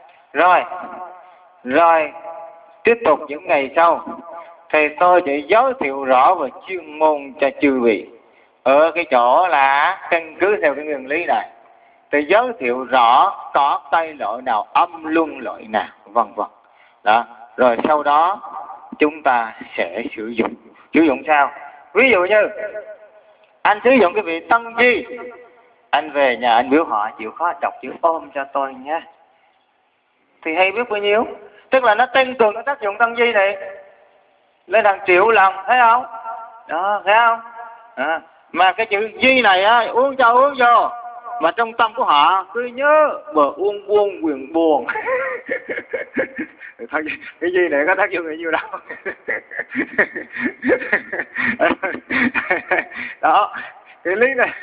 Speaker 1: Rồi tiếp tục những ngày sau thì tôi sẽ giới thiệu rõ về chuyên môn cho chư vị. Ở cái chỗ là căn cứ theo cái nguyên lý này thì giới thiệu rõ có tay loại nào, âm luân loại nào, vân vân. Đó. Rồi sau đó chúng ta sẽ sử dụng sao? Ví dụ như anh sử dụng cái vị tăng di, anh về nhà anh biểu họ chịu khó đọc chữ ôm cho tôi nhé. Thì hay biết bao nhiêu. Tức là nó tăng cường cái tác dụng tăng di này lên hàng triệu lần, thấy không? Đó, thấy không? À, mà cái chữ di này á, uống vô mà trong tâm của họ cứ nhớ bờ uông quyền buồn.
Speaker 2: cái gì này có tác dụng nhiều đâu. Đó, cái lý này.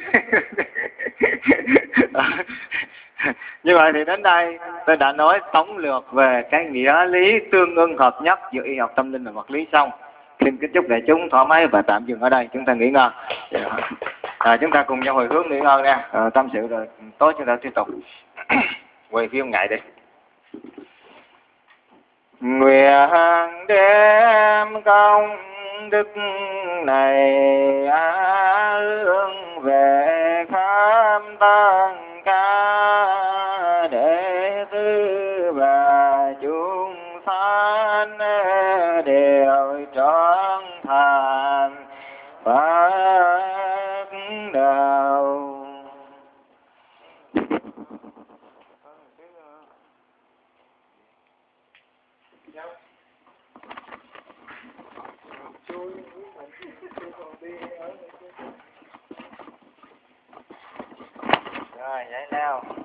Speaker 2: Như vậy thì đến đây tôi đã nói tổng lược về cái nghĩa lý tương ưng hợp nhất giữa y học tâm linh và vật lý xong. Xin kính chúc đại chúng thoải mái và tạm dừng ở đây, chúng ta nghỉ ngơi. Chúng ta cùng nhau hồi hướng nghỉ ngơi nha. Tâm sự rồi tối chúng ta tiếp tục. Quay phim ngại đi. Nguyện đem công đức này hướng về khắp tất cả đệ tử và chúng sanh đều trọn thành Phật đạo. Rồi, nhảy leo.